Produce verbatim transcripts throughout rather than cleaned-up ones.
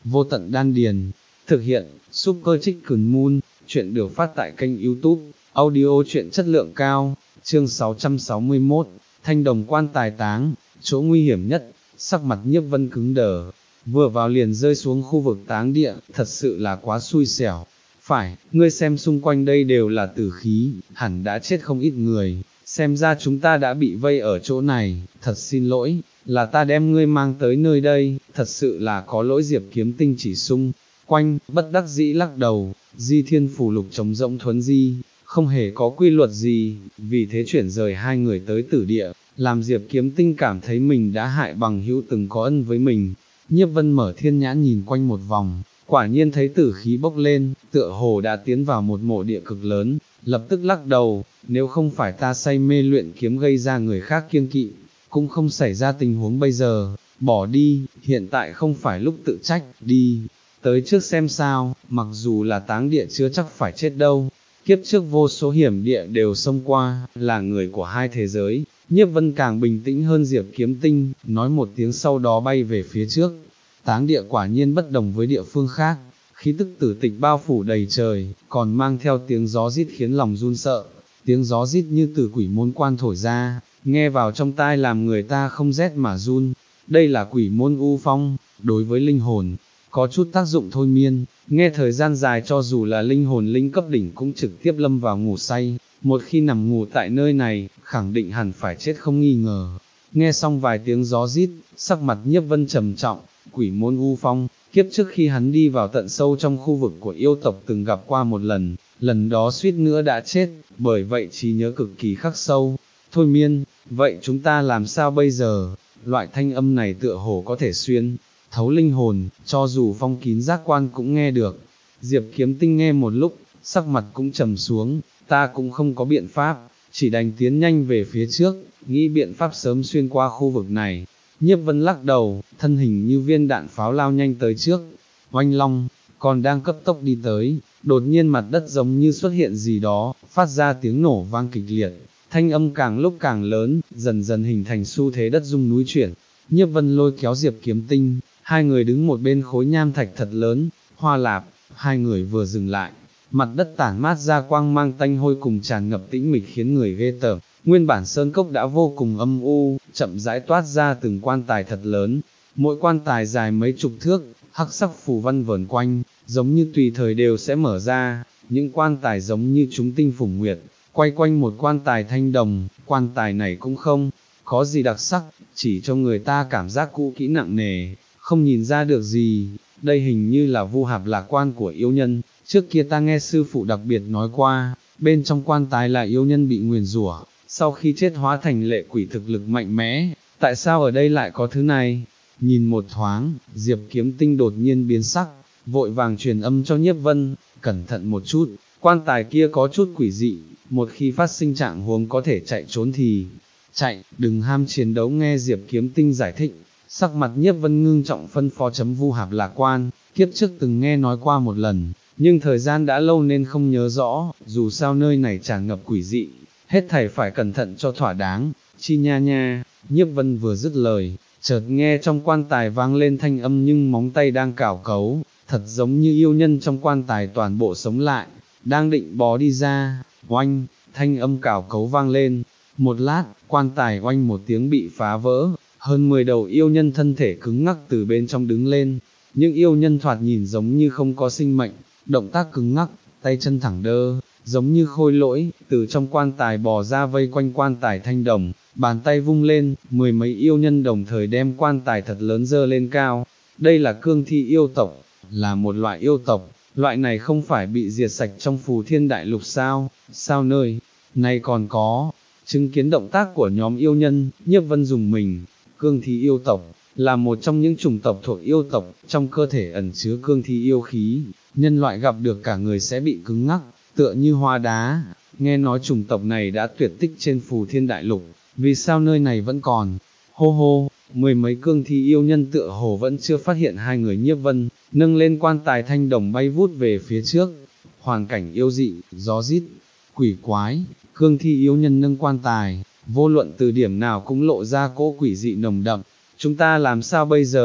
vô tận đan điền. Thực hiện, Super Chicken Moon, chuyện được phát tại kênh YouTube, audio truyện chất lượng cao, chương sáu trăm sáu mươi mốt, thanh đồng quan tài táng, chỗ nguy hiểm nhất, sắc mặt Nhiếp Vân cứng đờ, vừa vào liền rơi xuống khu vực táng địa, thật sự là quá xui xẻo. Phải, ngươi xem xung quanh đây đều là tử khí, hẳn đã chết không ít người, xem ra chúng ta đã bị vây ở chỗ này, thật xin lỗi, là ta đem ngươi mang tới nơi đây, thật sự là có lỗi. Diệp Kiếm Tinh chỉ xung quanh, bất đắc dĩ lắc đầu, Di Thiên Phù Lục trống rỗng thuấn di, không hề có quy luật gì, vì thế chuyển rời hai người tới tử địa, làm Diệp Kiếm Tinh cảm thấy mình đã hại bằng hữu từng có ân với mình. Nhiếp Vân mở thiên nhãn nhìn quanh một vòng, quả nhiên thấy tử khí bốc lên, tựa hồ đã tiến vào một mộ địa cực lớn, lập tức lắc đầu, nếu không phải ta say mê luyện kiếm gây ra người khác kiêng kỵ, cũng không xảy ra tình huống bây giờ, bỏ đi, hiện tại không phải lúc tự trách, đi, tới trước xem sao, mặc dù là táng địa chưa chắc phải chết đâu, kiếp trước vô số hiểm địa đều xông qua, là người của hai thế giới. Nhiếp Vân càng bình tĩnh hơn Diệp Kiếm Tinh, nói một tiếng sau đó bay về phía trước. Táng địa quả nhiên bất đồng với địa phương khác, khí tức tử tịch bao phủ đầy trời, còn mang theo tiếng gió rít khiến lòng run sợ, tiếng gió rít như từ quỷ môn quan thổi ra, nghe vào trong tai làm người ta không rét mà run. Đây là quỷ môn u phong, đối với linh hồn, có chút tác dụng thôi miên, nghe thời gian dài cho dù là linh hồn linh cấp đỉnh cũng trực tiếp lâm vào ngủ say, một khi nằm ngủ tại nơi này, khẳng định hẳn phải chết không nghi ngờ. Nghe xong vài tiếng gió rít, sắc mặt Nhiếp Vân trầm trọng, quỷ môn u phong, kiếp trước khi hắn đi vào tận sâu trong khu vực của yêu tộc từng gặp qua một lần, lần đó suýt nữa đã chết, bởi vậy trí nhớ cực kỳ khắc sâu. Thôi miên, vậy chúng ta làm sao bây giờ? Loại thanh âm này tựa hồ có thể xuyên thấu linh hồn, cho dù phong kín giác quan cũng nghe được. Diệp Kiếm Tinh nghe một lúc, sắc mặt cũng trầm xuống, ta cũng không có biện pháp, chỉ đành tiến nhanh về phía trước, nghĩ biện pháp sớm xuyên qua khu vực này. Nhiếp Vân lắc đầu, thân hình như viên đạn pháo lao nhanh tới trước. Oanh long, còn đang cấp tốc đi tới, đột nhiên mặt đất giống như xuất hiện gì đó, phát ra tiếng nổ vang kịch liệt, thanh âm càng lúc càng lớn, dần dần hình thành xu thế đất rung núi chuyển. Nhiếp Vân lôi kéo Diệp Kiếm Tinh, hai người đứng một bên khối nham thạch thật lớn, hoa lạp, hai người vừa dừng lại, mặt đất tản mát ra quang mang tanh hôi cùng tràn ngập tĩnh mịch khiến người ghê tởm. Nguyên bản sơn cốc đã vô cùng âm u, chậm rãi toát ra từng quan tài thật lớn, mỗi quan tài dài mấy chục thước, hắc sắc phù văn vờn quanh, giống như tùy thời đều sẽ mở ra. Những quan tài giống như chúng tinh phủng nguyệt, quay quanh một quan tài thanh đồng, quan tài này cũng không có gì đặc sắc, chỉ cho người ta cảm giác cũ kỹ nặng nề, không nhìn ra được gì. Đây hình như là Vu Hạp Lạc quan của yêu nhân, trước kia ta nghe sư phụ đặc biệt nói qua, bên trong quan tài là yêu nhân bị nguyền rủa, sau khi chết hóa thành lệ quỷ thực lực mạnh mẽ, tại sao ở đây lại có thứ này? Nhìn một thoáng, Diệp Kiếm Tinh đột nhiên biến sắc, vội vàng truyền âm cho Nhiếp Vân, cẩn thận một chút, quan tài kia có chút quỷ dị, một khi phát sinh trạng huống có thể chạy trốn thì chạy, đừng ham chiến đấu. Nghe Diệp Kiếm Tinh giải thích, sắc mặt Nhiếp Vân ngưng trọng phân phó chấm Vu Hạp Lạc quan, kiếp trước từng nghe nói qua một lần, nhưng thời gian đã lâu nên không nhớ rõ, dù sao nơi này tràn ngập quỷ dị, hết thảy phải cẩn thận cho thỏa đáng, chi nha nha. Nhiếp Vân vừa dứt lời, chợt nghe trong quan tài vang lên thanh âm nhưng móng tay đang cào cấu, thật giống như yêu nhân trong quan tài toàn bộ sống lại, đang định bò đi ra. Oanh, thanh âm cào cấu vang lên, một lát, quan tài oanh một tiếng bị phá vỡ, hơn mười đầu yêu nhân thân thể cứng ngắc từ bên trong đứng lên. Những yêu nhân thoạt nhìn giống như không có sinh mệnh, động tác cứng ngắc, tay chân thẳng đơ, giống như khôi lỗi, từ trong quan tài bò ra vây quanh quan tài thanh đồng, bàn tay vung lên, mười mấy yêu nhân đồng thời đem quan tài thật lớn dơ lên cao. Đây là cương thi yêu tộc, là một loại yêu tộc, loại này không phải bị diệt sạch trong Phù Thiên Đại Lục sao, sao nơi này còn có. Chứng kiến động tác của nhóm yêu nhân, Nhiếp Vân dùng mình. Cương thi yêu tộc là một trong những chủng tộc thuộc yêu tộc, trong cơ thể ẩn chứa cương thi yêu khí, nhân loại gặp được cả người sẽ bị cứng ngắc, tựa như hoa đá. Nghe nói chủng tộc này đã tuyệt tích trên Phù Thiên Đại Lục, vì sao nơi này vẫn còn? Hô hô, mười mấy cương thi yêu nhân tựa hồ vẫn chưa phát hiện hai người Nhiếp Vân, nâng lên quan tài thanh đồng bay vút về phía trước. Hoàn cảnh yêu dị, gió rít, quỷ quái, cương thi yêu nhân nâng quan tài, vô luận từ điểm nào cũng lộ ra cỗ quỷ dị nồng đậm. Chúng ta làm sao bây giờ?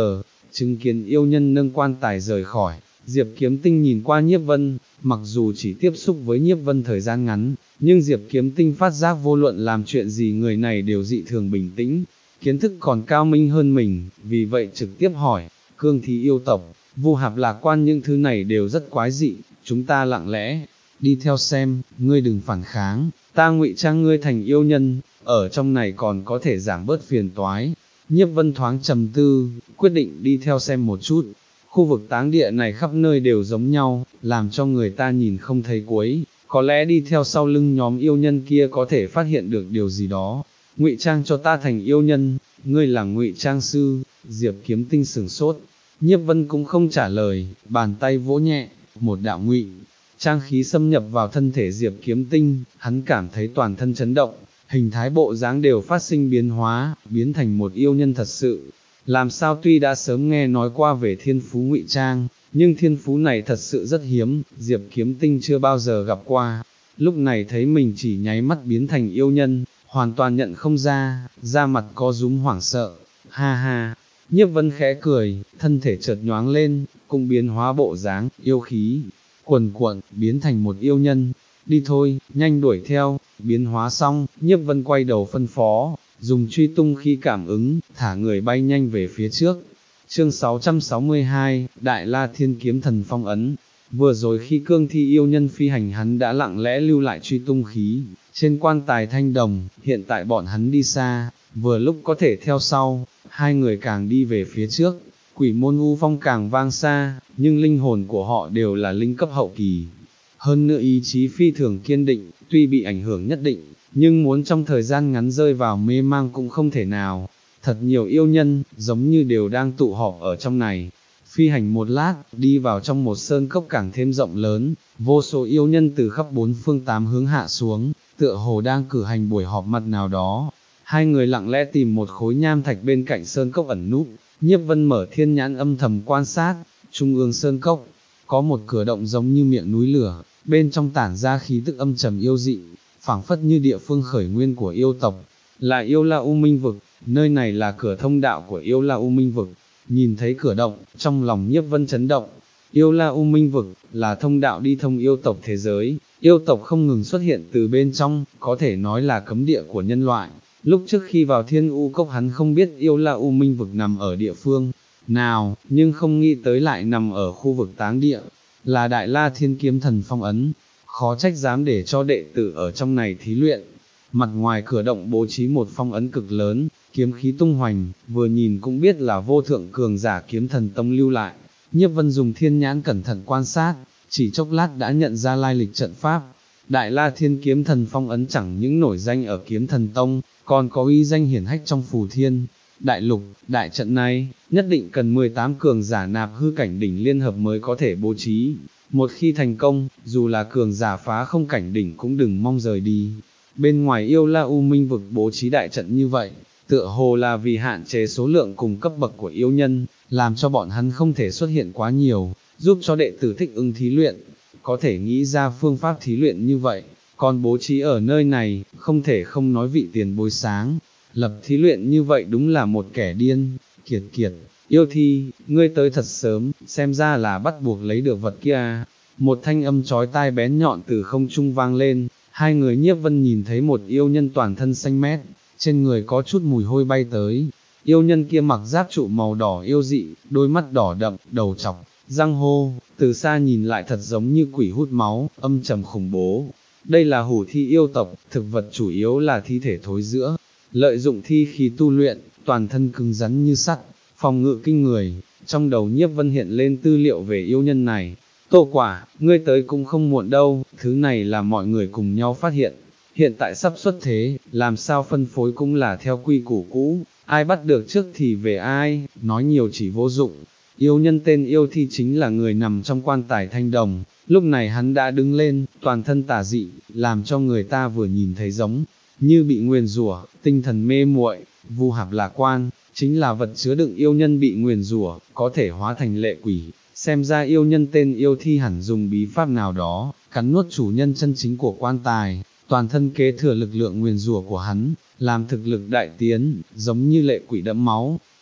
chứng kiến yêu nhân nâng quan tài rời khỏi, Diệp Kiếm Tinh nhìn qua Nhiếp Vân, mặc dù chỉ tiếp xúc với Nhiếp Vân thời gian ngắn, nhưng Diệp Kiếm Tinh phát giác vô luận làm chuyện gì người này đều dị thường bình tĩnh, kiến thức còn cao minh hơn mình, vì vậy trực tiếp hỏi, cương thi yêu tộc, vu hạp lạc quan những thứ này đều rất quái dị, chúng ta lặng lẽ, đi theo xem, ngươi đừng phản kháng, ta ngụy trang ngươi thành yêu nhân, ở trong này còn có thể giảm bớt phiền toái. Nhiếp Vân thoáng trầm tư, quyết định đi theo xem một chút. Khu vực táng địa này khắp nơi đều giống nhau, làm cho người ta nhìn không thấy cuối, có lẽ đi theo sau lưng nhóm yêu nhân kia có thể phát hiện được điều gì đó. Ngụy trang cho ta thành yêu nhân, ngươi là ngụy trang sư, Diệp Kiếm Tinh sửng sốt. Nhiếp Vân cũng không trả lời, bàn tay vỗ nhẹ, một đạo ngụy trang khí xâm nhập vào thân thể Diệp Kiếm Tinh, hắn cảm thấy toàn thân chấn động, hình thái bộ dáng đều phát sinh biến hóa, biến thành một yêu nhân thật sự. Làm sao tuy đã sớm nghe nói qua về thiên phú ngụy trang, nhưng thiên phú này thật sự rất hiếm, Diệp Kiếm Tinh chưa bao giờ gặp qua. Lúc này thấy mình chỉ nháy mắt biến thành yêu nhân, hoàn toàn nhận không ra, da mặt có rúm hoảng sợ, ha ha. Nhiếp Vân khẽ cười, thân thể chợt nhoáng lên, cũng biến hóa bộ dáng, yêu khí, quần cuộn, biến thành một yêu nhân. Đi thôi, nhanh đuổi theo, biến hóa xong, Nhiếp Vân quay đầu phân phó, dùng truy tung khí cảm ứng, thả người bay nhanh về phía trước. Chương sáu trăm sáu mươi hai, Đại La Thiên Kiếm Thần Phong Ấn. Vừa rồi khi cương thi yêu nhân phi hành hắn đã lặng lẽ lưu lại truy tung khí, trên quan tài thanh đồng, hiện tại bọn hắn đi xa, vừa lúc có thể theo sau, hai người càng đi về phía trước, quỷ môn u phong càng vang xa, nhưng linh hồn của họ đều là linh cấp hậu kỳ. Hơn nữa ý chí phi thường kiên định, tuy bị ảnh hưởng nhất định, nhưng muốn trong thời gian ngắn rơi vào mê mang cũng không thể nào. Thật nhiều yêu nhân, giống như đều đang tụ họp ở trong này. Phi hành một lát, đi vào trong một sơn cốc càng thêm rộng lớn, vô số yêu nhân từ khắp bốn phương tám hướng hạ xuống, tựa hồ đang cử hành buổi họp mặt nào đó. Hai người lặng lẽ tìm một khối nham thạch bên cạnh sơn cốc ẩn núp, Nhiếp Vân mở thiên nhãn âm thầm quan sát, trung ương sơn cốc, có một cửa động giống như miệng núi lửa, bên trong tản ra khí tức âm trầm yêu dị, phảng phất như địa phương khởi nguyên của yêu tộc, là yêu La U Minh Vực, nơi này là cửa thông đạo của yêu La U Minh Vực. Nhìn thấy cửa động, trong lòng Nhiếp Vân chấn động, yêu La U Minh Vực, là thông đạo đi thông yêu tộc thế giới, yêu tộc không ngừng xuất hiện từ bên trong, có thể nói là cấm địa của nhân loại. Lúc trước khi vào Thiên U Cốc hắn không biết yêu La U Minh Vực nằm ở địa phương nào, nhưng không nghĩ tới lại nằm ở khu vực táng địa, là Đại La Thiên Kiếm Thần Phong Ấn, khó trách dám để cho đệ tử ở trong này thí luyện. Mặt ngoài cửa động bố trí một phong ấn cực lớn, kiếm khí tung hoành, vừa nhìn cũng biết là vô thượng cường giả Kiếm Thần Tông lưu lại. Nhiếp Vân dùng thiên nhãn cẩn thận quan sát, chỉ chốc lát đã nhận ra lai lịch trận pháp. Đại La Thiên Kiếm Thần Phong Ấn chẳng những nổi danh ở Kiếm Thần Tông, còn có uy danh hiển hách trong phù thiên. Đại lục, đại trận này, nhất định cần mười tám cường giả nạp hư cảnh đỉnh liên hợp mới có thể bố trí. Một khi thành công, dù là cường giả phá không cảnh đỉnh cũng đừng mong rời đi. Bên ngoài yêu La U Minh Vực bố trí đại trận như vậy, tựa hồ là vì hạn chế số lượng cùng cấp bậc của yêu nhân, làm cho bọn hắn không thể xuất hiện quá nhiều, giúp cho đệ tử thích ứng thí luyện. Có thể nghĩ ra phương pháp thí luyện như vậy, còn bố trí ở nơi này, không thể không nói vị tiền bối sáng. Lập thí luyện như vậy đúng là một kẻ điên. Kiệt kiệt, yêu thi, ngươi tới thật sớm, xem ra là bắt buộc lấy được vật kia. Một thanh âm chói tai bén nhọn từ không trung vang lên, hai người Nhiếp Vân nhìn thấy một yêu nhân toàn thân xanh mét, trên người có chút mùi hôi bay tới. Yêu nhân kia mặc giáp trụ màu đỏ yêu dị, đôi mắt đỏ đậm, đầu trọc, răng hô, từ xa nhìn lại thật giống như quỷ hút máu, âm trầm khủng bố. Đây là hủ thi yêu tộc, thực vật chủ yếu là thi thể thối rữa, lợi dụng thi khí tu luyện, toàn thân cứng rắn như sắt, phòng ngự kinh người. Trong đầu Nhiếp Vân hiện lên tư liệu về yêu nhân này. Tô Quả, ngươi tới cũng không muộn đâu, thứ này là mọi người cùng nhau phát hiện. Hiện tại sắp xuất thế, làm sao phân phối cũng là theo quy củ cũ, ai bắt được trước thì về ai, nói nhiều chỉ vô dụng. Yêu nhân tên yêu thi chính là người nằm trong quan tài thanh đồng, lúc này hắn đã đứng lên, toàn thân tà dị, làm cho người ta vừa nhìn thấy giống như bị nguyền rủa, tinh thần mê muội. Vu hạp lạc quan, chính là vật chứa đựng yêu nhân bị nguyền rủa, có thể hóa thành lệ quỷ. Xem ra yêu nhân tên yêu thi hẳn dùng bí pháp nào đó, cắn nuốt chủ nhân chân chính của quan tài, toàn thân kế thừa lực lượng nguyền rủa của hắn, làm thực lực đại tiến, giống như lệ quỷ đẫm máu.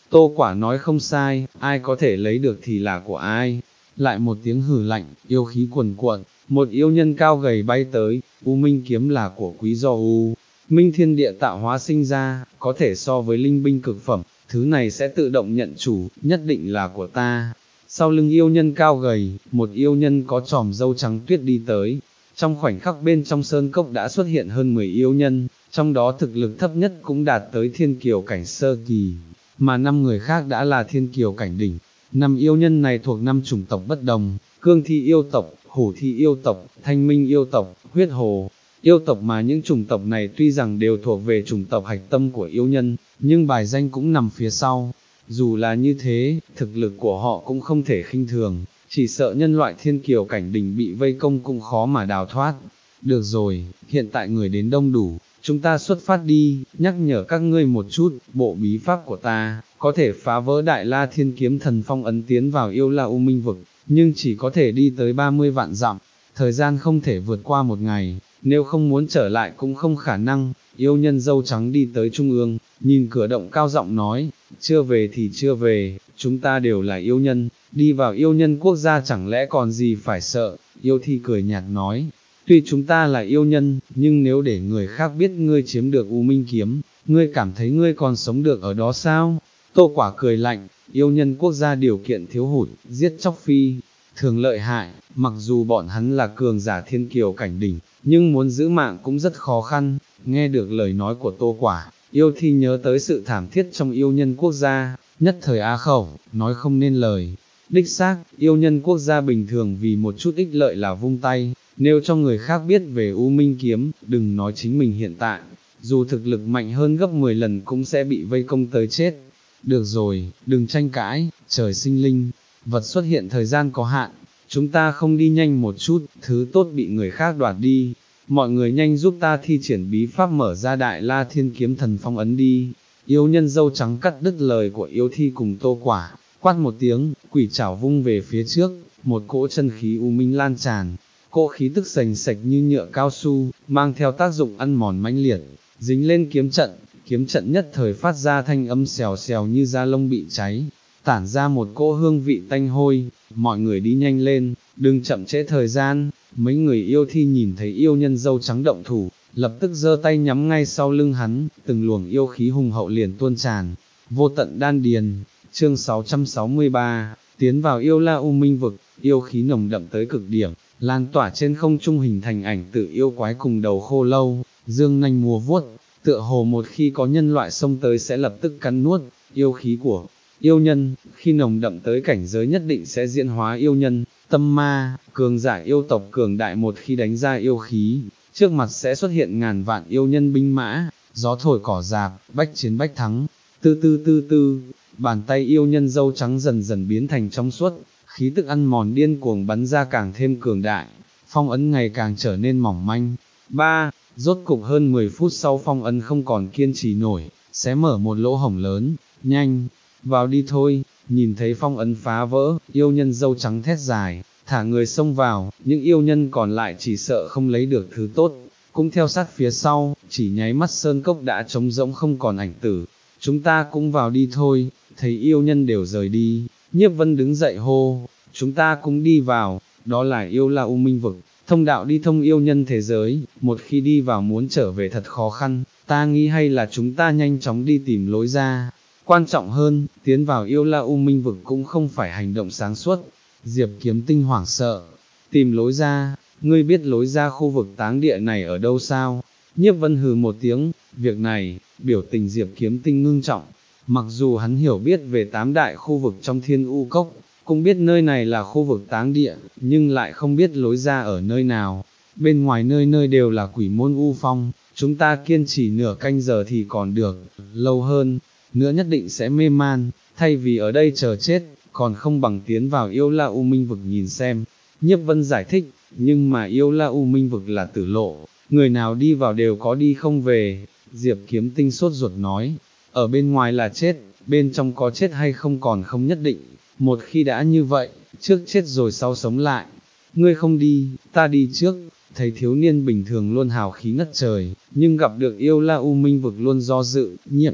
Tô Quả nói không sai, ai có thể lấy được thì là của ai. Lại một tiếng hừ lạnh, yêu khí cuồn cuộn, một yêu nhân cao gầy bay tới, U Minh kiếm là của quý do U Minh thiên địa tạo hóa sinh ra, có thể so với linh binh cực phẩm, thứ này sẽ tự động nhận chủ, nhất định là của ta. Sau lưng yêu nhân cao gầy, một yêu nhân có tròm râu trắng tuyết đi tới. Trong khoảnh khắc bên trong sơn cốc đã xuất hiện hơn mười yêu nhân, trong đó thực lực thấp nhất cũng đạt tới thiên kiều cảnh sơ kỳ, mà năm người khác đã là thiên kiều cảnh đỉnh. Năm yêu nhân này thuộc năm chủng tộc bất đồng, cương thi yêu tộc, hổ thi yêu tộc, thanh minh yêu tộc, huyết hồ yêu tộc, mà những chủng tộc này tuy rằng đều thuộc về chủng tộc hạch tâm của yêu nhân, nhưng bài danh cũng nằm phía sau. Dù là như thế, thực lực của họ cũng không thể khinh thường, chỉ sợ nhân loại thiên kiều cảnh đỉnh bị vây công cũng khó mà đào thoát. Được rồi, hiện tại người đến đông đủ, chúng ta xuất phát đi, nhắc nhở các ngươi một chút, bộ bí pháp của ta, có thể phá vỡ Đại La Thiên Kiếm Thần phong ấn tiến vào yêu La U Minh vực, nhưng chỉ có thể đi tới ba mươi vạn dặm, thời gian không thể vượt qua một ngày, nếu không muốn trở lại cũng không khả năng. Yêu nhân dâu trắng đi tới trung ương, nhìn cửa động cao giọng nói, chưa về thì chưa về, chúng ta đều là yêu nhân, đi vào yêu nhân quốc gia chẳng lẽ còn gì phải sợ. Yêu thi cười nhạt nói, tuy chúng ta là yêu nhân, nhưng nếu để người khác biết ngươi chiếm được U Minh kiếm, ngươi cảm thấy ngươi còn sống được ở đó sao? Tô Quả cười lạnh, yêu nhân quốc gia điều kiện thiếu hụt, giết chóc phi thường lợi hại, mặc dù bọn hắn là cường giả thiên kiều cảnh đỉnh, nhưng muốn giữ mạng cũng rất khó khăn. Nghe được lời nói của Tô Quả, yêu thi nhớ tới sự thảm thiết trong yêu nhân quốc gia, nhất thời á khẩu, nói không nên lời. Đích xác, yêu nhân quốc gia bình thường vì một chút ích lợi là vung tay, nếu cho người khác biết về U Minh kiếm, đừng nói chính mình hiện tại, dù thực lực mạnh hơn gấp mười lần cũng sẽ bị vây công tới chết. Được rồi, đừng tranh cãi, trời sinh linh, vật xuất hiện thời gian có hạn, chúng ta không đi nhanh một chút, thứ tốt bị người khác đoạt đi. Mọi người nhanh giúp ta thi triển bí pháp mở ra Đại La Thiên Kiếm Thần phong ấn đi. Yêu nhân dâu trắng cắt đứt lời của yêu thi cùng Tô Quả, quát một tiếng, quỷ chảo vung về phía trước, một cỗ chân khí u minh lan tràn, cỗ khí tức sành sạch như nhựa cao su, mang theo tác dụng ăn mòn mãnh liệt, dính lên kiếm trận, kiếm trận nhất thời phát ra thanh âm xèo xèo như da lông bị cháy, tản ra một cỗ hương vị tanh hôi. Mọi người đi nhanh lên, đừng chậm trễ thời gian. Mấy người yêu thi nhìn thấy yêu nhân dâu trắng động thủ, lập tức giơ tay nhắm ngay sau lưng hắn, từng luồng yêu khí hùng hậu liền tuôn tràn, vô tận đan điền. Chương sáu trăm sáu mươi ba, tiến vào yêu La U Minh vực, yêu khí nồng đậm tới cực điểm, lan tỏa trên không trung hình thành ảnh tự yêu quái cùng đầu khô lâu, dương nanh múa vuốt, tựa hồ một khi có nhân loại xông tới sẽ lập tức cắn nuốt. Yêu khí của yêu nhân, khi nồng đậm tới cảnh giới nhất định sẽ diễn hóa yêu nhân, tâm ma, cường giả yêu tộc cường đại. Một khi đánh ra yêu khí, trước mặt sẽ xuất hiện ngàn vạn yêu nhân binh mã, gió thổi cỏ rạp, bách chiến bách thắng. Tư tư tư tư, bàn tay yêu nhân dâu trắng dần dần biến thành trong suốt, khí tức ăn mòn điên cuồng bắn ra càng thêm cường đại, phong ấn ngày càng trở nên mỏng manh. Ba, rốt cục hơn mười phút sau phong ấn không còn kiên trì nổi, xé mở một lỗ hổng lớn, nhanh, vào đi thôi. Nhìn thấy phong ấn phá vỡ, yêu nhân dâu trắng thét dài, thả người xông vào, những yêu nhân còn lại chỉ sợ không lấy được thứ tốt, cũng theo sát phía sau, chỉ nháy mắt sơn cốc đã trống rỗng không còn ảnh tử. Chúng ta cũng vào đi thôi. Thấy yêu nhân đều rời đi, Nhiếp Vân đứng dậy hô, chúng ta cũng đi vào, đó là yêu La U Minh vực, thông đạo đi thông yêu nhân thế giới, một khi đi vào muốn trở về thật khó khăn, ta nghĩ hay là chúng ta nhanh chóng đi tìm lối ra. Quan trọng hơn, tiến vào yêu La U Minh vực cũng không phải hành động sáng suốt. Diệp Kiếm Tinh hoảng sợ, tìm lối ra, ngươi biết lối ra khu vực táng địa này ở đâu sao? Nhiếp Vân hừ một tiếng, việc này, biểu tình Diệp Kiếm Tinh ngưng trọng. Mặc dù hắn hiểu biết về tám đại khu vực trong Thiên U Cốc, cũng biết nơi này là khu vực táng địa, nhưng lại không biết lối ra ở nơi nào. Bên ngoài nơi nơi đều là quỷ môn u phong, chúng ta kiên trì nửa canh giờ thì còn được, lâu hơn nữa nhất định sẽ mê man, thay vì ở đây chờ chết, còn không bằng tiến vào yêu La U Minh vực nhìn xem. Nhiếp Vân giải thích, nhưng mà yêu La U Minh vực là tử lộ, người nào đi vào đều có đi không về. Diệp Kiếm Tinh sốt ruột nói, ở bên ngoài là chết, bên trong có chết hay không còn không nhất định, một khi đã như vậy, trước chết rồi sau sống lại. Ngươi không đi, ta đi trước. Thấy thiếu niên bình thường luôn hào khí ngất trời, nhưng gặp được yêu La U Minh vực luôn do dự, nhiệm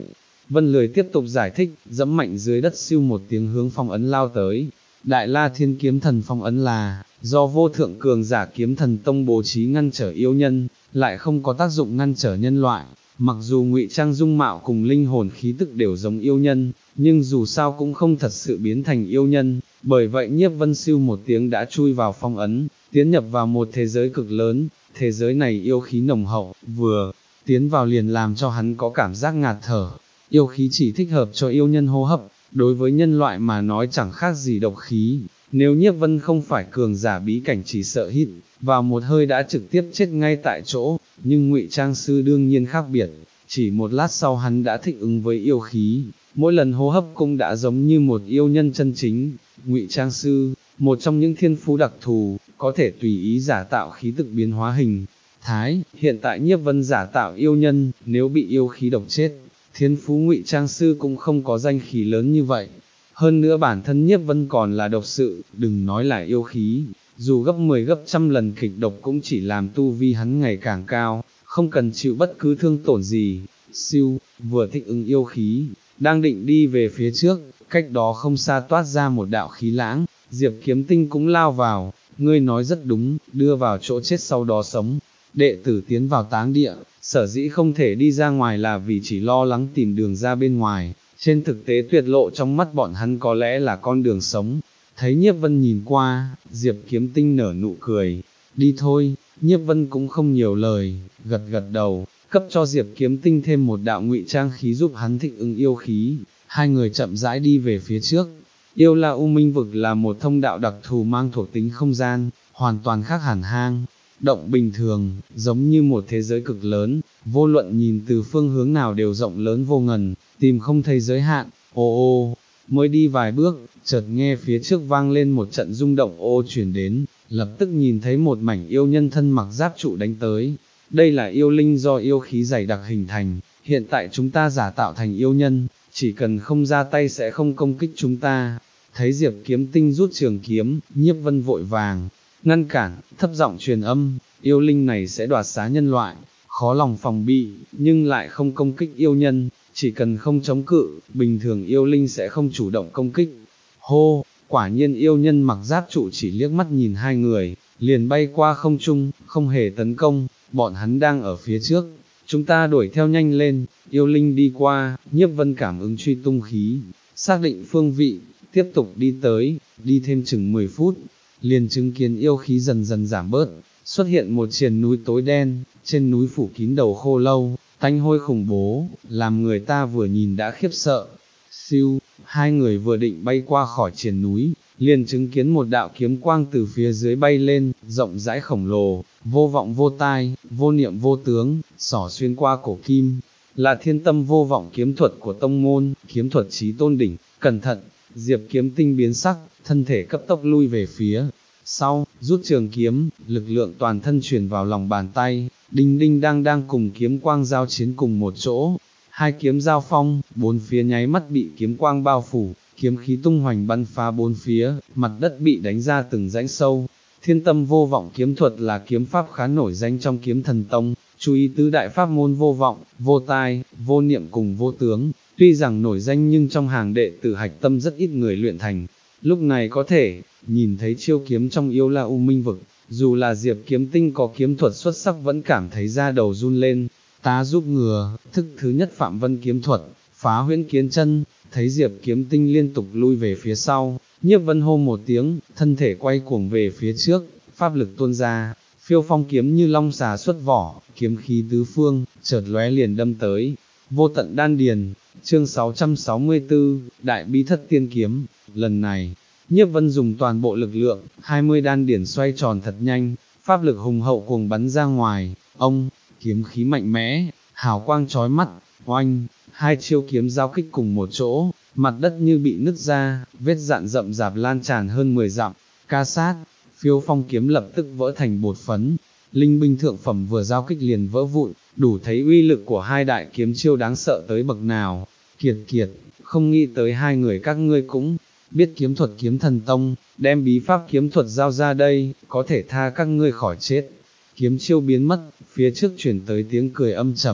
Vân lười tiếp tục giải thích, dẫm mạnh dưới đất siêu một tiếng hướng phong ấn lao tới. Đại La Thiên kiếm thần phong ấn là, do vô thượng cường giả kiếm thần tông bố trí ngăn trở yêu nhân, lại không có tác dụng ngăn trở nhân loại. Mặc dù ngụy trang dung mạo cùng linh hồn khí tức đều giống yêu nhân, nhưng dù sao cũng không thật sự biến thành yêu nhân, bởi vậy Nhiếp Vân siêu một tiếng đã chui vào phong ấn, tiến nhập vào một thế giới cực lớn, thế giới này yêu khí nồng hậu, vừa tiến vào liền làm cho hắn có cảm giác ngạt thở, yêu khí chỉ thích hợp cho yêu nhân hô hấp, đối với nhân loại mà nói chẳng khác gì độc khí, nếu Nhiếp Vân không phải cường giả bí cảnh chỉ sợ hít vào một hơi đã trực tiếp chết ngay tại chỗ, nhưng Ngụy Trang Sư đương nhiên khác biệt, chỉ một lát sau hắn đã thích ứng với yêu khí, mỗi lần hô hấp cũng đã giống như một yêu nhân chân chính. Ngụy Trang Sư, một trong những thiên phú đặc thù, có thể tùy ý giả tạo khí tức biến hóa hình thái, hiện tại Nhiếp Vân giả tạo yêu nhân, nếu bị yêu khí độc chết, thiên phú Ngụy Trang Sư cũng không có danh khí lớn như vậy. Hơn nữa bản thân Nhiếp Vân còn là độc sự, đừng nói là yêu khí, dù gấp mười gấp trăm lần kịch độc cũng chỉ làm tu vi hắn ngày càng cao, không cần chịu bất cứ thương tổn gì. Siêu, vừa thích ứng yêu khí, đang định đi về phía trước, cách đó không xa toát ra một đạo khí lãng, Diệp Kiếm Tinh cũng lao vào, ngươi nói rất đúng, đưa vào chỗ chết sau đó sống. Đệ tử tiến vào táng địa, sở dĩ không thể đi ra ngoài là vì chỉ lo lắng tìm đường ra bên ngoài, trên thực tế tuyệt lộ trong mắt bọn hắn có lẽ là con đường sống. Thấy Nhiếp Vân nhìn qua, Diệp Kiếm Tinh nở nụ cười, đi thôi. Nhiếp Vân cũng không nhiều lời, gật gật đầu, cấp cho Diệp Kiếm Tinh thêm một đạo ngụy trang khí giúp hắn thích ứng yêu khí, hai người chậm rãi đi về phía trước. Yêu La U Minh Vực là một thông đạo đặc thù mang thuộc tính không gian, hoàn toàn khác hẳn hang động bình thường, giống như một thế giới cực lớn, vô luận nhìn từ phương hướng nào đều rộng lớn vô ngần, tìm không thấy giới hạn. Ô ô, mới đi vài bước, chợt nghe phía trước vang lên một trận rung động ô chuyển đến, lập tức nhìn thấy một mảnh yêu nhân thân mặc giáp trụ đánh tới. Đây là yêu linh do yêu khí dày đặc hình thành, hiện tại chúng ta giả tạo thành yêu nhân, chỉ cần không ra tay sẽ không công kích chúng ta. Thấy Diệp Kiếm Tinh rút trường kiếm, Nhiếp Vân vội vàng ngăn cản, thấp giọng truyền âm, yêu linh này sẽ đoạt xá nhân loại, khó lòng phòng bị, nhưng lại không công kích yêu nhân, chỉ cần không chống cự, bình thường yêu linh sẽ không chủ động công kích. Hô, quả nhiên yêu nhân mặc giáp trụ chỉ liếc mắt nhìn hai người, liền bay qua không trung, không hề tấn công, bọn hắn đang ở phía trước, chúng ta đuổi theo nhanh lên. Yêu linh đi qua, Nhiếp Vân cảm ứng truy tung khí, xác định phương vị, tiếp tục đi tới, đi thêm chừng mười phút, liền chứng kiến yêu khí dần dần giảm bớt, xuất hiện một triền núi tối đen, trên núi phủ kín đầu khô lâu, tanh hôi khủng bố, làm người ta vừa nhìn đã khiếp sợ. Siêu, hai người vừa định bay qua khỏi triền núi, liền chứng kiến một đạo kiếm quang từ phía dưới bay lên, rộng rãi khổng lồ, vô vọng vô tai, vô niệm vô tướng, xỏ xuyên qua cổ kim, là thiên tâm vô vọng kiếm thuật của tông môn, kiếm thuật chí tôn đỉnh. Cẩn thận. Diệp Kiếm Tinh biến sắc, thân thể cấp tốc lui về phía sau, rút trường kiếm, lực lượng toàn thân truyền vào lòng bàn tay, đinh đinh đang đang cùng kiếm quang giao chiến cùng một chỗ. Hai kiếm giao phong, bốn phía nháy mắt bị kiếm quang bao phủ, kiếm khí tung hoành bắn phá bốn phía, mặt đất bị đánh ra từng rãnh sâu. Thiên tâm vô vọng kiếm thuật là kiếm pháp khá nổi danh trong kiếm thần tông, chú ý tứ đại pháp môn vô vọng, vô tai, vô niệm cùng vô tướng. Tuy rằng nổi danh nhưng trong hàng đệ tử hạch tâm rất ít người luyện thành. Lúc này có thể nhìn thấy chiêu kiếm trong Yêu La U Minh Vực, dù là Diệp Kiếm Tinh có kiếm thuật xuất sắc vẫn cảm thấy da đầu run lên. Ta giúp ngừa, thức thứ nhất Phạm Vân kiếm thuật, phá huyễn kiến chân. Thấy Diệp Kiếm Tinh liên tục lui về phía sau, Nhiếp Vân hô một tiếng, thân thể quay cuồng về phía trước, pháp lực tuôn ra, phiêu phong kiếm như long xà xuất vỏ, kiếm khí tứ phương, chợt lóe liền đâm tới. Vô tận đan điền. Chương sáu trăm sáu mươi tư, Đại Bí Thất Tiên Kiếm. Lần này, Nhiếp Vân dùng toàn bộ lực lượng, hai mươi đan điển xoay tròn thật nhanh, pháp lực hùng hậu cuồng bắn ra ngoài. Ông, kiếm khí mạnh mẽ, hào quang chói mắt, oanh, hai chiêu kiếm giao kích cùng một chỗ, mặt đất như bị nứt ra, vết dạn rậm rạp lan tràn hơn mười dặm. Ca sát, phiêu phong kiếm lập tức vỡ thành bột phấn, linh binh thượng phẩm vừa giao kích liền vỡ vụn, đủ thấy uy lực của hai đại kiếm chiêu đáng sợ tới bậc nào. Kiệt kiệt, không nghĩ tới hai người các ngươi cũng biết kiếm thuật kiếm thần tông, đem bí pháp kiếm thuật giao ra đây, có thể tha các ngươi khỏi chết. Kiếm chiêu biến mất, phía trước chuyển tới tiếng cười âm trầm,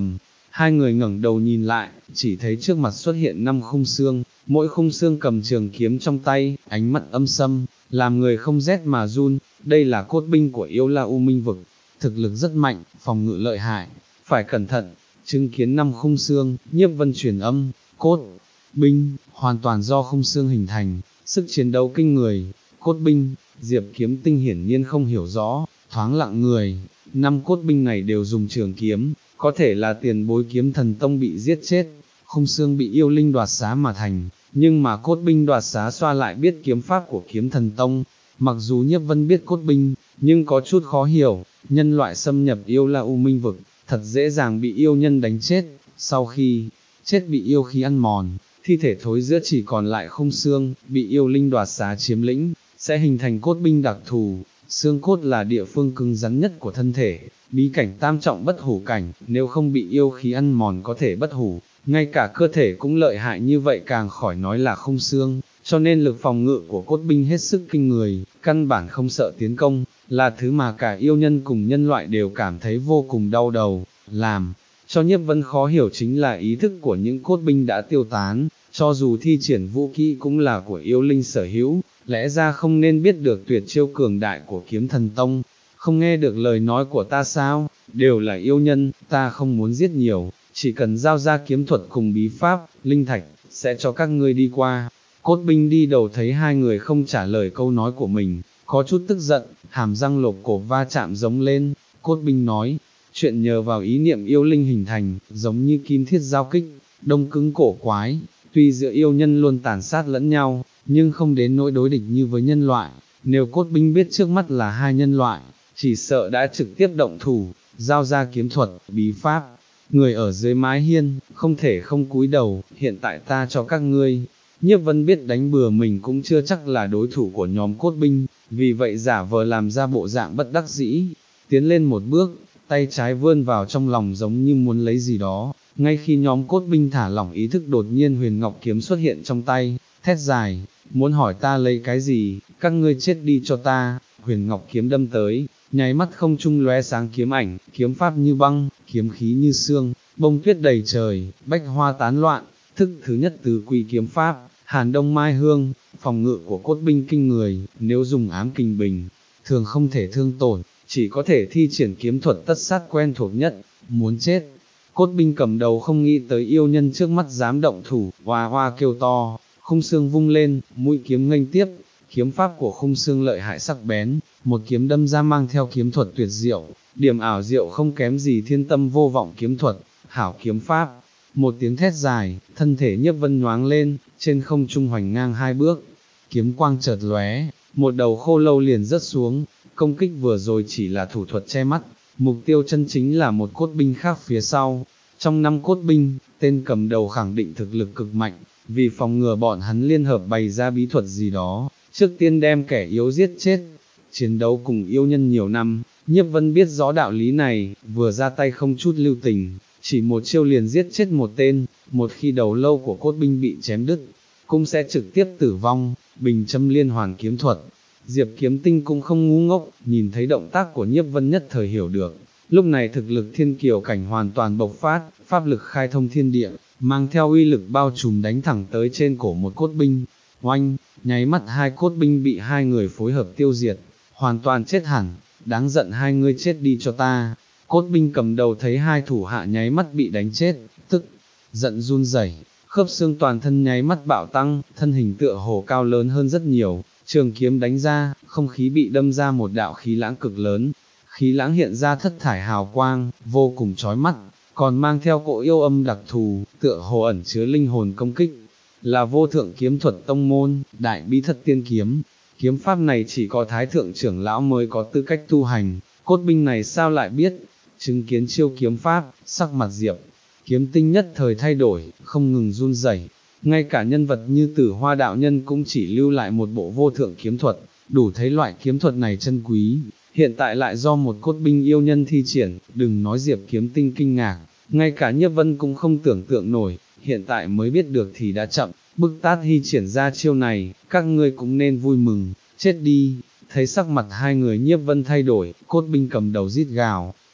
Hai người ngẩng đầu nhìn lại, chỉ thấy trước mặt xuất hiện năm khung xương, mỗi khung xương cầm trường kiếm trong tay, ánh mắt âm sâm, làm người không rét mà run. Đây là cốt binh của Yêu La U Minh vực, thực lực rất mạnh, phòng ngự lợi hại, phải cẩn thận. Chứng kiến năm khung xương, Nhiếp Vân truyền âm, cốt binh, hoàn toàn do khung xương hình thành, sức chiến đấu kinh người. Cốt binh, Diệp Kiếm Tinh hiển nhiên không hiểu rõ, thoáng lặng người. Năm cốt binh này đều dùng trường kiếm, có thể là tiền bối Kiếm Thần Tông bị giết chết, khung xương bị yêu linh đoạt xá mà thành, nhưng mà cốt binh đoạt xá xoa lại biết kiếm pháp của Kiếm Thần Tông. Mặc dù Nhiếp Vân biết cốt binh, nhưng có chút khó hiểu, nhân loại xâm nhập Yêu La U Minh vực, thật dễ dàng bị yêu nhân đánh chết, sau khi chết bị yêu khí ăn mòn, thi thể thối rữa chỉ còn lại khung xương, bị yêu linh đoạt xá chiếm lĩnh, sẽ hình thành cốt binh đặc thù. Xương cốt là địa phương cứng rắn nhất của thân thể, bí cảnh tam trọng bất hủ cảnh, nếu không bị yêu khí ăn mòn có thể bất hủ, ngay cả cơ thể cũng lợi hại như vậy càng khỏi nói là khung xương, cho nên lực phòng ngự của cốt binh hết sức kinh người, căn bản không sợ tiến công, là thứ mà cả yêu nhân cùng nhân loại đều cảm thấy vô cùng đau đầu. Làm cho Nhiếp Vân khó hiểu chính là ý thức của những cốt binh đã tiêu tán, cho dù thi triển vũ kỹ cũng là của yêu linh sở hữu, lẽ ra không nên biết được tuyệt chiêu cường đại của Kiếm Thần Tông, không nghe được lời nói của ta sao, đều là yêu nhân, ta không muốn giết nhiều, chỉ cần giao ra kiếm thuật cùng bí pháp, linh thạch, sẽ cho các ngươi đi qua. Cốt binh đi đầu thấy hai người không trả lời câu nói của mình, có chút tức giận, hàm răng lột cổ va chạm giống lên. Cốt binh nói, chuyện nhờ vào ý niệm yêu linh hình thành, giống như kim thiết giao kích, đông cứng cổ quái, tuy giữa yêu nhân luôn tàn sát lẫn nhau, nhưng không đến nỗi đối địch như với nhân loại. Nếu cốt binh biết trước mắt là hai nhân loại, chỉ sợ đã trực tiếp động thủ, giao ra kiếm thuật, bí pháp. Người ở dưới mái hiên, không thể không cúi đầu, hiện tại ta cho các ngươi. Nhiếp Vân biết đánh bừa mình cũng chưa chắc là đối thủ của nhóm cốt binh, vì vậy giả vờ làm ra bộ dạng bất đắc dĩ, tiến lên một bước, tay trái vươn vào trong lòng giống như muốn lấy gì đó. Ngay khi nhóm cốt binh thả lỏng ý thức, đột nhiên Huyền Ngọc kiếm xuất hiện trong tay, thét dài, muốn hỏi ta lấy cái gì, các ngươi chết đi cho ta. Huyền Ngọc kiếm đâm tới, nháy mắt không trung lóe sáng kiếm ảnh, kiếm pháp như băng, kiếm khí như sương, bông tuyết đầy trời, bách hoa tán loạn. Thức thứ nhất từ Quỷ kiếm pháp, Hàn Đông Mai Hương. Phòng ngự của cốt binh kinh người, nếu dùng ám kình bình, thường không thể thương tổn, chỉ có thể thi triển kiếm thuật tất sát quen thuộc nhất. Muốn chết. Cốt binh cầm đầu không nghĩ tới yêu nhân trước mắt dám động thủ, hoa hoa kêu to, khung xương vung lên, mũi kiếm nghênh tiếp. Kiếm pháp của khung xương lợi hại sắc bén, một kiếm đâm ra mang theo kiếm thuật tuyệt diệu, điểm ảo diệu không kém gì Thiên Tâm Vô Vọng kiếm thuật, hảo kiếm pháp. Một tiếng thét dài, thân thể Nhiếp Vân nhoáng lên, trên không trung hoành ngang hai bước, kiếm quang chợt lóe, một đầu khô lâu liền rớt xuống. Công kích vừa rồi chỉ là thủ thuật che mắt, mục tiêu chân chính là một cốt binh khác phía sau. Trong năm cốt binh, tên cầm đầu khẳng định thực lực cực mạnh, vì phòng ngừa bọn hắn liên hợp bày ra bí thuật gì đó, trước tiên đem kẻ yếu giết chết. Chiến đấu cùng yêu nhân nhiều năm, Nhiếp Vân biết rõ đạo lý này, vừa ra tay không chút lưu tình, chỉ một chiêu liền giết chết một tên. Một khi đầu lâu của cốt binh bị chém đứt, cũng sẽ trực tiếp tử vong. Bình châm liên hoàn kiếm thuật, Diệp Kiếm Tinh cũng không ngu ngốc, nhìn thấy động tác của Nhiếp Vân nhất thời hiểu được. Lúc này thực lực thiên kiều cảnh hoàn toàn bộc phát, pháp lực khai thông thiên địa, mang theo uy lực bao trùm đánh thẳng tới trên cổ một cốt binh. Oanh, nháy mắt hai cốt binh bị hai người phối hợp tiêu diệt, hoàn toàn chết hẳn. Đáng giận, hai ngươi chết đi cho ta. Cốt binh cầm đầu thấy hai thủ hạ nháy mắt bị đánh chết, tức giận run rẩy, khớp xương toàn thân nháy mắt bạo tăng, thân hình tựa hồ cao lớn hơn rất nhiều. Trường kiếm đánh ra, không khí bị đâm ra một đạo khí lãng cực lớn, khí lãng hiện ra thất thải hào quang, vô cùng chói mắt, còn mang theo cỗ yêu âm đặc thù, tựa hồ ẩn chứa linh hồn công kích, là vô thượng kiếm thuật tông môn, đại bí thất tiên kiếm. Kiếm pháp này chỉ có thái thượng trưởng lão mới có tư cách tu hành, cốt binh này sao lại biết. Chứng kiến chiêu kiếm pháp, sắc mặt Diệp Kiếm Tinh nhất thời thay đổi, không ngừng run rẩy. Ngay cả nhân vật như Tử Hoa đạo nhân cũng chỉ lưu lại một bộ vô thượng kiếm thuật, đủ thấy loại kiếm thuật này chân quý, hiện tại lại do một cốt binh yêu nhân thi triển. Đừng nói Diệp Kiếm Tinh kinh ngạc, ngay cả Nhiếp Vân cũng không tưởng tượng nổi, hiện tại mới biết được thì đã chậm. Bức Tát Hy triển ra chiêu này, các ngươi cũng nên vui mừng, chết đi. Thấy sắc mặt hai người Nhiếp Vân thay đổi, cốt binh cầm đầu rít gào,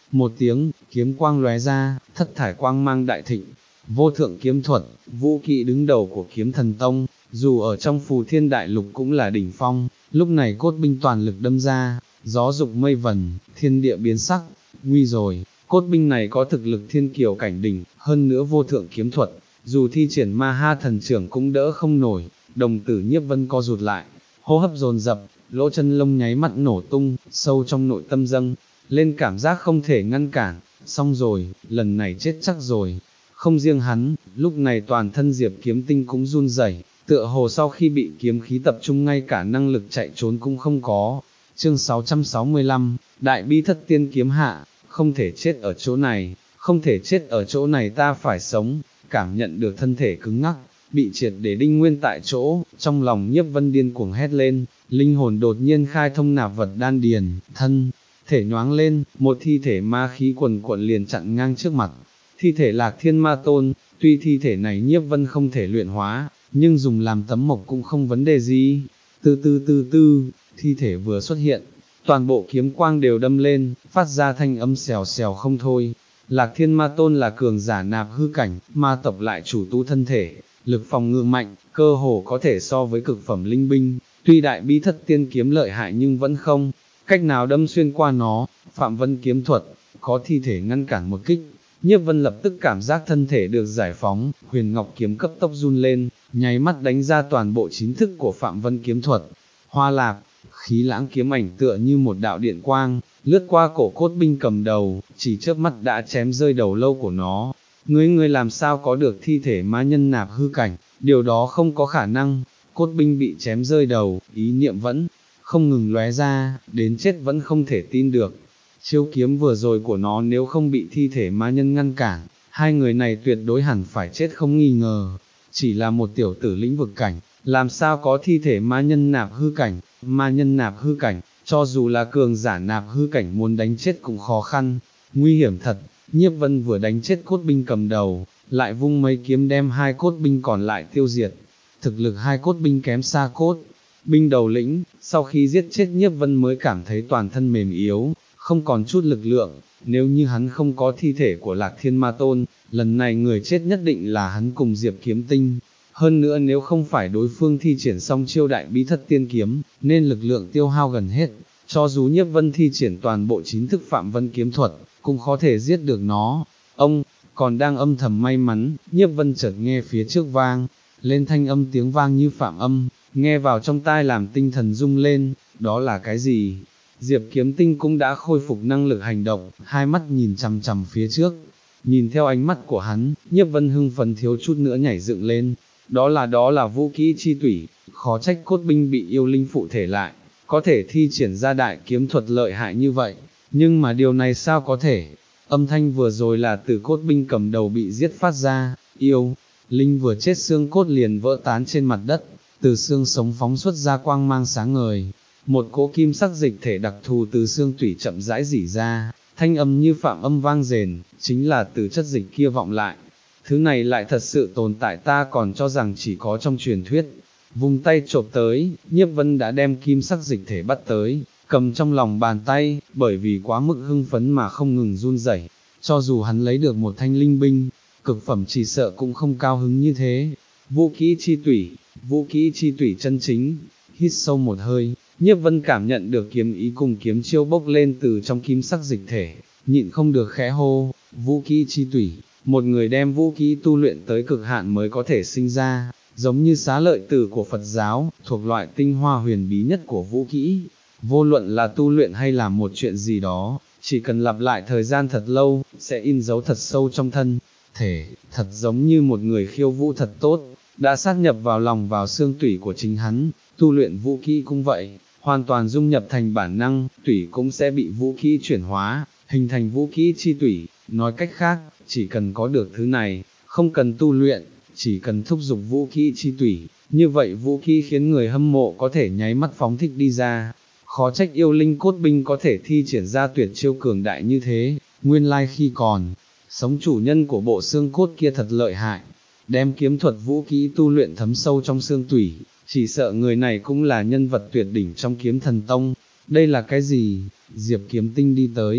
một tiếng, kiếm quang lóe ra, thất thải quang mang đại thịnh, vô thượng kiếm thuật, vũ kỹ đứng đầu của kiếm thần tông, dù ở trong phù thiên đại lục cũng là đỉnh phong, lúc này cốt binh toàn lực đâm ra, gió dục mây vần, thiên địa biến sắc, nguy rồi, cốt binh này có thực lực thiên kiều cảnh đỉnh, hơn nữa vô thượng kiếm thuật, dù thi triển ma ha thần trưởng cũng đỡ không nổi, đồng tử Nhiếp Vân co rụt lại, hô hấp dồn dập, lỗ chân lông nháy mắt nổ tung, sâu trong nội tâm dâng lên cảm giác không thể ngăn cản, xong rồi, lần này chết chắc rồi. Không riêng hắn, lúc này toàn thân Diệp Kiếm Tinh cũng run rẩy, tựa hồ sau khi bị kiếm khí tập trung ngay cả năng lực chạy trốn cũng không có. Chương sáu trăm sáu mươi lăm, Đại Bi Thất Tiên Kiếm Hạ, không thể chết ở chỗ này, không thể chết ở chỗ này, ta phải sống. Cảm nhận được thân thể cứng ngắc, bị triệt để đinh nguyên tại chỗ, trong lòng Nhiếp Vân điên cuồng hét lên, linh hồn đột nhiên khai thông nạp vật đan điền, thân thể nhoáng lên, một thi thể ma khí quần quận liền chặn ngang trước mặt. Thi thể Lạc Thiên Ma Tôn, tuy thi thể này Nhiếp Vân không thể luyện hóa, nhưng dùng làm tấm mộc cũng không vấn đề gì. Từ từ từ từ, thi thể vừa xuất hiện, toàn bộ kiếm quang đều đâm lên, phát ra thanh âm xèo xèo không thôi. Lạc Thiên Ma Tôn là cường giả nạp hư cảnh, ma tộc lại chủ tu thân thể, lực phòng ngự mạnh, cơ hồ có thể so với cực phẩm linh binh, tuy Đại Bi Thất Tiên Kiếm lợi hại nhưng vẫn không cách nào đâm xuyên qua nó. Phạm Vân kiếm thuật, có thi thể ngăn cản một kích, Nhiếp Vân lập tức cảm giác thân thể được giải phóng, Huyền Ngọc kiếm cấp tốc run lên, nháy mắt đánh ra toàn bộ chính thức của Phạm Vân kiếm thuật. Hoa Lạc, khí lãng kiếm ảnh tựa như một đạo điện quang, lướt qua cổ cốt binh cầm đầu, chỉ chớp mắt đã chém rơi đầu lâu của nó. Ngươi ngươi làm sao có được thi thể ma nhân nạp hư cảnh, điều đó không có khả năng. Cốt binh bị chém rơi đầu, ý niệm vẫn không ngừng lóe ra, đến chết vẫn không thể tin được. Chiêu kiếm vừa rồi của nó nếu không bị thi thể ma nhân ngăn cản, hai người này tuyệt đối hẳn phải chết không nghi ngờ. Chỉ là một tiểu tử lĩnh vực cảnh, làm sao có thi thể ma nhân nạp hư cảnh, ma nhân nạp hư cảnh, cho dù là cường giả nạp hư cảnh muốn đánh chết cũng khó khăn, nguy hiểm thật. Nhiếp Vân vừa đánh chết cốt binh cầm đầu, lại vung mấy kiếm đem hai cốt binh còn lại tiêu diệt. Thực lực hai cốt binh kém xa cốt binh đầu lĩnh, sau khi giết chết Nhiếp Vân mới cảm thấy toàn thân mềm yếu, không còn chút lực lượng. Nếu như hắn không có thi thể của Lạc Thiên Ma Tôn, lần này người chết nhất định là hắn cùng Diệp Kiếm Tinh. Hơn nữa nếu không phải đối phương thi triển xong chiêu Đại Bi Thất Tiên Kiếm, nên lực lượng tiêu hao gần hết, cho dù Nhiếp Vân thi triển toàn bộ chính thức Phạm Vân kiếm thuật, cũng khó thể giết được nó. Ông, còn đang âm thầm may mắn, Nhiếp Vân chợt nghe phía trước vang lên thanh âm, tiếng vang như phạm âm, nghe vào trong tai làm tinh thần rung lên. Đó là cái gì? Diệp Kiếm Tinh cũng đã khôi phục năng lực hành động, hai mắt nhìn chằm chằm phía trước. Nhìn theo ánh mắt của hắn, Nhiếp Vân hưng phấn thiếu chút nữa nhảy dựng lên. Đó là đó là vũ kỹ chi tủy, khó trách cốt binh bị yêu linh phụ thể lại, có thể thi triển ra đại kiếm thuật lợi hại như vậy. Nhưng mà điều này sao có thể? Âm thanh vừa rồi là từ cốt binh cầm đầu bị giết phát ra, yêu linh vừa chết xương cốt liền vỡ tán trên mặt đất, từ xương sống phóng xuất ra quang mang sáng ngời. Một cỗ kim sắc dịch thể đặc thù từ xương tủy chậm rãi rỉ ra, thanh âm như phạm âm vang rền, chính là từ chất dịch kia vọng lại. Thứ này lại thật sự tồn tại, ta còn cho rằng chỉ có trong truyền thuyết. Vùng tay chộp tới, Nhiếp Vân đã đem kim sắc dịch thể bắt tới, cầm trong lòng bàn tay, bởi vì quá mức hưng phấn mà không ngừng run rẩy. Cho dù hắn lấy được một thanh linh binh, cực phẩm chỉ sợ cũng không cao hứng như thế. Vũ kỹ chi tủy, vũ kỹ chi tủy chân chính. Hít sâu một hơi, Nhiếp Vân cảm nhận được kiếm ý cùng kiếm chiêu bốc lên từ trong kim sắc dịch thể, nhịn không được khẽ hô, vũ kỹ chi tủy. Một người đem vũ kỹ tu luyện tới cực hạn mới có thể sinh ra, giống như xá lợi tử của Phật giáo, thuộc loại tinh hoa huyền bí nhất của vũ kỹ. Vô luận là tu luyện hay là một chuyện gì đó, chỉ cần lặp lại thời gian thật lâu, sẽ in dấu thật sâu trong thân thể, thật giống như một người khiêu vũ thật tốt, đã sát nhập vào lòng vào xương tủy của chính hắn. Tu luyện vũ kỹ cũng vậy, hoàn toàn dung nhập thành bản năng, tủy cũng sẽ bị vũ kỹ chuyển hóa, hình thành vũ kỹ chi tủy. Nói cách khác, chỉ cần có được thứ này, không cần tu luyện, chỉ cần thúc giục vũ kỹ chi tủy, như vậy vũ kỹ khiến người hâm mộ có thể nháy mắt phóng thích đi ra. Khó trách yêu linh cốt binh có thể thi triển ra tuyệt chiêu cường đại như thế, nguyên lai khi còn sống chủ nhân của bộ xương cốt kia thật lợi hại, đem kiếm thuật vũ kỹ tu luyện thấm sâu trong xương tủy, chỉ sợ người này cũng là nhân vật tuyệt đỉnh trong kiếm thần tông. Đây là cái gì? Diệp Kiếm Tinh đi tới,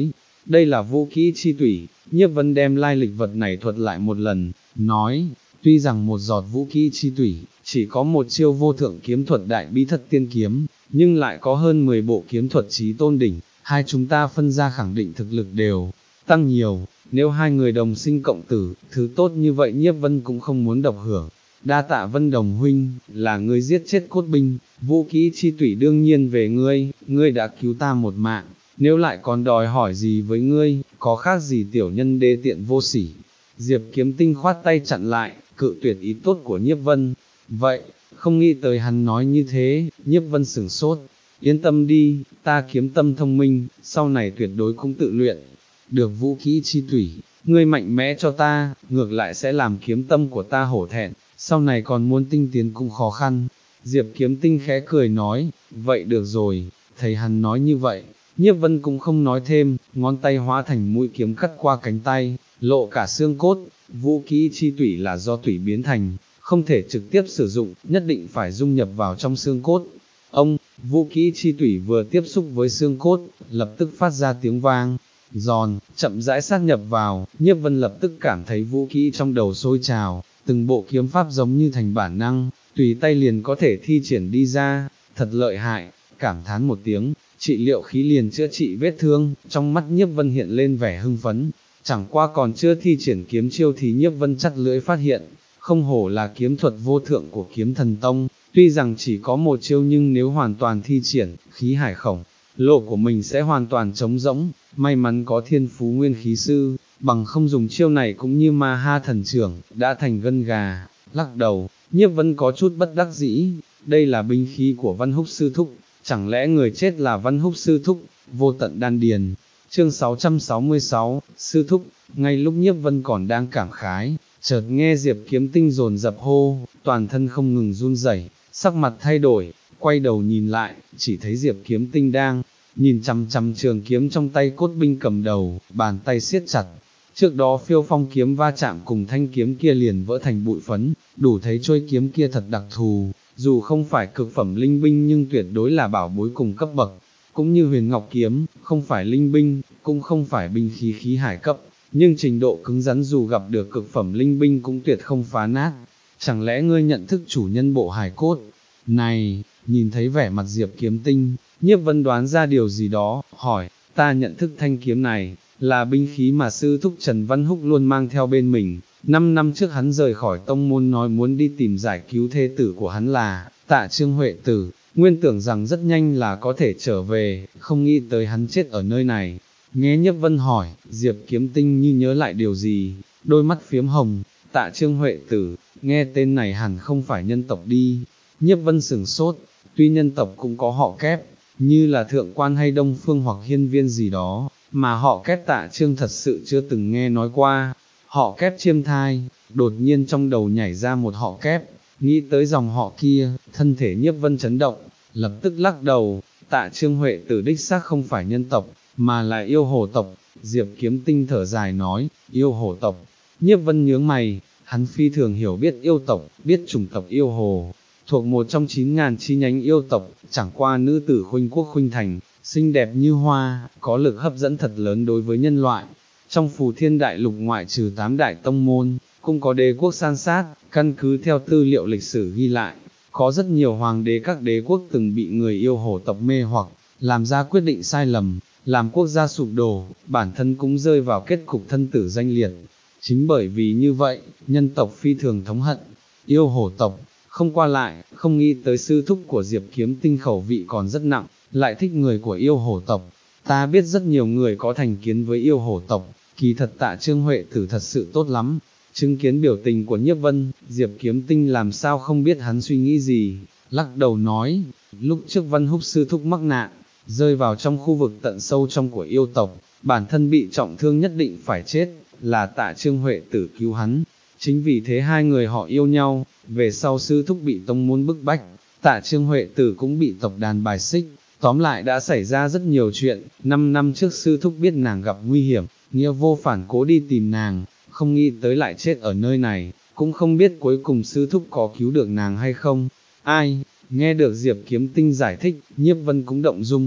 đây là vũ kỹ chi tủy. Nhiếp Vân đem lai lịch vật này thuật lại một lần, nói, tuy rằng một giọt vũ kỹ chi tủy, chỉ có một chiêu vô thượng kiếm thuật đại bí thất tiên kiếm, nhưng lại có hơn mười bộ kiếm thuật chí tôn đỉnh, hai chúng ta phân ra khẳng định thực lực đều tăng nhiều, nếu hai người đồng sinh cộng tử, thứ tốt như vậy Nhiếp Vân cũng không muốn độc hưởng. Đa tạ Vân Đồng huynh, là ngươi giết chết cốt binh, vũ kỹ chi tủy đương nhiên về ngươi, ngươi đã cứu ta một mạng, nếu lại còn đòi hỏi gì với ngươi, có khác gì tiểu nhân đê tiện vô sỉ. Diệp Kiếm Tinh khoát tay chặn lại, cự tuyệt ý tốt của Nhiếp Vân. Vậy, không nghĩ tới hắn nói như thế, Nhiếp Vân sửng sốt. Yên tâm đi, ta kiếm tâm thông minh, sau này tuyệt đối cũng tự luyện được vũ kỹ chi tủy, ngươi mạnh mẽ cho ta, ngược lại sẽ làm kiếm tâm của ta hổ thẹn, sau này còn muốn tinh tiến cũng khó khăn. Diệp Kiếm Tinh khẽ cười nói, vậy được rồi, thấy hắn nói như vậy, Nhiếp Vân cũng không nói thêm, ngón tay hóa thành mũi kiếm cắt qua cánh tay, lộ cả xương cốt. Vũ kỹ chi tủy là do tủy biến thành, không thể trực tiếp sử dụng, nhất định phải dung nhập vào trong xương cốt. Ông, vũ kỹ chi tủy vừa tiếp xúc với xương cốt, lập tức phát ra tiếng vang, giòn, chậm rãi sát nhập vào, Nhiếp Vân lập tức cảm thấy vũ kỹ trong đầu sôi trào, từng bộ kiếm pháp giống như thành bản năng, tùy tay liền có thể thi triển đi ra, thật lợi hại, cảm thán một tiếng, trị liệu khí liền chữa trị vết thương, trong mắt Nhiếp Vân hiện lên vẻ hưng phấn, chẳng qua còn chưa thi triển kiếm chiêu thì Nhiếp Vân chắt lưỡi phát hiện, không hổ là kiếm thuật vô thượng của Kiếm Thần Tông, tuy rằng chỉ có một chiêu nhưng nếu hoàn toàn thi triển, khí hải khổng lộ của mình sẽ hoàn toàn trống rỗng, may mắn có thiên phú nguyên khí sư, bằng không dùng chiêu này cũng như ma ha thần trưởng, đã thành gân gà. Lắc đầu, Nhiếp Vân có chút bất đắc dĩ, đây là binh khí của Văn Húc sư thúc, chẳng lẽ người chết là Văn Húc sư thúc, vô tận đan điền. Chương sáu trăm sáu mươi sáu, sư thúc. Ngay lúc Nhiếp Vân còn đang cảm khái, chợt nghe Diệp Kiếm Tinh dồn dập hô, toàn thân không ngừng run rẩy, sắc mặt thay đổi, quay đầu nhìn lại, chỉ thấy Diệp Kiếm Tinh đang nhìn chằm chằm trường kiếm trong tay cốt binh cầm đầu, bàn tay siết chặt. Trước đó phiêu phong kiếm va chạm cùng thanh kiếm kia liền vỡ thành bụi phấn, đủ thấy trôi kiếm kia thật đặc thù, dù không phải cực phẩm linh binh nhưng tuyệt đối là bảo bối cùng cấp bậc, cũng như Huyền Ngọc kiếm, không phải linh binh, cũng không phải binh khí khí hải cấp, nhưng trình độ cứng rắn dù gặp được cực phẩm linh binh cũng tuyệt không phá nát. Chẳng lẽ ngươi nhận thức chủ nhân bộ hài cốt này? Nhìn thấy vẻ mặt Diệp Kiếm Tinh, Nhiếp Vân đoán ra điều gì đó, hỏi, ta nhận thức thanh kiếm này, là binh khí mà sư thúc Trần Văn Húc luôn mang theo bên mình. Năm năm trước hắn rời khỏi tông môn nói muốn đi tìm giải cứu thê tử của hắn là Tạ Trương Huệ Tử, nguyên tưởng rằng rất nhanh là có thể trở về, không nghĩ tới hắn chết ở nơi này. Nghe Nhiếp Vân hỏi, Diệp Kiếm Tinh như nhớ lại điều gì, đôi mắt phiếm hồng. Tạ Trương Huệ Tử, nghe tên này hẳn không phải nhân tộc đi. Nhiếp Vân sửng sốt, tuy nhân tộc cũng có họ kép, như là Thượng Quan hay Đông Phương hoặc Hiên Viên gì đó, mà họ kép Tạ Trương thật sự chưa từng nghe nói qua. Họ kép Chiêm Thai, đột nhiên trong đầu nhảy ra một họ kép, nghĩ tới dòng họ kia, thân thể Nhiếp Vân chấn động, lập tức lắc đầu. Tạ Trương Huệ Tử đích xác không phải nhân tộc, mà là yêu hồ tộc. Diệp Kiếm Tinh thở dài nói, yêu hồ tộc. Nhiếp Vân nhướng mày, hắn phi thường hiểu biết yêu tộc, biết chủng tộc yêu hồ, thuộc một trong chín ngàn chi nhánh yêu tộc, chẳng qua nữ tử khuynh quốc khuynh thành, xinh đẹp như hoa, có lực hấp dẫn thật lớn đối với nhân loại. Trong Phù Thiên Đại Lục ngoại trừ tám đại tông môn, cũng có đế quốc san sát, căn cứ theo tư liệu lịch sử ghi lại, có rất nhiều hoàng đế các đế quốc từng bị người yêu hồ tộc mê hoặc, làm ra quyết định sai lầm, làm quốc gia sụp đổ, bản thân cũng rơi vào kết cục thân tử danh liệt. Chính bởi vì như vậy, nhân tộc phi thường thống hận yêu hồ tộc, không qua lại, không nghĩ tới sư thúc của Diệp Kiếm Tinh khẩu vị còn rất nặng, lại thích người của yêu hồ tộc. Ta biết rất nhiều người có thành kiến với yêu hồ tộc, kỳ thật Tạ Trương Huệ Tử thật sự tốt lắm. Chứng kiến biểu tình của Nhiếp Vân, Diệp Kiếm Tinh làm sao không biết hắn suy nghĩ gì, lắc đầu nói, lúc trước Văn Húc sư thúc mắc nạn, rơi vào trong khu vực tận sâu trong của yêu tộc, bản thân bị trọng thương nhất định phải chết, là Tạ Trương Huệ Tử cứu hắn. Chính vì thế hai người họ yêu nhau, về sau sư thúc bị tông môn bức bách, Tạ Trương Huệ Tử cũng bị tộc đàn bài xích, tóm lại đã xảy ra rất nhiều chuyện. Năm năm trước sư thúc biết nàng gặp nguy hiểm, nghĩa vô phản cố đi tìm nàng, không nghĩ tới lại chết ở nơi này, cũng không biết cuối cùng sư thúc có cứu được nàng hay không. Ai, nghe được Diệp Kiếm Tinh giải thích, Nhiếp Vân cũng động dung,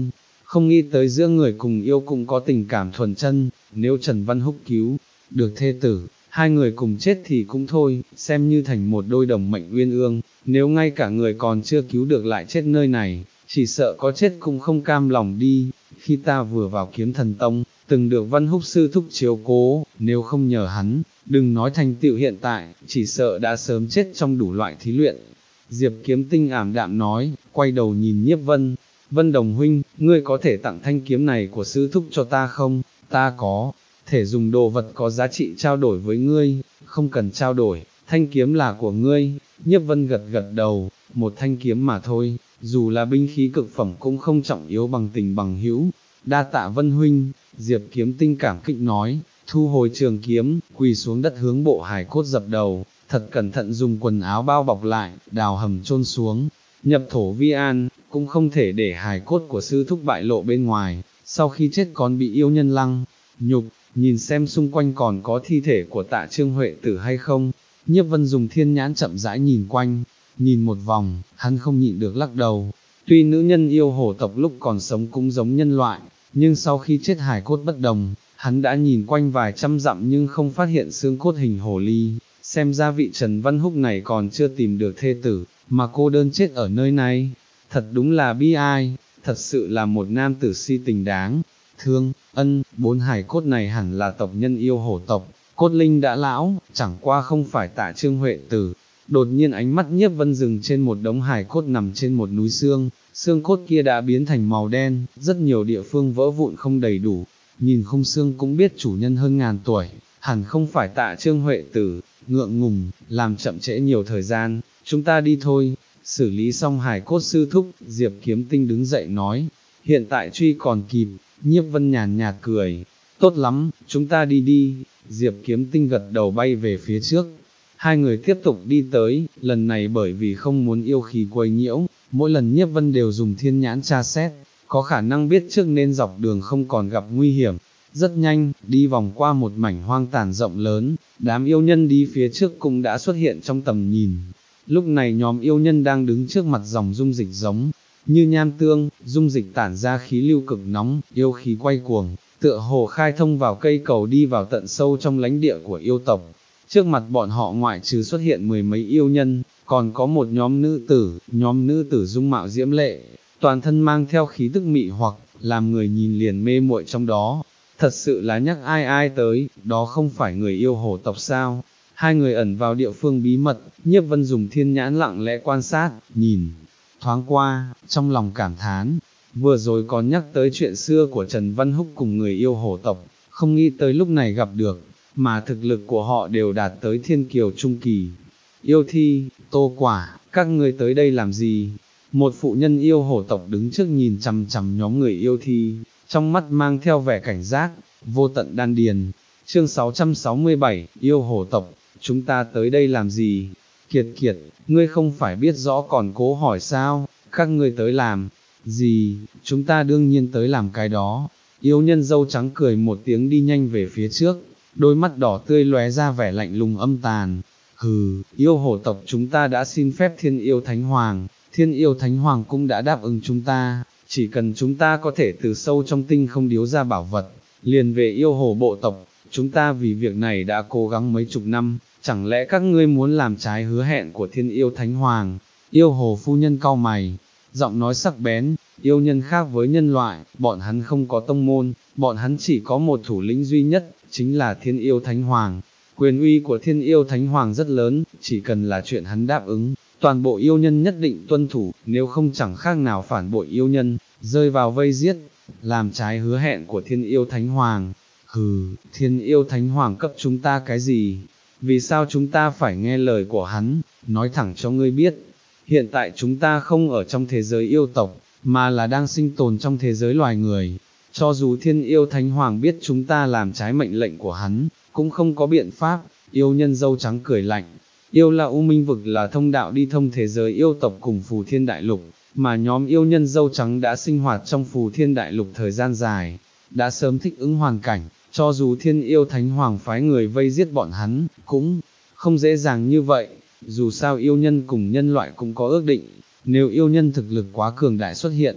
không nghĩ tới giữa người cùng yêu cũng có tình cảm thuần chân, nếu Trần Văn Húc cứu được thê tử, hai người cùng chết thì cũng thôi, xem như thành một đôi đồng mệnh uyên ương, nếu ngay cả người còn chưa cứu được lại chết nơi này, chỉ sợ có chết cũng không cam lòng đi. Khi ta vừa vào Kiếm Thần Tông, từng được Văn Húc sư thúc chiếu cố, nếu không nhờ hắn, đừng nói thành tựu hiện tại, chỉ sợ đã sớm chết trong đủ loại thí luyện. Diệp Kiếm Tinh ảm đạm nói, quay đầu nhìn Nhiếp Vân, Vân Đồng huynh, ngươi có thể tặng thanh kiếm này của sư thúc cho ta không? Ta có thể dùng đồ vật có giá trị trao đổi với ngươi. Không cần trao đổi, thanh kiếm là của ngươi. Nhiếp Vân gật gật đầu, một thanh kiếm mà thôi, dù là binh khí cực phẩm cũng không trọng yếu bằng tình bằng hữu. Đa tạ Vân huynh. Diệp Kiếm Tinh cảm kích nói, thu hồi trường kiếm, quỳ xuống đất hướng bộ hài cốt dập đầu, thật cẩn thận dùng quần áo bao bọc lại, đào hầm chôn xuống. Nhập thổ vi an, cũng không thể để hài cốt của sư thúc bại lộ bên ngoài, sau khi chết còn bị yêu nhân lăng nhục. Nhìn xem xung quanh còn có thi thể của Tạ Trương Huệ Tử hay không. Nhiếp Vân dùng thiên nhãn chậm rãi nhìn quanh, nhìn một vòng, hắn không nhịn được lắc đầu. Tuy nữ nhân yêu hổ tộc lúc còn sống cũng giống nhân loại, nhưng sau khi chết hài cốt bất đồng, hắn đã nhìn quanh vài trăm dặm nhưng không phát hiện xương cốt hình hổ ly. Xem ra vị Trần Văn Húc này còn chưa tìm được thê tử, mà cô đơn chết ở nơi này. Thật đúng là bi ai, thật sự là một nam tử si tình đáng thương. Ân, bốn hài cốt này hẳn là tộc nhân yêu hổ tộc, cốt linh đã lão, chẳng qua không phải Tạ Trương Huệ Tử. Đột nhiên ánh mắt Nhiếp Vân dừng trên một đống hài cốt nằm trên một núi xương, xương cốt kia đã biến thành màu đen, rất nhiều địa phương vỡ vụn không đầy đủ, nhìn khung xương cũng biết chủ nhân hơn ngàn tuổi, hẳn không phải Tạ Trương Huệ Tử. Ngượng ngùng, làm chậm trễ nhiều thời gian, chúng ta đi thôi. Xử lý xong hài cốt sư thúc, Diệp Kiếm Tinh đứng dậy nói, hiện tại truy còn kịp. Nhiếp Vân nhàn nhạt cười, tốt lắm, chúng ta đi đi. Diệp Kiếm Tinh gật đầu bay về phía trước. Hai người tiếp tục đi tới, lần này bởi vì không muốn yêu khí quấy nhiễu, mỗi lần Nhiếp Vân đều dùng thiên nhãn tra xét, có khả năng biết trước nên dọc đường không còn gặp nguy hiểm. Rất nhanh, đi vòng qua một mảnh hoang tàn rộng lớn, đám yêu nhân đi phía trước cũng đã xuất hiện trong tầm nhìn. Lúc này nhóm yêu nhân đang đứng trước mặt dòng dung dịch giống như nham tương, dung dịch tản ra khí lưu cực nóng, yêu khí quay cuồng, tựa hồ khai thông vào cây cầu đi vào tận sâu trong lãnh địa của yêu tộc. Trước mặt bọn họ ngoại trừ xuất hiện mười mấy yêu nhân, còn có một nhóm nữ tử, nhóm nữ tử dung mạo diễm lệ, toàn thân mang theo khí tức mị hoặc, làm người nhìn liền mê muội trong đó. Thật sự là nhắc ai ai tới, đó không phải người yêu hổ tộc sao? Hai người ẩn vào địa phương bí mật, Nhiếp Vân dùng thiên nhãn lặng lẽ quan sát, nhìn thoáng qua, trong lòng cảm thán, vừa rồi còn nhắc tới chuyện xưa của Trần Văn Húc cùng người yêu hổ tộc, không nghĩ tới lúc này gặp được, mà thực lực của họ đều đạt tới thiên kiều trung kỳ. Yêu thi, Tô Quả, các ngươi tới đây làm gì? Một phụ nhân yêu hổ tộc đứng trước nhìn chằm chằm nhóm người yêu thi, trong mắt mang theo vẻ cảnh giác, vô tận đan điền. Chương sáu trăm sáu mươi bảy, yêu hổ tộc, chúng ta tới đây làm gì? Kiệt Kiệt, ngươi không phải biết rõ còn cố hỏi sao, các ngươi tới làm gì? Chúng ta đương nhiên tới làm cái đó. Yêu nhân dâu trắng cười một tiếng đi nhanh về phía trước, đôi mắt đỏ tươi lóe ra vẻ lạnh lùng âm tàn. Hừ, yêu hổ tộc chúng ta đã xin phép Thiên Yêu Thánh Hoàng, Thiên Yêu Thánh Hoàng cũng đã đáp ứng chúng ta, chỉ cần chúng ta có thể từ sâu trong tinh không điếu ra bảo vật, liền về yêu hổ bộ tộc. Chúng ta vì việc này đã cố gắng mấy chục năm, chẳng lẽ các ngươi muốn làm trái hứa hẹn của Thiên Yêu Thánh Hoàng? Yêu hồ phu nhân cau mày, giọng nói sắc bén, yêu nhân khác với nhân loại, bọn hắn không có tông môn, bọn hắn chỉ có một thủ lĩnh duy nhất, chính là Thiên Yêu Thánh Hoàng. Quyền uy của Thiên Yêu Thánh Hoàng rất lớn, chỉ cần là chuyện hắn đáp ứng, toàn bộ yêu nhân nhất định tuân thủ, nếu không chẳng khác nào phản bội yêu nhân, rơi vào vây giết, làm trái hứa hẹn của Thiên Yêu Thánh Hoàng. Hừ, Thiên Yêu Thánh Hoàng cấp chúng ta cái gì? Vì sao chúng ta phải nghe lời của hắn? Nói thẳng cho ngươi biết, hiện tại chúng ta không ở trong thế giới yêu tộc, mà là đang sinh tồn trong thế giới loài người. Cho dù Thiên Yêu Thánh Hoàng biết chúng ta làm trái mệnh lệnh của hắn, cũng không có biện pháp. Yêu nhân dâu trắng cười lạnh, yêu là U Minh vực là thông đạo đi thông thế giới yêu tộc cùng Phù Thiên Đại Lục, mà nhóm yêu nhân dâu trắng đã sinh hoạt trong Phù Thiên Đại Lục thời gian dài, đã sớm thích ứng hoàn cảnh, cho dù Thiên Yêu Thánh Hoàng phái người vây giết bọn hắn, cũng không dễ dàng như vậy. Dù sao yêu nhân cùng nhân loại cũng có ước định, nếu yêu nhân thực lực quá cường đại xuất hiện,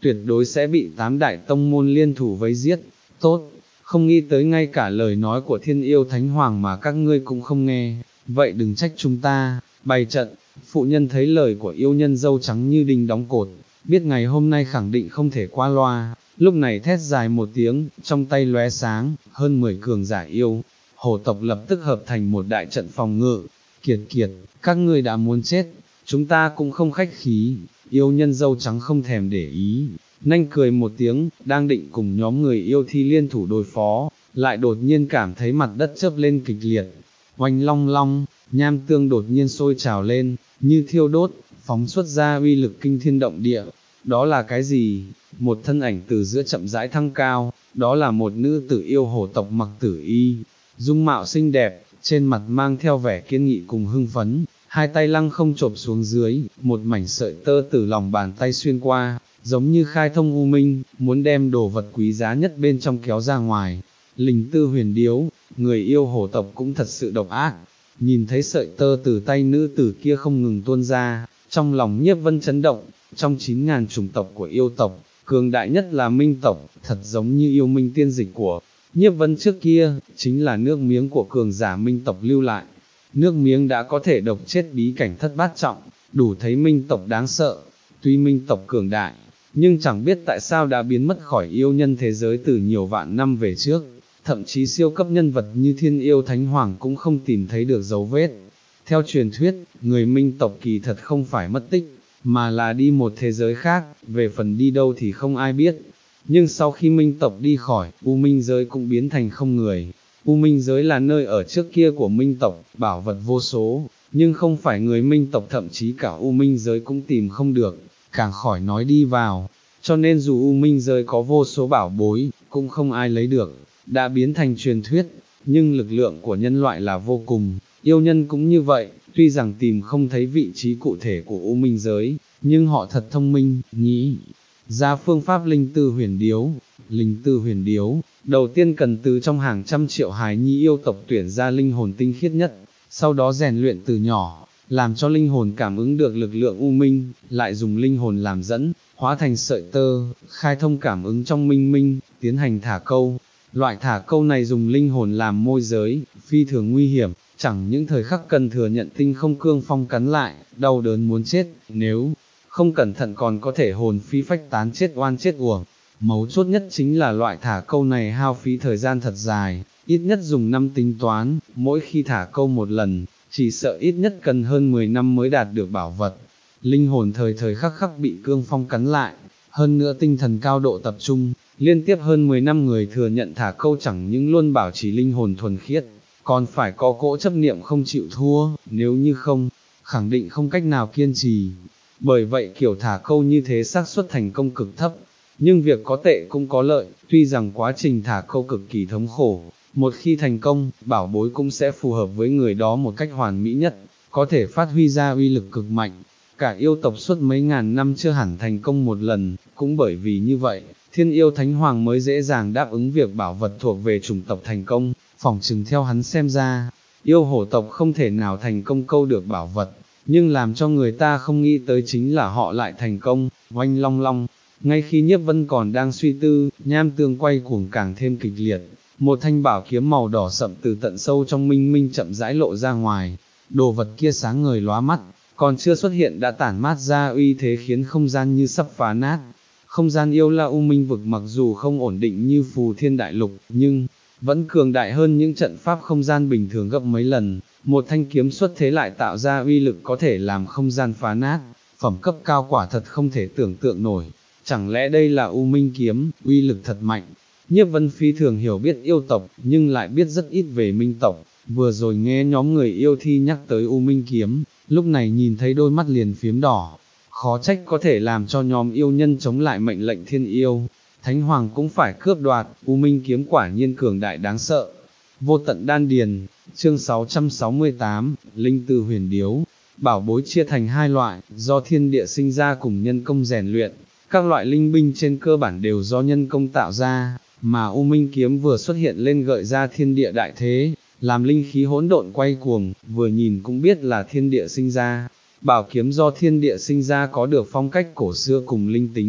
tuyệt đối sẽ bị tám đại tông môn liên thủ vây giết. Tốt, không nghĩ tới ngay cả lời nói của Thiên Yêu Thánh Hoàng mà các ngươi cũng không nghe, vậy đừng trách chúng ta, bày trận. Phụ nhân thấy lời của yêu nhân dâu trắng như đinh đóng cột, biết ngày hôm nay khẳng định không thể qua loa, lúc này thét dài một tiếng, trong tay lóe sáng, hơn mười cường giả yêu, hổ tộc lập tức hợp thành một đại trận phòng ngự. Kiệt kiệt, các ngươi đã muốn chết, chúng ta cũng không khách khí. Yêu nhân dâu trắng không thèm để ý, nanh cười một tiếng, đang định cùng nhóm người yêu thi liên thủ đối phó, lại đột nhiên cảm thấy mặt đất chớp lên kịch liệt, oanh long long, nham tương đột nhiên sôi trào lên, như thiêu đốt, phóng xuất ra uy lực kinh thiên động địa. Đó là cái gì? Một thân ảnh từ giữa chậm rãi thăng cao, đó là một nữ tử yêu hổ tộc mặc tử y, dung mạo xinh đẹp, trên mặt mang theo vẻ kiên nghị cùng hưng phấn, hai tay lăng không chộp xuống dưới, một mảnh sợi tơ từ lòng bàn tay xuyên qua, giống như khai thông u minh, muốn đem đồ vật quý giá nhất bên trong kéo ra ngoài. Linh tư huyền điếu, người yêu hổ tộc cũng thật sự độc ác, nhìn thấy sợi tơ từ tay nữ tử kia không ngừng tuôn ra, trong lòng Nhiếp Vân chấn động. Trong chín ngàn chủng tộc của yêu tộc, cường đại nhất là minh tộc, thật giống như yêu minh tiên dịch của Nhiếp Vân trước kia, chính là nước miếng của cường giả minh tộc lưu lại. Nước miếng đã có thể độc chết bí cảnh thất bát trọng, đủ thấy minh tộc đáng sợ. Tuy minh tộc cường đại, nhưng chẳng biết tại sao đã biến mất khỏi yêu nhân thế giới từ nhiều vạn năm về trước, thậm chí siêu cấp nhân vật như Thiên Yêu Thánh Hoàng cũng không tìm thấy được dấu vết. Theo truyền thuyết, người minh tộc kỳ thật không phải mất tích, mà là đi một thế giới khác, về phần đi đâu thì không ai biết. Nhưng sau khi minh tộc đi khỏi, U Minh giới cũng biến thành không người. U Minh giới là nơi ở trước kia của minh tộc, bảo vật vô số, nhưng không phải người minh tộc, thậm chí cả U Minh giới cũng tìm không được, càng khỏi nói đi vào. Cho nên dù U Minh giới có vô số bảo bối, cũng không ai lấy được, đã biến thành truyền thuyết. Nhưng lực lượng của nhân loại là vô cùng, yêu nhân cũng như vậy, tuy rằng tìm không thấy vị trí cụ thể của U Minh giới, nhưng họ thật thông minh, nghĩ ra phương pháp linh tư huyền điếu. Linh tư huyền điếu, đầu tiên cần từ trong hàng trăm triệu hài nhi yêu tộc tuyển ra linh hồn tinh khiết nhất, sau đó rèn luyện từ nhỏ, làm cho linh hồn cảm ứng được lực lượng U Minh, lại dùng linh hồn làm dẫn, hóa thành sợi tơ, khai thông cảm ứng trong minh minh, tiến hành thả câu. Loại thả câu này dùng linh hồn làm môi giới, phi thường nguy hiểm, chẳng những thời khắc cần thừa nhận tinh không cương phong cắn lại, đau đớn muốn chết, nếu không cẩn thận còn có thể hồn phi phách tán, chết oan chết uổng. Mấu chốt nhất chính là loại thả câu này hao phí thời gian thật dài, ít nhất dùng năm tính toán, mỗi khi thả câu một lần, chỉ sợ ít nhất cần hơn mười năm mới đạt được bảo vật. Linh hồn thời thời khắc khắc bị cương phong cắn lại, hơn nữa tinh thần cao độ tập trung, liên tiếp hơn mười năm người thừa nhận thả câu chẳng những luôn bảo trì linh hồn thuần khiết, còn phải có cỗ chấp niệm không chịu thua, nếu như không, khẳng định không cách nào kiên trì. Bởi vậy kiểu thả câu như thế xác suất thành công cực thấp, nhưng việc có tệ cũng có lợi, tuy rằng quá trình thả câu cực kỳ thống khổ, một khi thành công, bảo bối cũng sẽ phù hợp với người đó một cách hoàn mỹ nhất, có thể phát huy ra uy lực cực mạnh. Cả yêu tộc suốt mấy ngàn năm chưa hẳn thành công một lần, cũng bởi vì như vậy, Thiên Yêu Thánh Hoàng mới dễ dàng đáp ứng việc bảo vật thuộc về chủng tộc thành công. Phỏng chừng theo hắn xem ra, yêu hổ tộc không thể nào thành công câu được bảo vật, nhưng làm cho người ta không nghĩ tới chính là họ lại thành công. Oanh long long, ngay khi Nhiếp Vân còn đang suy tư, nham tương quay cuồng càng thêm kịch liệt, một thanh bảo kiếm màu đỏ sậm từ tận sâu trong minh minh chậm rãi lộ ra ngoài. Đồ vật kia sáng ngời lóa mắt, còn chưa xuất hiện đã tản mát ra uy thế khiến không gian như sắp phá nát. Không gian yêu la U Minh vực mặc dù không ổn định như Phù Thiên Đại Lục, nhưng vẫn cường đại hơn những trận pháp không gian bình thường gấp mấy lần. Một thanh kiếm xuất thế lại tạo ra uy lực có thể làm không gian phá nát, phẩm cấp cao quả thật không thể tưởng tượng nổi. Chẳng lẽ đây là U Minh kiếm, uy lực thật mạnh. Nhiếp Vân phi thường hiểu biết yêu tộc, nhưng lại biết rất ít về minh tộc. Vừa rồi nghe nhóm người yêu thi nhắc tới U Minh kiếm, lúc này nhìn thấy đôi mắt liền phiếm đỏ. Khó trách có thể làm cho nhóm yêu nhân chống lại mệnh lệnh Thiên Yêu Thánh Hoàng cũng phải cướp đoạt. U Minh kiếm quả nhiên cường đại đáng sợ. Vô tận đan điền, chương sáu trăm sáu mươi tám, Linh tư huyền điếu. Bảo bối chia thành hai loại, do thiên địa sinh ra cùng nhân công rèn luyện. Các loại linh binh trên cơ bản đều do nhân công tạo ra, mà U Minh kiếm vừa xuất hiện lên gợi ra thiên địa đại thế, làm linh khí hỗn độn quay cuồng, vừa nhìn cũng biết là thiên địa sinh ra. Bảo kiếm do thiên địa sinh ra có được phong cách cổ xưa cùng linh tính,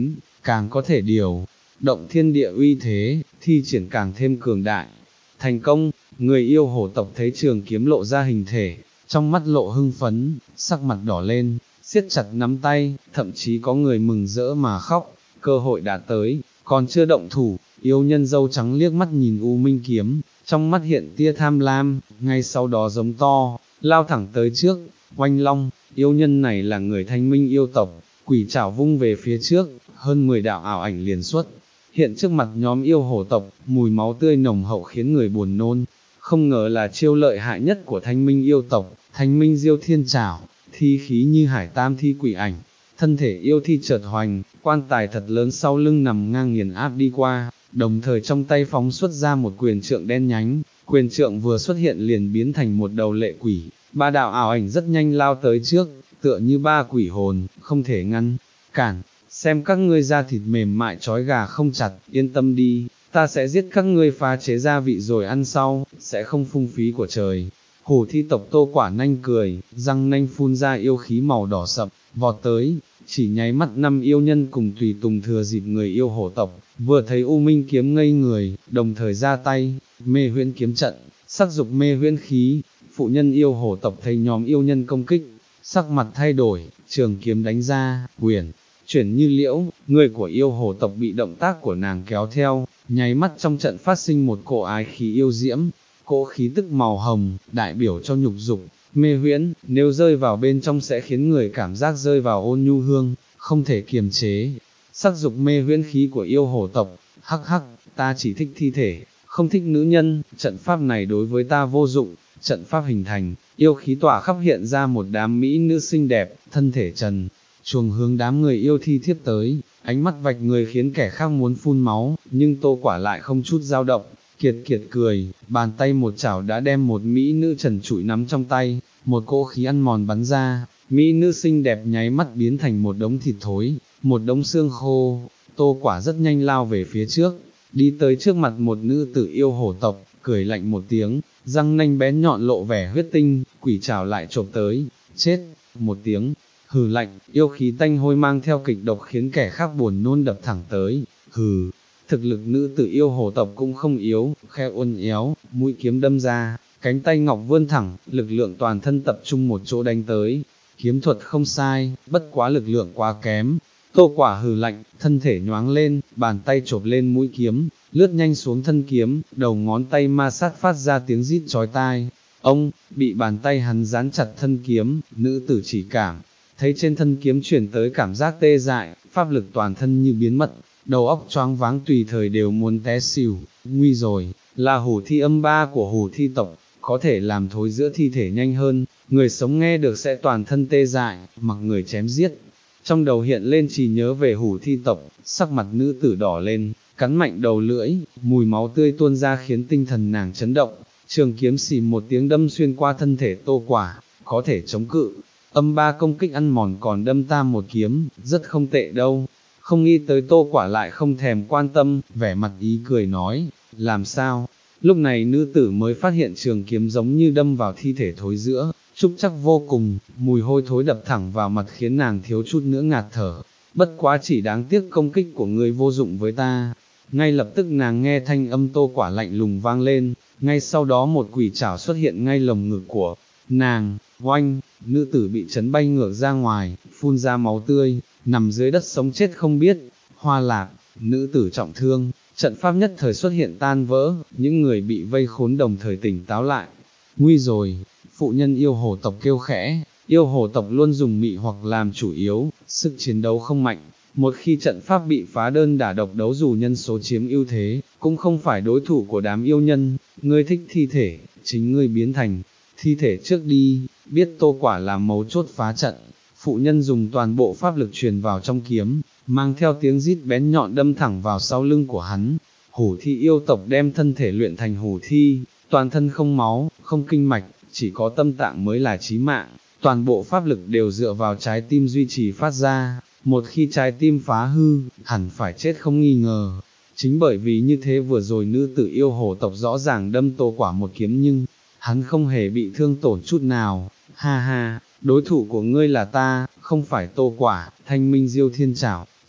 càng có thể điều động thiên địa uy thế, thi triển càng thêm cường đại. Thành công, người yêu hổ tộc thấy trường kiếm lộ ra hình thể, trong mắt lộ hưng phấn, sắc mặt đỏ lên, siết chặt nắm tay, thậm chí có người mừng rỡ mà khóc, cơ hội đã tới, còn chưa động thủ, yêu nhân dâu trắng liếc mắt nhìn U Minh kiếm, trong mắt hiện tia tham lam, ngay sau đó giống to, lao thẳng tới trước, oanh long, yêu nhân này là người thanh minh yêu tộc, quỷ trảo vung về phía trước, hơn mười đạo ảo ảnh liền xuất. Hiện trước mặt nhóm yêu hổ tộc, mùi máu tươi nồng hậu khiến người buồn nôn, không ngờ là chiêu lợi hại nhất của thanh minh yêu tộc, thanh minh diêu thiên trảo, thi khí như hải tam thi quỷ ảnh, thân thể yêu thi chợt hoành, quan tài thật lớn sau lưng nằm ngang nghiền áp đi qua, đồng thời trong tay phóng xuất ra một quyền trượng đen nhánh, quyền trượng vừa xuất hiện liền biến thành một đầu lệ quỷ, ba đạo ảo ảnh rất nhanh lao tới trước, tựa như ba quỷ hồn, không thể ngăn cản. Xem các ngươi da thịt mềm mại trói gà không chặt, yên tâm đi, ta sẽ giết các ngươi phá chế gia vị rồi ăn sau, sẽ không phung phí của trời. Hổ thi tộc Tô Quả nanh cười, răng nanh phun ra yêu khí màu đỏ sậm, vọt tới, chỉ nháy mắt năm yêu nhân cùng tùy tùng thừa dịp người yêu hổ tộc, vừa thấy U Minh kiếm ngây người, đồng thời ra tay, mê huyễn kiếm trận, sắc dục mê huyễn khí, phụ nhân yêu hổ tộc thấy nhóm yêu nhân công kích, sắc mặt thay đổi, trường kiếm đánh ra, quyền chuyển như liễu, người của yêu hồ tộc bị động tác của nàng kéo theo, nháy mắt trong trận phát sinh một cỗ ái khí yêu diễm, cỗ khí tức màu hồng, đại biểu cho nhục dục, mê huyễn, nếu rơi vào bên trong sẽ khiến người cảm giác rơi vào ôn nhu hương, không thể kiềm chế. Sắc dục mê huyễn khí của yêu hồ tộc, hắc hắc, ta chỉ thích thi thể, không thích nữ nhân, trận pháp này đối với ta vô dụng, trận pháp hình thành, yêu khí tỏa khắp hiện ra một đám mỹ nữ xinh đẹp, thân thể trần chuồng hướng đám người yêu thi thiếp tới, ánh mắt vạch người khiến kẻ khác muốn phun máu, nhưng Tô Quả lại không chút dao động, kiệt kiệt cười, bàn tay một chảo đã đem một mỹ nữ trần trụi nắm trong tay, một cỗ khí ăn mòn bắn ra, mỹ nữ xinh đẹp nháy mắt biến thành một đống thịt thối, một đống xương khô, Tô Quả rất nhanh lao về phía trước, đi tới trước mặt một nữ tử yêu hổ tộc, cười lạnh một tiếng, răng nanh bén nhọn lộ vẻ huyết tinh, quỷ trảo lại chộp tới, chết, một tiếng. Hừ lạnh, yêu khí tanh hôi mang theo kịch độc khiến kẻ khác buồn nôn đập thẳng tới, hừ, thực lực nữ tử yêu hổ tộc cũng không yếu, khe uốn éo, mũi kiếm đâm ra, cánh tay ngọc vươn thẳng, lực lượng toàn thân tập trung một chỗ đánh tới, kiếm thuật không sai, bất quá lực lượng quá kém. Tô Quả hừ lạnh, thân thể nhoáng lên, bàn tay chộp lên mũi kiếm, lướt nhanh xuống thân kiếm, đầu ngón tay ma sát phát ra tiếng rít chói tai. Ông, bị bàn tay hắn dán chặt thân kiếm, nữ tử chỉ cảm thấy trên thân kiếm chuyển tới cảm giác tê dại, pháp lực toàn thân như biến mất, đầu óc choáng váng tùy thời đều muốn té xỉu, nguy rồi, là hổ thi âm ba của hổ thi tộc, có thể làm thối giữa thi thể nhanh hơn, người sống nghe được sẽ toàn thân tê dại, mặc người chém giết. Trong đầu hiện lên chỉ nhớ về hổ thi tộc, sắc mặt nữ tử đỏ lên, cắn mạnh đầu lưỡi, mùi máu tươi tuôn ra khiến tinh thần nàng chấn động, trường kiếm xì một tiếng đâm xuyên qua thân thể Tô Quả, có thể chống cự. Âm ba công kích ăn mòn còn đâm ta một kiếm, rất không tệ đâu, không nghĩ tới Tô Quả lại không thèm quan tâm, vẻ mặt ý cười nói, làm sao, lúc này nữ tử mới phát hiện trường kiếm giống như đâm vào thi thể thối giữa, trúc chắc vô cùng, mùi hôi thối đập thẳng vào mặt khiến nàng thiếu chút nữa ngạt thở, bất quá chỉ đáng tiếc công kích của người vô dụng với ta. Ngay lập tức nàng nghe thanh âm Tô Quả lạnh lùng vang lên, ngay sau đó một quỷ trảo xuất hiện ngay lồng ngực của nàng, oanh, nữ tử bị chấn bay ngược ra ngoài, phun ra máu tươi, nằm dưới đất sống chết không biết. Hoa Lạc, nữ tử trọng thương, trận pháp nhất thời xuất hiện tan vỡ, những người bị vây khốn đồng thời tỉnh táo lại. Nguy rồi, phụ nhân yêu hồ tộc kêu khẽ, yêu hồ tộc luôn dùng mị hoặc làm chủ yếu, sức chiến đấu không mạnh. Một khi trận pháp bị phá đơn đả độc đấu dù nhân số chiếm ưu thế, cũng không phải đối thủ của đám yêu nhân. Ngươi thích thi thể, chính ngươi biến thành thi thể trước đi. Biết Tô Quả làm mấu chốt phá trận, phụ nhân dùng toàn bộ pháp lực truyền vào trong kiếm, mang theo tiếng rít bén nhọn đâm thẳng vào sau lưng của hắn. Hổ thi yêu tộc đem thân thể luyện thành hổ thi, toàn thân không máu, không kinh mạch, chỉ có tâm tạng mới là chí mạng, toàn bộ pháp lực đều dựa vào trái tim duy trì phát ra, một khi trái tim phá hư, hẳn phải chết không nghi ngờ. Chính bởi vì như thế vừa rồi nữ tử yêu hổ tộc rõ ràng đâm Tô Quả một kiếm nhưng, hắn không hề bị thương tổn chút nào, ha ha, đối thủ của ngươi là ta, không phải Tô Quả. Thanh minh diêu thiên trảo,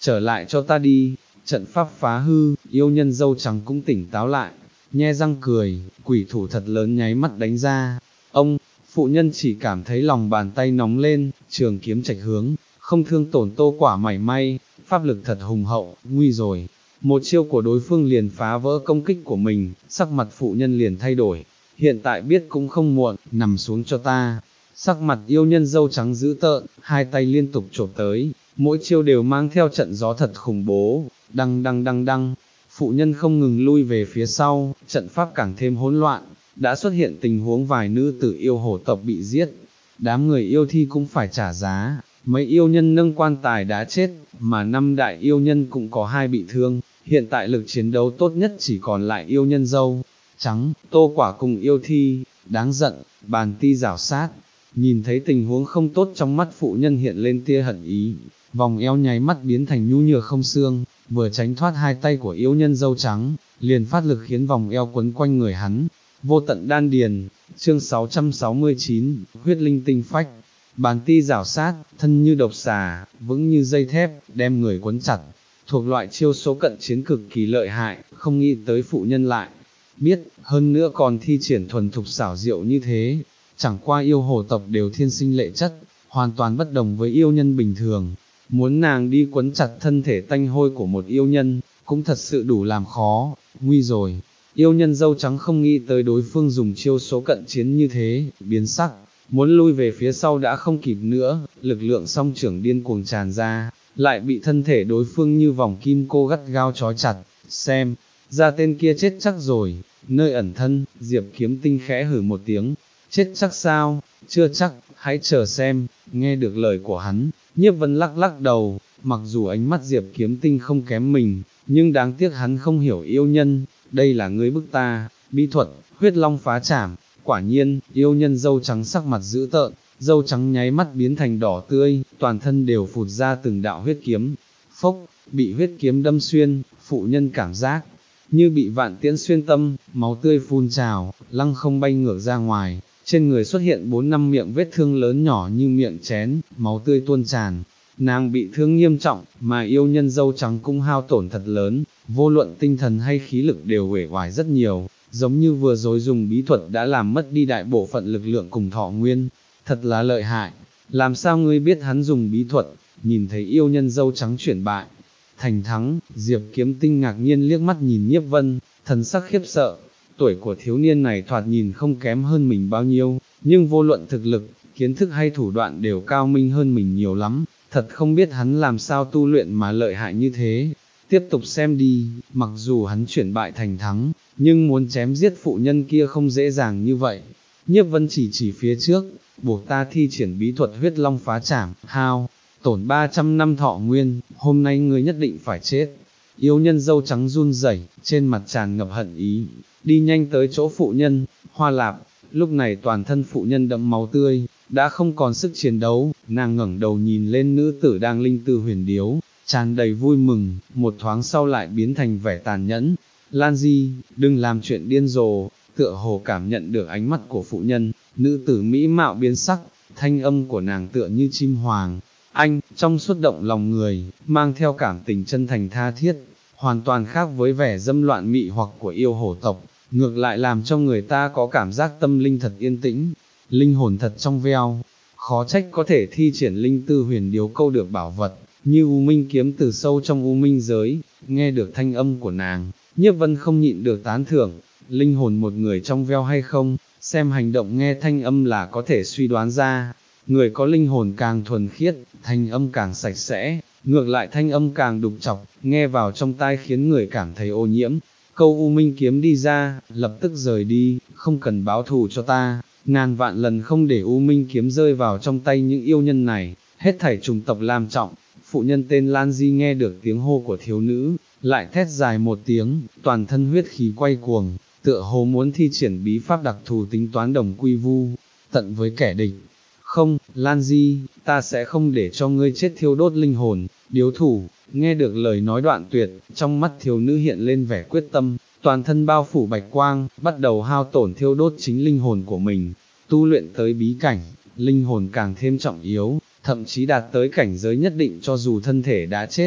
trở lại cho ta đi, trận pháp phá hư, yêu nhân dâu trắng cũng tỉnh táo lại, nhe răng cười, quỷ thủ thật lớn nháy mắt đánh ra, ông, phụ nhân chỉ cảm thấy lòng bàn tay nóng lên, trường kiếm chạch hướng, không thương tổn Tô Quả mảy may, pháp lực thật hùng hậu, nguy rồi. Một chiêu của đối phương liền phá vỡ công kích của mình, sắc mặt phụ nhân liền thay đổi, hiện tại biết cũng không muộn, nằm xuống cho ta. Sắc mặt yêu nhân dâu trắng dữ tợn, hai tay liên tục chộp tới, mỗi chiêu đều mang theo trận gió thật khủng bố, đăng đăng đăng đăng. Phụ nhân không ngừng lui về phía sau, trận pháp càng thêm hỗn loạn, đã xuất hiện tình huống vài nữ tử yêu hổ tộc bị giết, đám người yêu thi cũng phải trả giá, mấy yêu nhân nâng quan tài đã chết, mà năm đại yêu nhân cũng có hai bị thương, hiện tại lực chiến đấu tốt nhất chỉ còn lại yêu nhân dâu trắng, Tô Quả cùng yêu thi, đáng giận, bàn ti rảo sát, nhìn thấy tình huống không tốt trong mắt phụ nhân hiện lên tia hận ý, vòng eo nháy mắt biến thành nhu nhược không xương, vừa tránh thoát hai tay của yêu nhân dâu trắng, liền phát lực khiến vòng eo quấn quanh người hắn, vô tận đan điền, chương sáu trăm sáu mươi chín, huyết linh tinh phách, bàn ti rảo sát, thân như độc xà, vững như dây thép, đem người quấn chặt, thuộc loại chiêu số cận chiến cực kỳ lợi hại, không nghĩ tới phụ nhân lại, biết, hơn nữa còn thi triển thuần thục xảo diệu như thế, chẳng qua yêu hồ tộc đều thiên sinh lệ chất, hoàn toàn bất đồng với yêu nhân bình thường, muốn nàng đi quấn chặt thân thể tanh hôi của một yêu nhân, cũng thật sự đủ làm khó, nguy rồi. Yêu nhân dâu trắng không nghĩ tới đối phương dùng chiêu số cận chiến như thế, biến sắc, muốn lui về phía sau đã không kịp nữa, lực lượng song trưởng điên cuồng tràn ra, lại bị thân thể đối phương như vòng kim cô gắt gao trói chặt, xem, ra tên kia chết chắc rồi, nơi ẩn thân, Diệp Kiếm Tinh khẽ hử một tiếng, chết chắc sao, chưa chắc, hãy chờ xem, nghe được lời của hắn, Nhiếp Vân lắc lắc đầu, mặc dù ánh mắt Diệp Kiếm Tinh không kém mình, nhưng đáng tiếc hắn không hiểu yêu nhân, đây là ngươi bức ta, bí thuật, huyết long phá trảm, quả nhiên, yêu nhân dâu trắng sắc mặt dữ tợn, dâu trắng nháy mắt biến thành đỏ tươi, toàn thân đều phụt ra từng đạo huyết kiếm, phốc, bị huyết kiếm đâm xuyên, phụ nhân cảm giác, như bị vạn tiễn xuyên tâm, máu tươi phun trào, lăng không bay ngược ra ngoài, trên người xuất hiện bốn năm miệng vết thương lớn nhỏ như miệng chén, máu tươi tuôn tràn. Nàng bị thương nghiêm trọng, mà yêu nhân dâu trắng cũng hao tổn thật lớn, vô luận tinh thần hay khí lực đều uể oải rất nhiều, giống như vừa rồi dùng bí thuật đã làm mất đi đại bộ phận lực lượng cùng thọ nguyên, thật là lợi hại, làm sao ngươi biết hắn dùng bí thuật, nhìn thấy yêu nhân dâu trắng chuyển bại, thành thắng, Diệp Kiếm Tinh ngạc nhiên liếc mắt nhìn Nhiếp Vân, thần sắc khiếp sợ, tuổi của thiếu niên này thoạt nhìn không kém hơn mình bao nhiêu, nhưng vô luận thực lực, kiến thức hay thủ đoạn đều cao minh hơn mình nhiều lắm. Thật không biết hắn làm sao tu luyện mà lợi hại như thế, tiếp tục xem đi, mặc dù hắn chuyển bại thành thắng, nhưng muốn chém giết phụ nhân kia không dễ dàng như vậy. Nhiếp Vân chỉ chỉ phía trước, buộc ta thi triển bí thuật huyết long phá trảm, hao, tổn ba trăm năm thọ nguyên, hôm nay ngươi nhất định phải chết. Yêu nhân dâu trắng run rẩy, trên mặt tràn ngập hận ý, đi nhanh tới chỗ phụ nhân, Hoa Lạp, lúc này toàn thân phụ nhân đẫm máu tươi, đã không còn sức chiến đấu, nàng ngẩng đầu nhìn lên nữ tử đang linh tư huyền điếu, tràn đầy vui mừng, một thoáng sau lại biến thành vẻ tàn nhẫn. Lan Di, đừng làm chuyện điên rồ, tựa hồ cảm nhận được ánh mắt của phụ nhân, nữ tử mỹ mạo biến sắc, thanh âm của nàng tựa như chim hoàng, anh, trong suốt động lòng người, mang theo cảm tình chân thành tha thiết, hoàn toàn khác với vẻ dâm loạn mị hoặc của yêu hổ tộc, ngược lại làm cho người ta có cảm giác tâm linh thật yên tĩnh, linh hồn thật trong veo, khó trách có thể thi triển linh tư huyền điếu câu được bảo vật, như U Minh kiếm từ sâu trong U Minh giới, nghe được thanh âm của nàng, Nhiếp Vân không nhịn được tán thưởng, linh hồn một người trong veo hay không, xem hành động nghe thanh âm là có thể suy đoán ra, người có linh hồn càng thuần khiết, thanh âm càng sạch sẽ, ngược lại thanh âm càng đục chọc, nghe vào trong tai khiến người cảm thấy ô nhiễm. Câu U Minh kiếm đi ra, lập tức rời đi, không cần báo thù cho ta, ngàn vạn lần không để U Minh kiếm rơi vào trong tay những yêu nhân này, hết thảy trùng tộc làm trọng. Phụ nhân tên Lan Di nghe được tiếng hô của thiếu nữ, lại thét dài một tiếng, toàn thân huyết khí quay cuồng, tựa hồ muốn thi triển bí pháp đặc thù tính toán đồng quy vu, tận với kẻ địch. Không, Lan Di, ta sẽ không để cho ngươi chết thiêu đốt linh hồn, điếu thủ. Nghe được lời nói đoạn tuyệt, trong mắt thiếu nữ hiện lên vẻ quyết tâm, toàn thân bao phủ bạch quang, bắt đầu hao tổn thiêu đốt chính linh hồn của mình, tu luyện tới bí cảnh, linh hồn càng thêm trọng yếu, thậm chí đạt tới cảnh giới nhất định cho dù thân thể đã chết,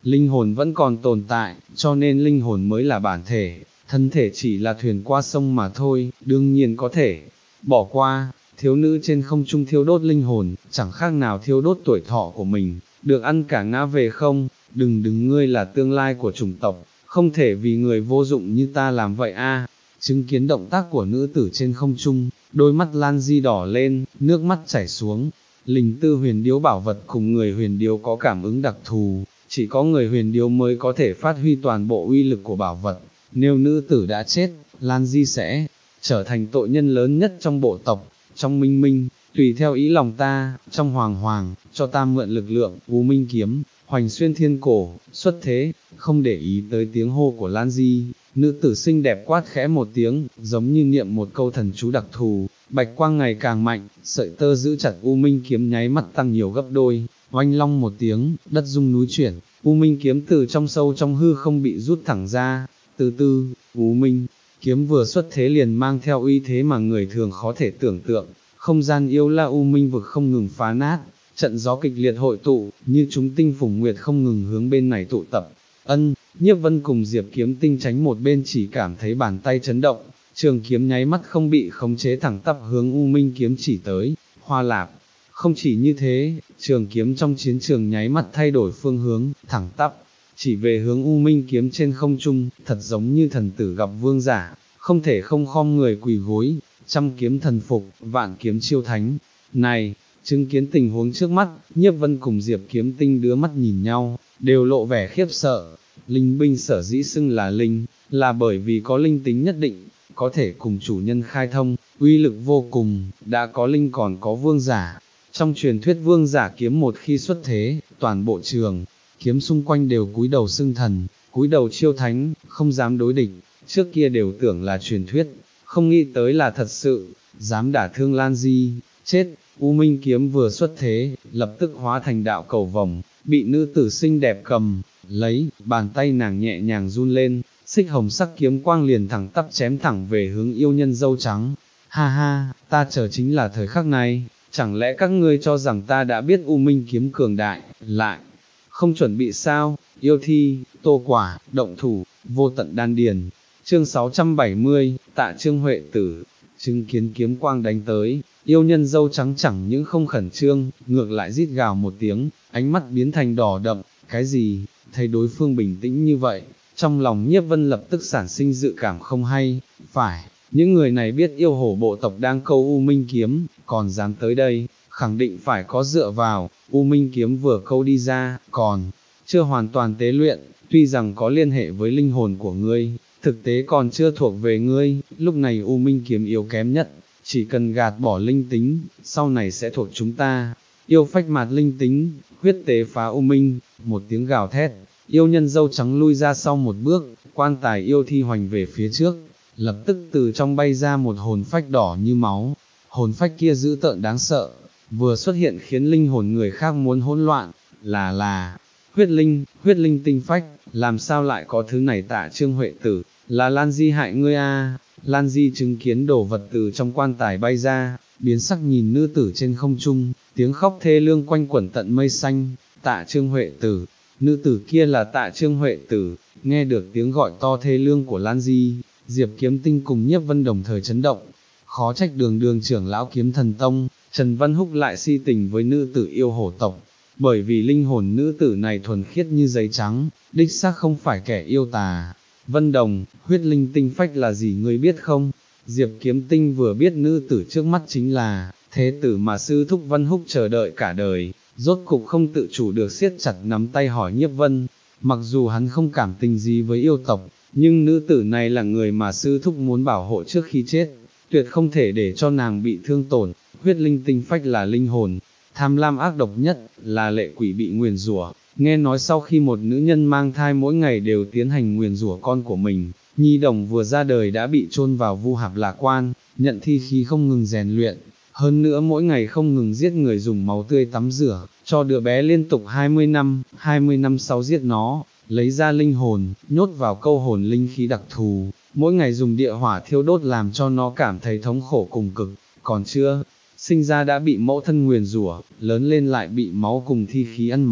linh hồn vẫn còn tồn tại, cho nên linh hồn mới là bản thể, thân thể chỉ là thuyền qua sông mà thôi, đương nhiên có thể bỏ qua. Thiếu nữ trên không trung thiêu đốt linh hồn, chẳng khác nào thiêu đốt tuổi thọ của mình, được ăn cả ngã về không, đừng đừng ngươi là tương lai của chủng tộc, không thể vì người vô dụng như ta làm vậy a. Chứng kiến động tác của nữ tử trên không trung, đôi mắt Lan Di đỏ lên, nước mắt chảy xuống. Linh tư huyền điếu bảo vật cùng người huyền điếu có cảm ứng đặc thù, chỉ có người huyền điếu mới có thể phát huy toàn bộ uy lực của bảo vật. Nếu nữ tử đã chết, Lan Di sẽ trở thành tội nhân lớn nhất trong bộ tộc. Trong minh minh, tùy theo ý lòng ta, trong hoàng hoàng, cho ta mượn lực lượng, U Minh kiếm, hoành xuyên thiên cổ, xuất thế. Không để ý tới tiếng hô của Lan Di, nữ tử xinh đẹp quát khẽ một tiếng, giống như niệm một câu thần chú đặc thù, bạch quang ngày càng mạnh, sợi tơ giữ chặt U Minh kiếm nháy mắt tăng nhiều gấp đôi, oanh long một tiếng, đất rung núi chuyển, U Minh kiếm từ trong sâu trong hư không bị rút thẳng ra. Từ từ, U Minh kiếm vừa xuất thế liền mang theo uy thế mà người thường khó thể tưởng tượng, không gian yêu la U Minh vực không ngừng phá nát, trận gió kịch liệt hội tụ, như chúng tinh phùng nguyệt không ngừng hướng bên này tụ tập. Ân, Nhiếp Vân cùng Diệp Kiếm Tinh tránh một bên chỉ cảm thấy bàn tay chấn động, trường kiếm nháy mắt không bị khống chế thẳng tắp hướng U Minh kiếm chỉ tới. Hoa Lạp, không chỉ như thế, trường kiếm trong chiến trường nháy mắt thay đổi phương hướng, thẳng tắp chỉ về hướng U Minh kiếm trên không trung, thật giống như thần tử gặp vương giả, không thể không khom người quỳ gối, trăm kiếm thần phục, vạn kiếm chiêu thánh. Này, chứng kiến tình huống trước mắt, Nhiếp Vân cùng Diệp Kiếm Tinh đưa mắt nhìn nhau, đều lộ vẻ khiếp sợ. Linh binh sở dĩ xưng là linh, là bởi vì có linh tính nhất định, có thể cùng chủ nhân khai thông, uy lực vô cùng, đã có linh còn có vương giả. Trong truyền thuyết vương giả kiếm một khi xuất thế, toàn bộ trường kiếm xung quanh đều cúi đầu xưng thần, cúi đầu chiêu thánh, không dám đối địch. Trước kia đều tưởng là truyền thuyết, không nghĩ tới là thật sự, dám đả thương Lan Di, chết. U Minh kiếm vừa xuất thế, lập tức hóa thành đạo cầu vòng, bị nữ tử xinh đẹp cầm lấy, bàn tay nàng nhẹ nhàng run lên, xích hồng sắc kiếm quang liền thẳng tắp chém thẳng về hướng yêu nhân dâu trắng. Ha ha, ta chờ chính là thời khắc này, chẳng lẽ các ngươi cho rằng ta đã biết U Minh kiếm cường đại, lại không chuẩn bị sao? Yêu thi, tô quả, động thủ, vô tận đan điền. Chương sáu trăm bảy mươi, Tạ Trương Huệ Tử. Chứng kiến kiếm quang đánh tới, yêu nhân dâu trắng chẳng những không khẩn trương, ngược lại rít gào một tiếng, ánh mắt biến thành đỏ đậm. Cái gì? Thấy đối phương bình tĩnh như vậy, trong lòng Nhiếp Vân lập tức sản sinh dự cảm không hay. Phải, những người này biết yêu hổ bộ tộc đang câu U Minh kiếm, còn dám tới đây, khẳng định phải có dựa vào. U Minh kiếm vừa câu đi ra, còn chưa hoàn toàn tế luyện, tuy rằng có liên hệ với linh hồn của ngươi, thực tế còn chưa thuộc về ngươi. Lúc này U Minh kiếm yếu kém nhất, chỉ cần gạt bỏ linh tính, sau này sẽ thuộc chúng ta. Yêu phách mạt linh tính, huyết tế phá U Minh. Một tiếng gào thét, yêu nhân dâu trắng lui ra sau một bước, quan tài yêu thi hoành về phía trước, lập tức từ trong bay ra một hồn phách đỏ như máu. Hồn phách kia dữ tợn đáng sợ, vừa xuất hiện khiến linh hồn người khác muốn hỗn loạn. Là là huyết linh, huyết linh tinh phách, làm sao lại có thứ này? Tạ Trương Huệ Tử, là Lan Di hại ngươi a? Lan Di chứng kiến đồ vật từ trong quan tài bay ra, biến sắc nhìn nữ tử trên không trung, tiếng khóc thê lương quanh quẩn tận mây xanh. Tạ Trương Huệ Tử, nữ tử kia là Tạ Trương Huệ Tử. Nghe được tiếng gọi to thê lương của Lan Di, Diệp Kiếm Tinh cùng Nhiếp Vân đồng thời chấn động. Khó trách đường đường trưởng lão Kiếm Thần Tông, Trần Văn Húc lại si tình với nữ tử yêu hổ tộc, bởi vì linh hồn nữ tử này thuần khiết như giấy trắng, đích xác không phải kẻ yêu tà. Vân Đồng, huyết linh tinh phách là gì ngươi biết không? Diệp Kiếm Tinh vừa biết nữ tử trước mắt chính là thế tử mà sư thúc Văn Húc chờ đợi cả đời, rốt cục không tự chủ được siết chặt nắm tay hỏi Nhiếp Vân. Mặc dù hắn không cảm tình gì với yêu tộc, nhưng nữ tử này là người mà sư thúc muốn bảo hộ trước khi chết, tuyệt không thể để cho nàng bị thương tổn. Huyết linh tinh phách là linh hồn tham lam ác độc nhất, là lệ quỷ bị nguyền rủa. Nghe nói sau khi một nữ nhân mang thai mỗi ngày đều tiến hành nguyền rủa con của mình, nhi đồng vừa ra đời đã bị chôn vào vu hạp lạc quan, nhận thi khí không ngừng rèn luyện, hơn nữa mỗi ngày không ngừng giết người dùng máu tươi tắm rửa, cho đứa bé liên tục hai mươi năm, hai mươi năm sau giết nó, lấy ra linh hồn, nhốt vào câu hồn linh khí đặc thù, mỗi ngày dùng địa hỏa thiêu đốt làm cho nó cảm thấy thống khổ cùng cực, còn chưa sinh ra đã bị mẫu thân nguyền rủa, lớn lên lại bị máu cùng thi khí ăn mòn,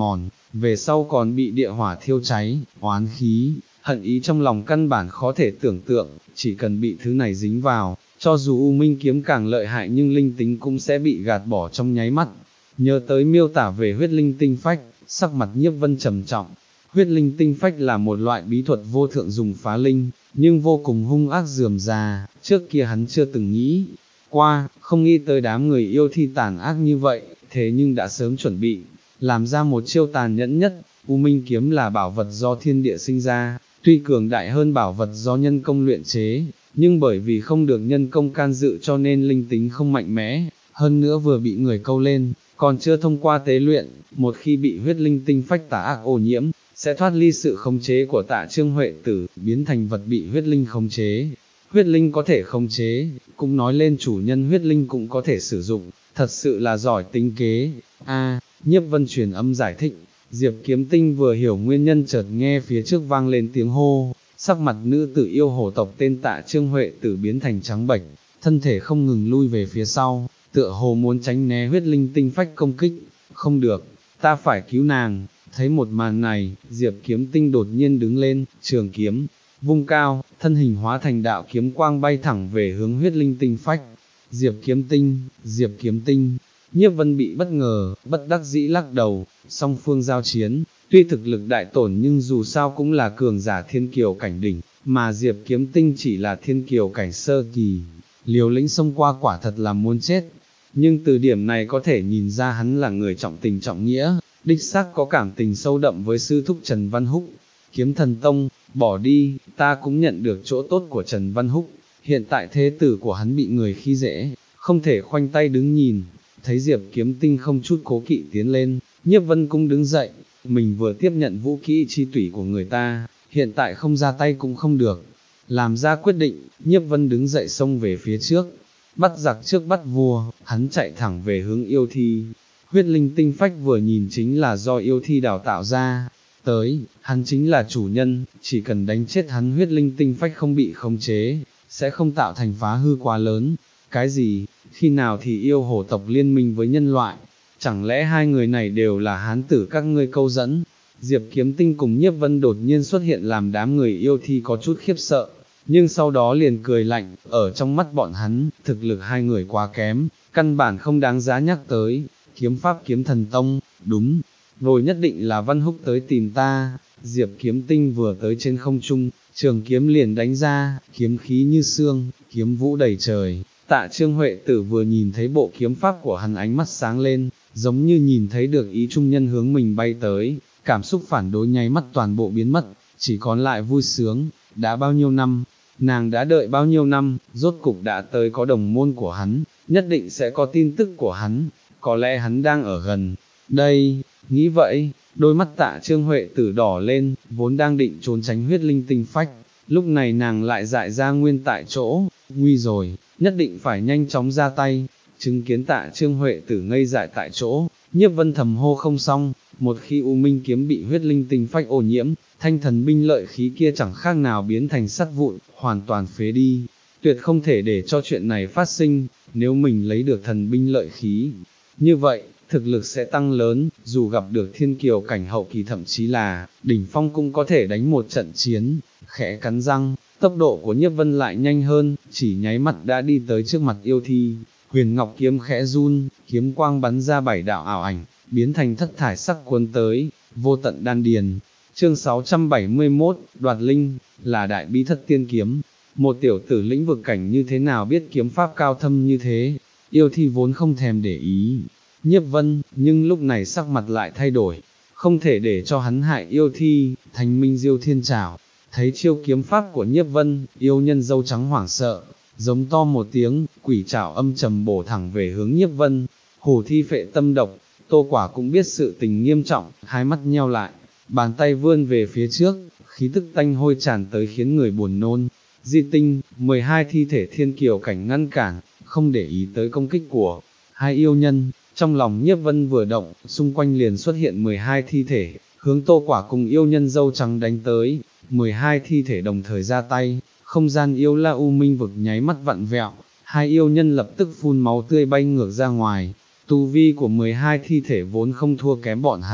về sau còn bị địa hỏa thiêu cháy, oán khí, hận ý trong lòng căn bản khó thể tưởng tượng, chỉ cần bị thứ này dính vào, cho dù U Minh kiếm càng lợi hại nhưng linh tính cũng sẽ bị gạt bỏ trong nháy mắt. Nhớ tới miêu tả về huyết linh tinh phách, sắc mặt Nhiếp Vân trầm trọng. Huyết linh tinh phách là một loại bí thuật vô thượng dùng phá linh, nhưng vô cùng hung ác rườm rà, trước kia hắn chưa từng nghĩ qua, không nghĩ tới đám người yêu thi tàn ác như vậy, thế nhưng đã sớm chuẩn bị, làm ra một chiêu tàn nhẫn nhất. U Minh kiếm là bảo vật do thiên địa sinh ra, tuy cường đại hơn bảo vật do nhân công luyện chế, nhưng bởi vì không được nhân công can dự cho nên linh tính không mạnh mẽ, hơn nữa vừa bị người câu lên, còn chưa thông qua tế luyện, một khi bị huyết linh tinh phách tà ác ô nhiễm, sẽ thoát ly sự khống chế của Tạ Trương Huệ Tử, biến thành vật bị huyết linh khống chế. Huyết linh có thể khống chế, cũng nói lên chủ nhân huyết linh cũng có thể sử dụng, thật sự là giỏi tính kế. A, Nhiếp Vân truyền âm giải thích, Diệp Kiếm Tinh vừa hiểu nguyên nhân chợt nghe phía trước vang lên tiếng hô, sắc mặt nữ tử yêu hổ tộc tên Tạ Trương Huệ Tử biến thành trắng bệch, thân thể không ngừng lui về phía sau, tựa hồ muốn tránh né huyết linh tinh phách công kích. Không được, ta phải cứu nàng. Thấy một màn này, Diệp Kiếm Tinh đột nhiên đứng lên, trường kiếm vung cao, thân hình hóa thành đạo kiếm quang bay thẳng về hướng huyết linh tinh phách. Diệp Kiếm Tinh, Diệp Kiếm Tinh, Nhiếp Vân bị bất ngờ, bất đắc dĩ lắc đầu. Song phương giao chiến, tuy thực lực đại tổn nhưng dù sao cũng là cường giả thiên kiều cảnh đỉnh, mà Diệp Kiếm Tinh chỉ là thiên kiều cảnh sơ kỳ, liều lĩnh xông qua quả thật là muốn chết. Nhưng từ điểm này có thể nhìn ra hắn là người trọng tình trọng nghĩa, đích xác có cảm tình sâu đậm với sư thúc Trần Văn Húc. Kiếm Thần Tông, bỏ đi, ta cũng nhận được chỗ tốt của Trần Văn Húc, hiện tại thế tử của hắn bị người khi dễ, không thể khoanh tay đứng nhìn. Thấy Diệp Kiếm Tinh không chút cố kỵ tiến lên, Nhiếp Vân cũng đứng dậy, mình vừa tiếp nhận vũ kỹ chi tủy của người ta, hiện tại không ra tay cũng không được. Làm ra quyết định, Nhiếp Vân đứng dậy xông về phía trước, bắt giặc trước bắt vua, hắn chạy thẳng về hướng yêu thi. Huyết linh tinh phách vừa nhìn chính là do yêu thi đào tạo ra, tới, hắn chính là chủ nhân, chỉ cần đánh chết hắn huyết linh tinh phách không bị khống chế, sẽ không tạo thành phá hư quá lớn. Cái gì, khi nào thì yêu hổ tộc liên minh với nhân loại, chẳng lẽ hai người này đều là hán tử các ngươi câu dẫn? Diệp Kiếm Tinh cùng Nhiếp Vân đột nhiên xuất hiện làm đám người yêu thi có chút khiếp sợ, nhưng sau đó liền cười lạnh, ở trong mắt bọn hắn, thực lực hai người quá kém, căn bản không đáng giá nhắc tới. Kiếm pháp Kiếm Thần Tông, đúng, rồi nhất định là Văn Húc tới tìm ta. Diệp Kiếm Tinh vừa tới trên không trung, trường kiếm liền đánh ra, kiếm khí như sương, kiếm vũ đầy trời. Tạ Trương Huệ Tử vừa nhìn thấy bộ kiếm pháp của hắn ánh mắt sáng lên, giống như nhìn thấy được ý trung nhân hướng mình bay tới, cảm xúc phản đối nháy mắt toàn bộ biến mất, chỉ còn lại vui sướng. Đã bao nhiêu năm, nàng đã đợi bao nhiêu năm, rốt cục đã tới có đồng môn của hắn, nhất định sẽ có tin tức của hắn, có lẽ hắn đang ở gần đây. Nghĩ vậy, đôi mắt Tạ Trương Huệ Tử đỏ lên, vốn đang định trốn tránh huyết linh tinh phách, lúc này nàng lại dại ra nguyên tại chỗ, nguy rồi, nhất định phải nhanh chóng ra tay. Chứng kiến Tạ Trương Huệ Tử ngây dại tại chỗ, Nhiếp Vân thầm hô không xong, một khi U Minh kiếm bị huyết linh tinh phách ô nhiễm, thanh thần binh lợi khí kia chẳng khác nào biến thành sắt vụn, hoàn toàn phế đi, tuyệt không thể để cho chuyện này phát sinh. Nếu mình lấy được thần binh lợi khí, như vậy, thực lực sẽ tăng lớn, dù gặp được thiên kiều cảnh hậu kỳ thậm chí là đỉnh phong cũng có thể đánh một trận chiến. Khẽ cắn răng, tốc độ của Nhiếp Vân lại nhanh hơn, chỉ nháy mắt đã đi tới trước mặt yêu thi. Huyền Ngọc kiếm khẽ run, kiếm quang bắn ra bảy đạo ảo ảnh, biến thành thất thải sắc cuốn tới, vô tận đan điền. Chương sáu trăm bảy mươi mốt, đoạt linh, là đại bí thất tiên kiếm. Một tiểu tử lĩnh vực cảnh như thế nào biết kiếm pháp cao thâm như thế? Yêu thi vốn không thèm để ý Nhiếp Vân, nhưng lúc này sắc mặt lại thay đổi, không thể để cho hắn hại yêu thi. Thánh Minh Diêu Thiên Trảo, thấy chiêu kiếm pháp của Nhiếp Vân, yêu nhân dâu trắng hoảng sợ, giống to một tiếng, quỷ trảo âm trầm bổ thẳng về hướng Nhiếp Vân. Hổ thi phệ tâm độc, Tô Quả cũng biết sự tình nghiêm trọng, hai mắt nheo lại, bàn tay vươn về phía trước, khí tức tanh hôi tràn tới khiến người buồn nôn. Di tinh, mười hai thi thể thiên kiều cảnh ngăn cản, không để ý tới công kích của hai yêu nhân. Trong lòng Nhiếp Vân vừa động, xung quanh liền xuất hiện mười hai thi thể, hướng Tô Quả cùng yêu nhân dâu trắng đánh tới. mười hai thi thể đồng thời ra tay, không gian yêu la u minh vực nháy mắt vặn vẹo, hai yêu nhân lập tức phun máu tươi bay ngược ra ngoài. Tu vi của mười hai thi thể vốn không thua kém bọn hắn,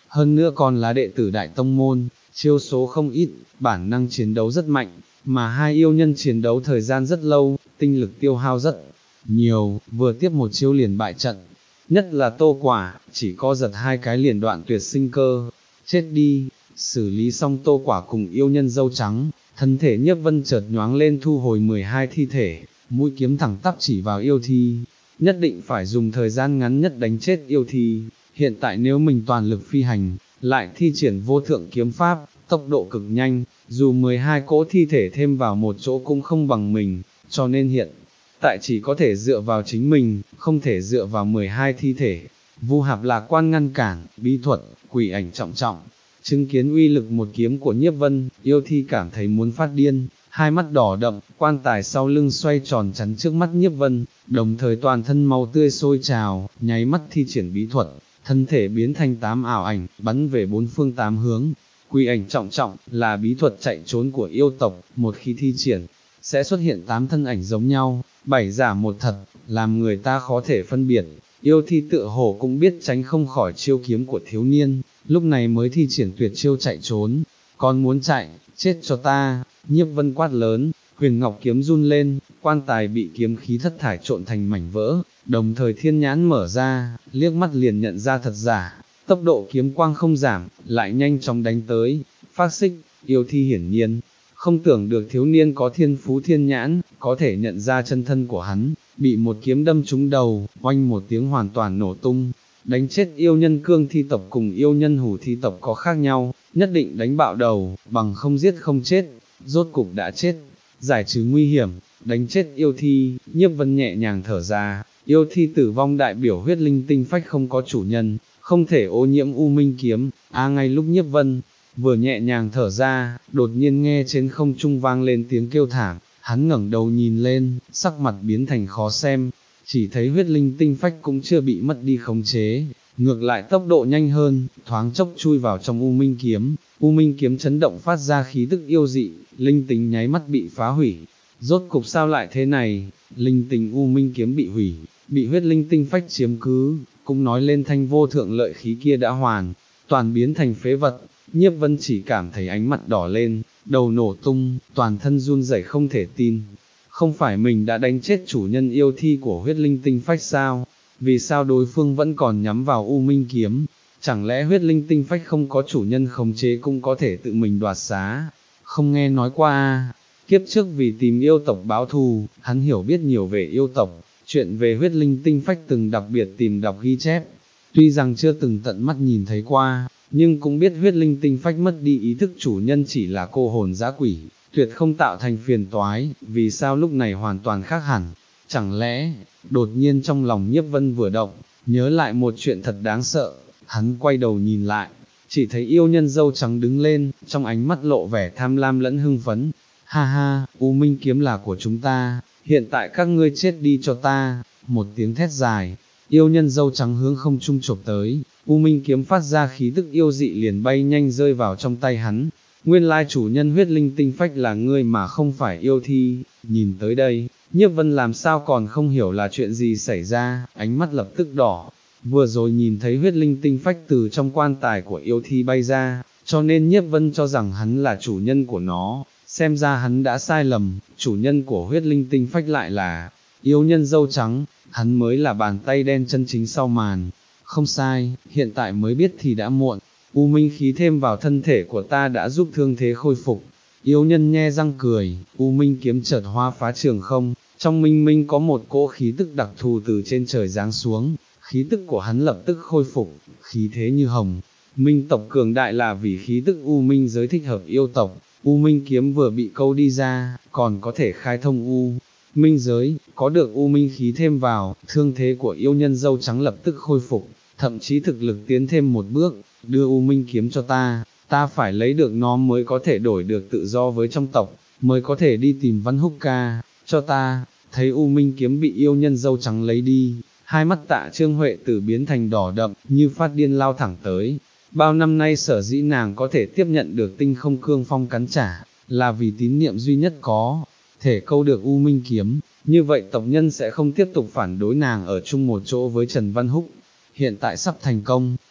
hơn nữa còn là đệ tử đại tông môn, chiêu số không ít, bản năng chiến đấu rất mạnh, mà hai yêu nhân chiến đấu thời gian rất lâu, tinh lực tiêu hao rất nhiều, vừa tiếp một chiêu liền bại trận. Nhất là Tô Quả, chỉ co giật hai cái liền đoạn tuyệt sinh cơ, chết đi. Xử lý xong Tô Quả cùng yêu nhân dâu trắng, thân thể Nhiếp Vân chợt nhoáng lên thu hồi mười hai thi thể, mũi kiếm thẳng tắp chỉ vào yêu thi, nhất định phải dùng thời gian ngắn nhất đánh chết yêu thi. Hiện tại nếu mình toàn lực phi hành, lại thi triển vô thượng kiếm pháp, tốc độ cực nhanh, dù mười hai cỗ thi thể thêm vào một chỗ cũng không bằng mình, cho nên hiện tại chỉ có thể dựa vào chính mình, không thể dựa vào mười hai thi thể. Vu Hạp lạc quan ngăn cản, bí thuật, quỷ ảnh trọng trọng. Chứng kiến uy lực một kiếm của Nhiếp Vân, yêu thi cảm thấy muốn phát điên, hai mắt đỏ đậm, quan tài sau lưng xoay tròn chắn trước mắt Nhiếp Vân, đồng thời toàn thân máu tươi sôi trào, nháy mắt thi triển bí thuật, thân thể biến thành tám ảo ảnh, bắn về bốn phương tám hướng. Quỷ ảnh trọng trọng là bí thuật chạy trốn của yêu tộc, một khi thi triển, sẽ xuất hiện tám thân ảnh giống nhau, bảy giả một thật, làm người ta khó thể phân biệt. Yêu thi tựa hồ cũng biết tránh không khỏi chiêu kiếm của thiếu niên, lúc này mới thi triển tuyệt chiêu chạy trốn. Còn muốn chạy, chết cho ta. Nhiếp Vân quát lớn, huyền ngọc kiếm run lên, quan tài bị kiếm khí thất thải trộn thành mảnh vỡ, đồng thời thiên nhãn mở ra, liếc mắt liền nhận ra thật giả. Tốc độ kiếm quang không giảm, lại nhanh chóng đánh tới. Phác xích, yêu thi hiển nhiên không tưởng được thiếu niên có thiên phú thiên nhãn, có thể nhận ra chân thân của hắn, bị một kiếm đâm trúng đầu, oanh một tiếng hoàn toàn nổ tung. Đánh chết yêu nhân cương thi tộc cùng yêu nhân hủ thi tộc có khác nhau, nhất định đánh bạo đầu, bằng không giết không chết, rốt cục đã chết, giải trừ nguy hiểm, đánh chết yêu thi. Nhiếp Vân nhẹ nhàng thở ra, yêu thi tử vong đại biểu huyết linh tinh phách không có chủ nhân, không thể ô nhiễm U Minh kiếm. A à, ngay lúc Nhiếp Vân vừa nhẹ nhàng thở ra, đột nhiên nghe trên không trung vang lên tiếng kêu thảm, hắn ngẩng đầu nhìn lên, sắc mặt biến thành khó xem, chỉ thấy huyết linh tinh phách cũng chưa bị mất đi khống chế, ngược lại tốc độ nhanh hơn, thoáng chốc chui vào trong U Minh kiếm. U Minh kiếm chấn động phát ra khí tức yêu dị, linh tính nháy mắt bị phá hủy. Rốt cục sao lại thế này? Linh tính U Minh kiếm bị hủy, bị huyết linh tinh phách chiếm cứ, cũng nói lên thanh vô thượng lợi khí kia đã hoàn toàn biến thành phế vật. Nhiếp Vân chỉ cảm thấy ánh mặt đỏ lên, đầu nổ tung, toàn thân run rẩy không thể tin. Không phải mình đã đánh chết chủ nhân yêu thi của huyết linh tinh phách sao? Vì sao đối phương vẫn còn nhắm vào U Minh kiếm? Chẳng lẽ huyết linh tinh phách không có chủ nhân khống chế cũng có thể tự mình đoạt xá? Không nghe nói qua à? Kiếp trước vì tìm yêu tộc báo thù, hắn hiểu biết nhiều về yêu tộc, chuyện về huyết linh tinh phách từng đặc biệt tìm đọc ghi chép. Tuy rằng chưa từng tận mắt nhìn thấy qua, nhưng cũng biết huyết linh tinh phách mất đi ý thức chủ nhân chỉ là cô hồn dã quỷ, tuyệt không tạo thành phiền toái. Vì sao lúc này hoàn toàn khác hẳn? Chẳng lẽ, đột nhiên trong lòng Nhiếp Vân vừa động, nhớ lại một chuyện thật đáng sợ, hắn quay đầu nhìn lại, chỉ thấy yêu nhân dâu trắng đứng lên, trong ánh mắt lộ vẻ tham lam lẫn hưng phấn. Ha ha, U Minh kiếm là của chúng ta, hiện tại các ngươi chết đi cho ta. Một tiếng thét dài, yêu nhân dâu trắng hướng không trung chộp tới, U Minh kiếm phát ra khí tức yêu dị liền bay nhanh rơi vào trong tay hắn. Nguyên lai chủ nhân huyết linh tinh phách là ngươi mà không phải yêu thi. Nhìn tới đây, Nhiếp Vân làm sao còn không hiểu là chuyện gì xảy ra, ánh mắt lập tức đỏ. Vừa rồi nhìn thấy huyết linh tinh phách từ trong quan tài của yêu thi bay ra, cho nên Nhiếp Vân cho rằng hắn là chủ nhân của nó, xem ra hắn đã sai lầm, chủ nhân của huyết linh tinh phách lại là yêu nhân dâu trắng, hắn mới là bàn tay đen chân chính sau màn. Không sai, hiện tại mới biết thì đã muộn. U Minh khí thêm vào thân thể của ta đã giúp thương thế khôi phục. Yêu nhân nhe răng cười, U Minh kiếm chợt hoa phá trường không, trong minh minh có một cỗ khí tức đặc thù từ trên trời giáng xuống, khí tức của hắn lập tức khôi phục, khí thế như hồng. Minh tộc cường đại là vì khí tức U Minh giới thích hợp yêu tộc, U Minh kiếm vừa bị câu đi ra, còn có thể khai thông U Minh giới, có được U Minh khí thêm vào, thương thế của yêu nhân dâu trắng lập tức khôi phục, thậm chí thực lực tiến thêm một bước. Đưa U Minh kiếm cho ta, ta phải lấy được nó mới có thể đổi được tự do với trong tộc, mới có thể đi tìm Văn Húc ca, cho ta. Thấy U Minh kiếm bị yêu nhân dâu trắng lấy đi, hai mắt Tạ Trương Huệ Tử biến thành đỏ đậm, như phát điên lao thẳng tới. Bao năm nay sở dĩ nàng có thể tiếp nhận được tinh không cương phong cắn trả, là vì tín niệm duy nhất có thể câu được U Minh kiếm, như vậy tộc nhân sẽ không tiếp tục phản đối nàng ở chung một chỗ với Trần Văn Húc. Hiện tại sắp thành công,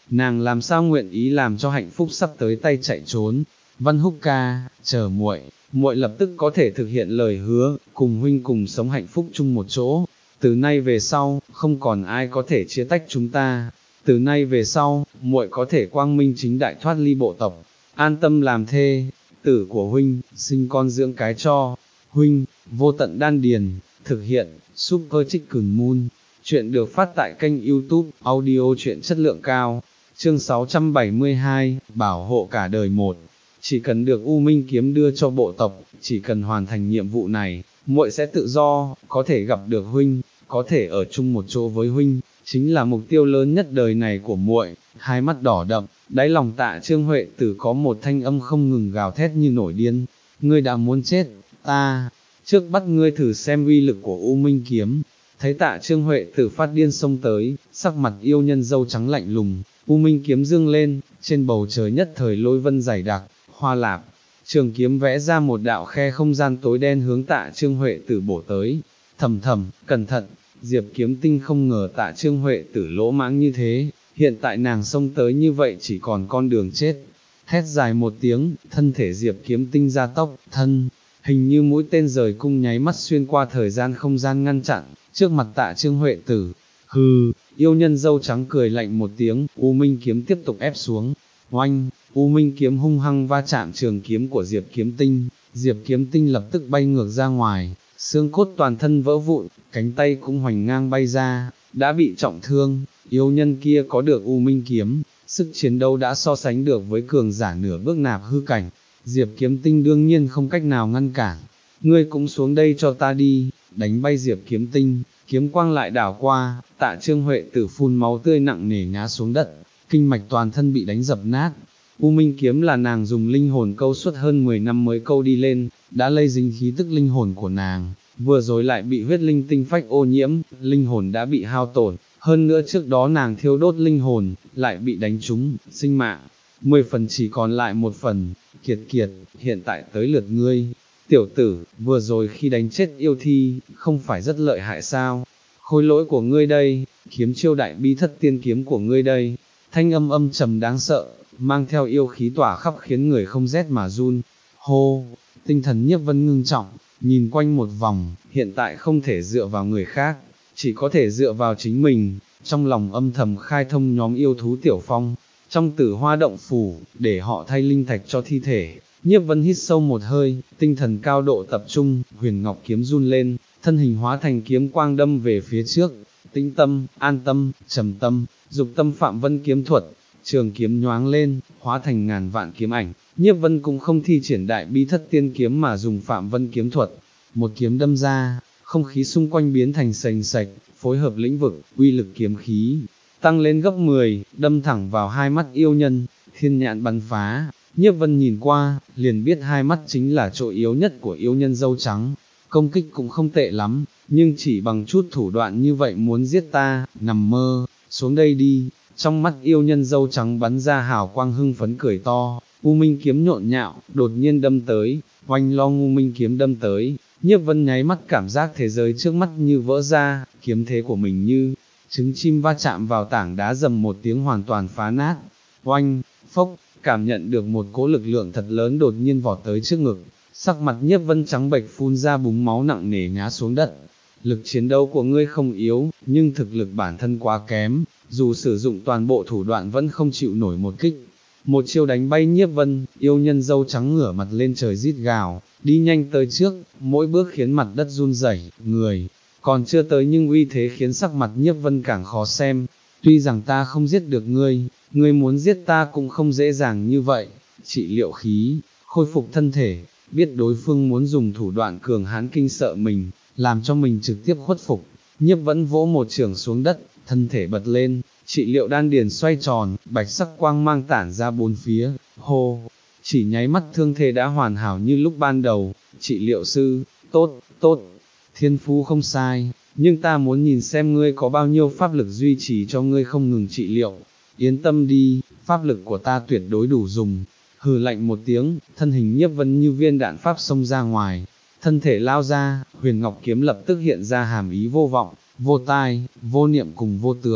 nàng làm sao nguyện ý làm cho hạnh phúc sắp tới tay chạy trốn. Văn Húc ca, chờ muội, muội lập tức có thể thực hiện lời hứa, cùng huynh cùng sống hạnh phúc chung một chỗ. Từ nay về sau, không còn ai có thể chia tách chúng ta. Từ nay về sau, muội có thể quang minh chính đại thoát ly bộ tộc, an tâm làm thê tử của huynh, sinh con dưỡng cái cho huynh. Vô tận đan điền, thực hiện, Super Chicken Moon. Chuyện được phát tại kênh YouTube, audio truyện chất lượng cao. Chương sáu trăm bảy mươi hai, bảo hộ cả đời một. Chỉ cần được U Minh kiếm đưa cho bộ tộc, chỉ cần hoàn thành nhiệm vụ này, muội sẽ tự do, có thể gặp được huynh, có thể ở chung một chỗ với huynh, chính là mục tiêu lớn nhất đời này của muội. Hai mắt đỏ đậm, đáy lòng Tạ Trương Huệ Tử có một thanh âm không ngừng gào thét như nổi điên. Ngươi đã muốn chết, ta trước bắt ngươi thử xem uy lực của U Minh kiếm. Thấy Tạ Trương Huệ Tử phát điên xông tới, sắc mặt yêu nhân dâu trắng lạnh lùng, U Minh kiếm dương lên, trên bầu trời nhất thời lôi vân dày đặc, hoa lạp, trường kiếm vẽ ra một đạo khe không gian tối đen hướng Tạ Trương Huệ Tử bổ tới. Thầm thầm, cẩn thận, Diệp Kiếm Tinh không ngờ Tạ Trương Huệ Tử lỗ mãng như thế, hiện tại nàng xông tới như vậy chỉ còn con đường chết. Hét dài một tiếng, thân thể Diệp Kiếm Tinh ra tốc, thân hình như mũi tên rời cung nháy mắt xuyên qua thời gian không gian ngăn chặn, trước mặt Tạ Trương Huệ Tử. Hừ, yêu nhân dâu trắng cười lạnh một tiếng, U Minh kiếm tiếp tục ép xuống. Oanh, U Minh kiếm hung hăng va chạm trường kiếm của Diệp Kiếm Tinh, Diệp Kiếm Tinh lập tức bay ngược ra ngoài, xương cốt toàn thân vỡ vụn, cánh tay cũng hoành ngang bay ra, đã bị trọng thương. Yêu nhân kia có được U Minh kiếm, sức chiến đấu đã so sánh được với cường giả nửa bước nạp hư cảnh, Diệp Kiếm Tinh đương nhiên không cách nào ngăn cản. Ngươi cũng xuống đây cho ta đi, đánh bay Diệp Kiếm Tinh, kiếm quang lại đảo qua, Tạ Trương Huệ Tử phun máu tươi nặng nề ngã xuống đất, kinh mạch toàn thân bị đánh dập nát. U Minh kiếm là nàng dùng linh hồn câu suốt hơn mười năm mới câu đi lên, đã lây dính khí tức linh hồn của nàng, vừa rồi lại bị huyết linh tinh phách ô nhiễm, linh hồn đã bị hao tổn, hơn nữa trước đó nàng thiêu đốt linh hồn, lại bị đánh trúng, sinh mạng, mười phần chỉ còn lại một phần. Kiệt Kiệt, hiện tại tới lượt ngươi. Tiểu tử, vừa rồi khi đánh chết yêu thi, không phải rất lợi hại sao? Khối lỗi của ngươi đây, kiếm chiêu đại bi thất tiên kiếm của ngươi đây. Thanh âm âm trầm đáng sợ, mang theo yêu khí tỏa khắp khiến người không rét mà run. Hô, tinh thần Nhiếp Vân ngưng trọng, nhìn quanh một vòng, hiện tại không thể dựa vào người khác, chỉ có thể dựa vào chính mình, trong lòng âm thầm khai thông nhóm yêu thú Tiểu Phong, trong Tử Hoa động phủ, để họ thay linh thạch cho thi thể. Nhiếp Vân hít sâu một hơi, tinh thần cao độ tập trung, huyền ngọc kiếm run lên, thân hình hóa thành kiếm quang đâm về phía trước. Tĩnh tâm, an tâm, trầm tâm, dục tâm Phạm Vân kiếm thuật, trường kiếm nhoáng lên, hóa thành ngàn vạn kiếm ảnh. Nhiếp Vân cũng không thi triển đại bi thất tiên kiếm mà dùng Phạm Vân kiếm thuật, một kiếm đâm ra, không khí xung quanh biến thành sền sạch, phối hợp lĩnh vực, uy lực kiếm khí tăng lên gấp mười, đâm thẳng vào hai mắt yêu nhân, thiên nhãn bắn phá. Nhiếp Vân nhìn qua, liền biết hai mắt chính là chỗ yếu nhất của yêu nhân dâu trắng, công kích cũng không tệ lắm, nhưng chỉ bằng chút thủ đoạn như vậy muốn giết ta, nằm mơ, xuống đây đi. Trong mắt yêu nhân dâu trắng bắn ra hào quang hưng phấn cười to, U Minh kiếm nhộn nhạo, đột nhiên đâm tới, oanh long U Minh kiếm đâm tới. Nhiếp Vân nháy mắt cảm giác thế giới trước mắt như vỡ ra, kiếm thế của mình như trứng chim va chạm vào tảng đá rầm một tiếng hoàn toàn phá nát. Oanh, phốc, cảm nhận được một cỗ lực lượng thật lớn đột nhiên vọt tới trước ngực, sắc mặt Nhiếp Vân trắng bệch phun ra búng máu nặng nề ngã xuống đất. Lực chiến đấu của ngươi không yếu, nhưng thực lực bản thân quá kém, dù sử dụng toàn bộ thủ đoạn vẫn không chịu nổi một kích. Một chiêu đánh bay Nhiếp Vân, yêu nhân dâu trắng ngửa mặt lên trời rít gào, đi nhanh tới trước, mỗi bước khiến mặt đất run rẩy, người còn chưa tới nhưng uy thế khiến sắc mặt Nhiếp Vân càng khó xem. Tuy rằng ta không giết được ngươi, ngươi muốn giết ta cũng không dễ dàng như vậy. Trị liệu khí, khôi phục thân thể, biết đối phương muốn dùng thủ đoạn cường hãn kinh sợ mình, làm cho mình trực tiếp khuất phục. Nhiếp Vân vỗ một chưởng xuống đất, thân thể bật lên, trị liệu đan điền xoay tròn, bạch sắc quang mang tản ra bốn phía. Hô, chỉ nháy mắt thương thế đã hoàn hảo như lúc ban đầu. Trị liệu sư, tốt, tốt, thiên phú không sai, nhưng ta muốn nhìn xem ngươi có bao nhiêu pháp lực duy trì cho ngươi không ngừng trị liệu. Yên tâm đi, pháp lực của ta tuyệt đối đủ dùng. Hừ lạnh một tiếng, thân hình Nhiếp Vân như viên đạn pháp xông ra ngoài, thân thể lao ra, huyền ngọc kiếm lập tức hiện ra hàm ý vô vọng, vô tai, vô niệm cùng vô tướng,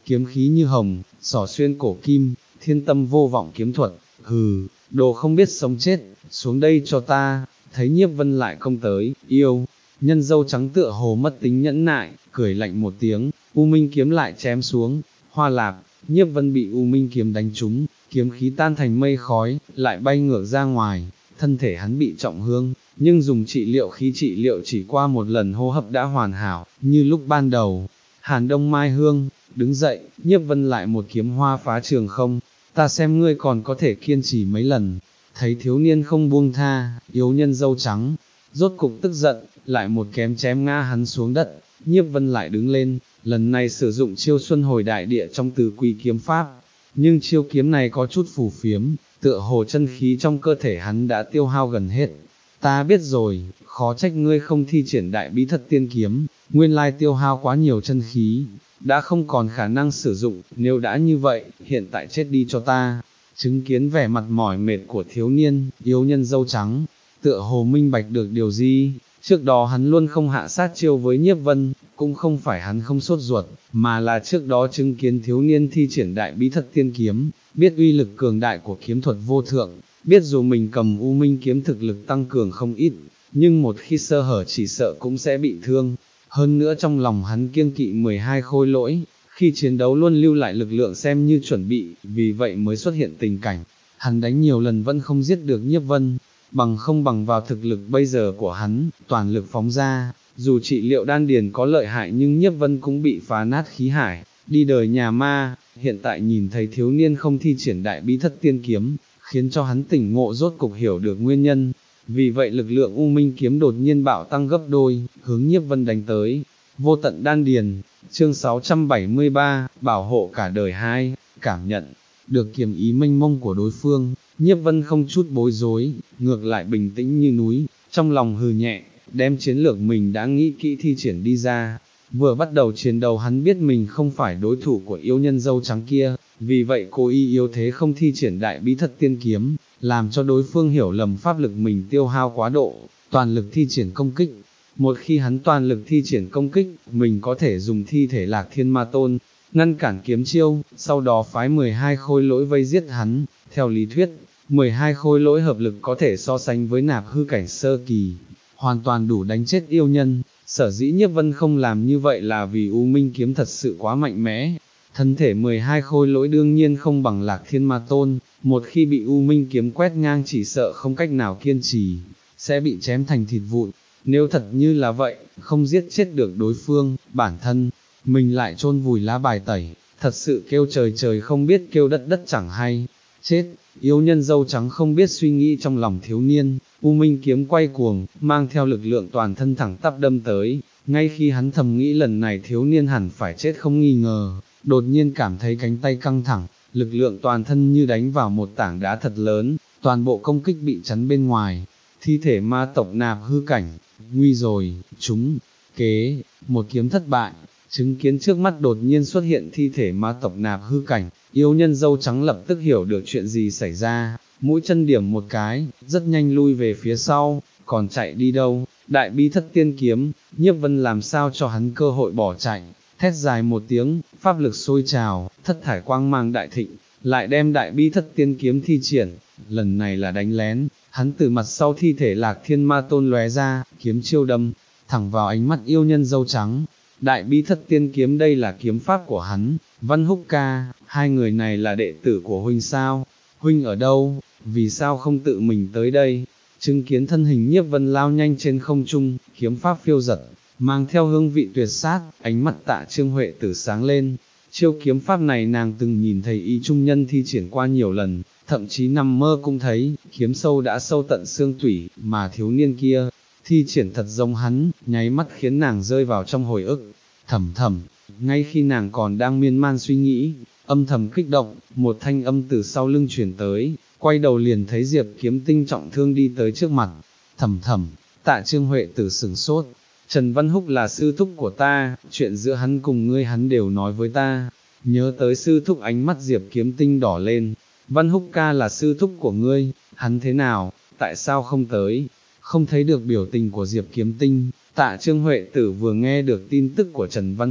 kiếm khí như hồng, xỏ xuyên cổ kim, thiên tâm vô vọng kiếm thuật, hừ, đồ không biết sống chết, xuống đây cho ta, thấy Nhiếp Vân lại công tới, yêu, nhân dâu trắng tựa hồ mất tính nhẫn nại, cười lạnh một tiếng, U Minh kiếm lại chém xuống, hoa lạc, Nhiếp Vân bị U Minh kiếm đánh trúng, kiếm khí tan thành mây khói, lại bay ngược ra ngoài, thân thể hắn bị trọng thương, nhưng dùng trị liệu khí trị liệu chỉ qua một lần hô hấp đã hoàn hảo, như lúc ban đầu. Hàn Đông Mai Hương, đứng dậy, Nhiếp Vân lại một kiếm hoa phá trường không, ta xem ngươi còn có thể kiên trì mấy lần, thấy thiếu niên không buông tha, yếu nhân dâu trắng, rốt cục tức giận, lại một kém chém ngã hắn xuống đất, Nhiếp Vân lại đứng lên, lần này sử dụng chiêu xuân hồi đại địa trong từ quỳ kiếm pháp, nhưng chiêu kiếm này có chút phù phiếm, tựa hồ chân khí trong cơ thể hắn đã tiêu hao gần hết. Ta biết rồi, khó trách ngươi không thi triển đại bí thất tiên kiếm, nguyên lai tiêu hao quá nhiều chân khí, đã không còn khả năng sử dụng, nếu đã như vậy, hiện tại chết đi cho ta. Chứng kiến vẻ mặt mỏi mệt của thiếu niên, yếu nhân dâu trắng, tựa hồ minh bạch được điều gì, trước đó hắn luôn không hạ sát chiêu với Nhiếp Vân, cũng không phải hắn không sốt ruột, mà là trước đó chứng kiến thiếu niên thi triển đại bí thất tiên kiếm, biết uy lực cường đại của kiếm thuật vô thượng, biết dù mình cầm U Minh kiếm thực lực tăng cường không ít, nhưng một khi sơ hở chỉ sợ cũng sẽ bị thương, hơn nữa trong lòng hắn kiêng kỵ mười hai khôi lỗi, khi chiến đấu luôn lưu lại lực lượng xem như chuẩn bị, vì vậy mới xuất hiện tình cảnh, hắn đánh nhiều lần vẫn không giết được Nhiếp Vân, bằng không bằng vào thực lực bây giờ của hắn, toàn lực phóng ra, dù trị liệu đan điền có lợi hại nhưng Nhiếp Vân cũng bị phá nát khí hải, đi đời nhà ma, hiện tại nhìn thấy thiếu niên không thi triển đại bí thất tiên kiếm, khiến cho hắn tỉnh ngộ rốt cục hiểu được nguyên nhân, vì vậy lực lượng U Minh kiếm đột nhiên bạo tăng gấp đôi, hướng Nhiếp Vân đánh tới, vô tận đan điền, chương sáu trăm bảy mươi ba, bảo hộ cả đời hai, cảm nhận được kiếm ý mênh mông của đối phương, Nhiếp Vân không chút bối rối, ngược lại bình tĩnh như núi, trong lòng hừ nhẹ, đem chiến lược mình đã nghĩ kỹ thi triển đi ra. Vừa bắt đầu chiến đấu hắn biết mình không phải đối thủ của yêu nhân dâu trắng kia, vì vậy cố ý yếu thế không thi triển đại bí thất tiên kiếm, làm cho đối phương hiểu lầm pháp lực mình tiêu hao quá độ, toàn lực thi triển công kích. Một khi hắn toàn lực thi triển công kích, mình có thể dùng thi thể Lạc Thiên Ma Tôn, ngăn cản kiếm chiêu, sau đó phái mười hai khôi lỗi vây giết hắn. Theo lý thuyết, mười hai khôi lỗi hợp lực có thể so sánh với nạp hư cảnh sơ kỳ, hoàn toàn đủ đánh chết yêu nhân. Sở dĩ Nhiếp Vân không làm như vậy là vì U Minh kiếm thật sự quá mạnh mẽ. Thân thể mười hai khôi lỗi đương nhiên không bằng Lạc Thiên Ma Tôn, một khi bị U Minh kiếm quét ngang chỉ sợ không cách nào kiên trì, sẽ bị chém thành thịt vụn. Nếu thật như là vậy, không giết chết được đối phương, bản thân, mình lại chôn vùi lá bài tẩy, thật sự kêu trời trời không biết kêu đất đất chẳng hay. Chết, yêu nhân dâu trắng không biết suy nghĩ trong lòng thiếu niên, U Minh kiếm quay cuồng, mang theo lực lượng toàn thân thẳng tắp đâm tới, ngay khi hắn thầm nghĩ lần này thiếu niên hẳn phải chết không nghi ngờ, đột nhiên cảm thấy cánh tay căng thẳng, lực lượng toàn thân như đánh vào một tảng đá thật lớn, toàn bộ công kích bị chắn bên ngoài, thi thể ma tộc nạp hư cảnh, nguy rồi, chúng, kế, một kiếm thất bại. Chứng kiến trước mắt đột nhiên xuất hiện thi thể ma tộc nạp hư cảnh, yêu nhân dâu trắng lập tức hiểu được chuyện gì xảy ra, mũi chân điểm một cái, rất nhanh lui về phía sau, còn chạy đi đâu, đại bí thất tiên kiếm, Nhiếp Vân làm sao cho hắn cơ hội bỏ chạy, thét dài một tiếng, pháp lực sôi trào, thất thải quang mang đại thịnh, lại đem đại bí thất tiên kiếm thi triển, lần này là đánh lén, hắn từ mặt sau thi thể Lạc Thiên Ma Tôn lóe ra, kiếm chiêu đâm, thẳng vào ánh mắt yêu nhân dâu trắng. Đại bí thất tiên kiếm đây là kiếm pháp của hắn, Văn Húc ca, hai người này là đệ tử của huynh sao, huynh ở đâu, vì sao không tự mình tới đây, chứng kiến thân hình Nhiếp Vân lao nhanh trên không trung, kiếm pháp phiêu giật, mang theo hương vị tuyệt sát, ánh mắt Tạ Trương Huệ Tử sáng lên, chiêu kiếm pháp này nàng từng nhìn thấy ý trung nhân thi triển qua nhiều lần, thậm chí nằm mơ cũng thấy, kiếm sâu đã sâu tận xương tủy, mà thiếu niên kia, thi triển thật giống hắn, nháy mắt khiến nàng rơi vào trong hồi ức, thầm thầm, ngay khi nàng còn đang miên man suy nghĩ, âm thầm kích động, một thanh âm từ sau lưng truyền tới, quay đầu liền thấy Diệp Kiếm Tinh trọng thương đi tới trước mặt, thầm thầm, Tạ Trương Huệ Tử sửng sốt, Trần Văn Húc là sư thúc của ta, chuyện giữa hắn cùng ngươi hắn đều nói với ta, nhớ tới sư thúc ánh mắt Diệp Kiếm Tinh đỏ lên, Văn Húc ca là sư thúc của ngươi, hắn thế nào, tại sao không tới? Không thấy được biểu tình của Diệp Kiếm Tinh, Tạ Trương Huệ Tử vừa nghe được tin tức của Trần Văn Húc,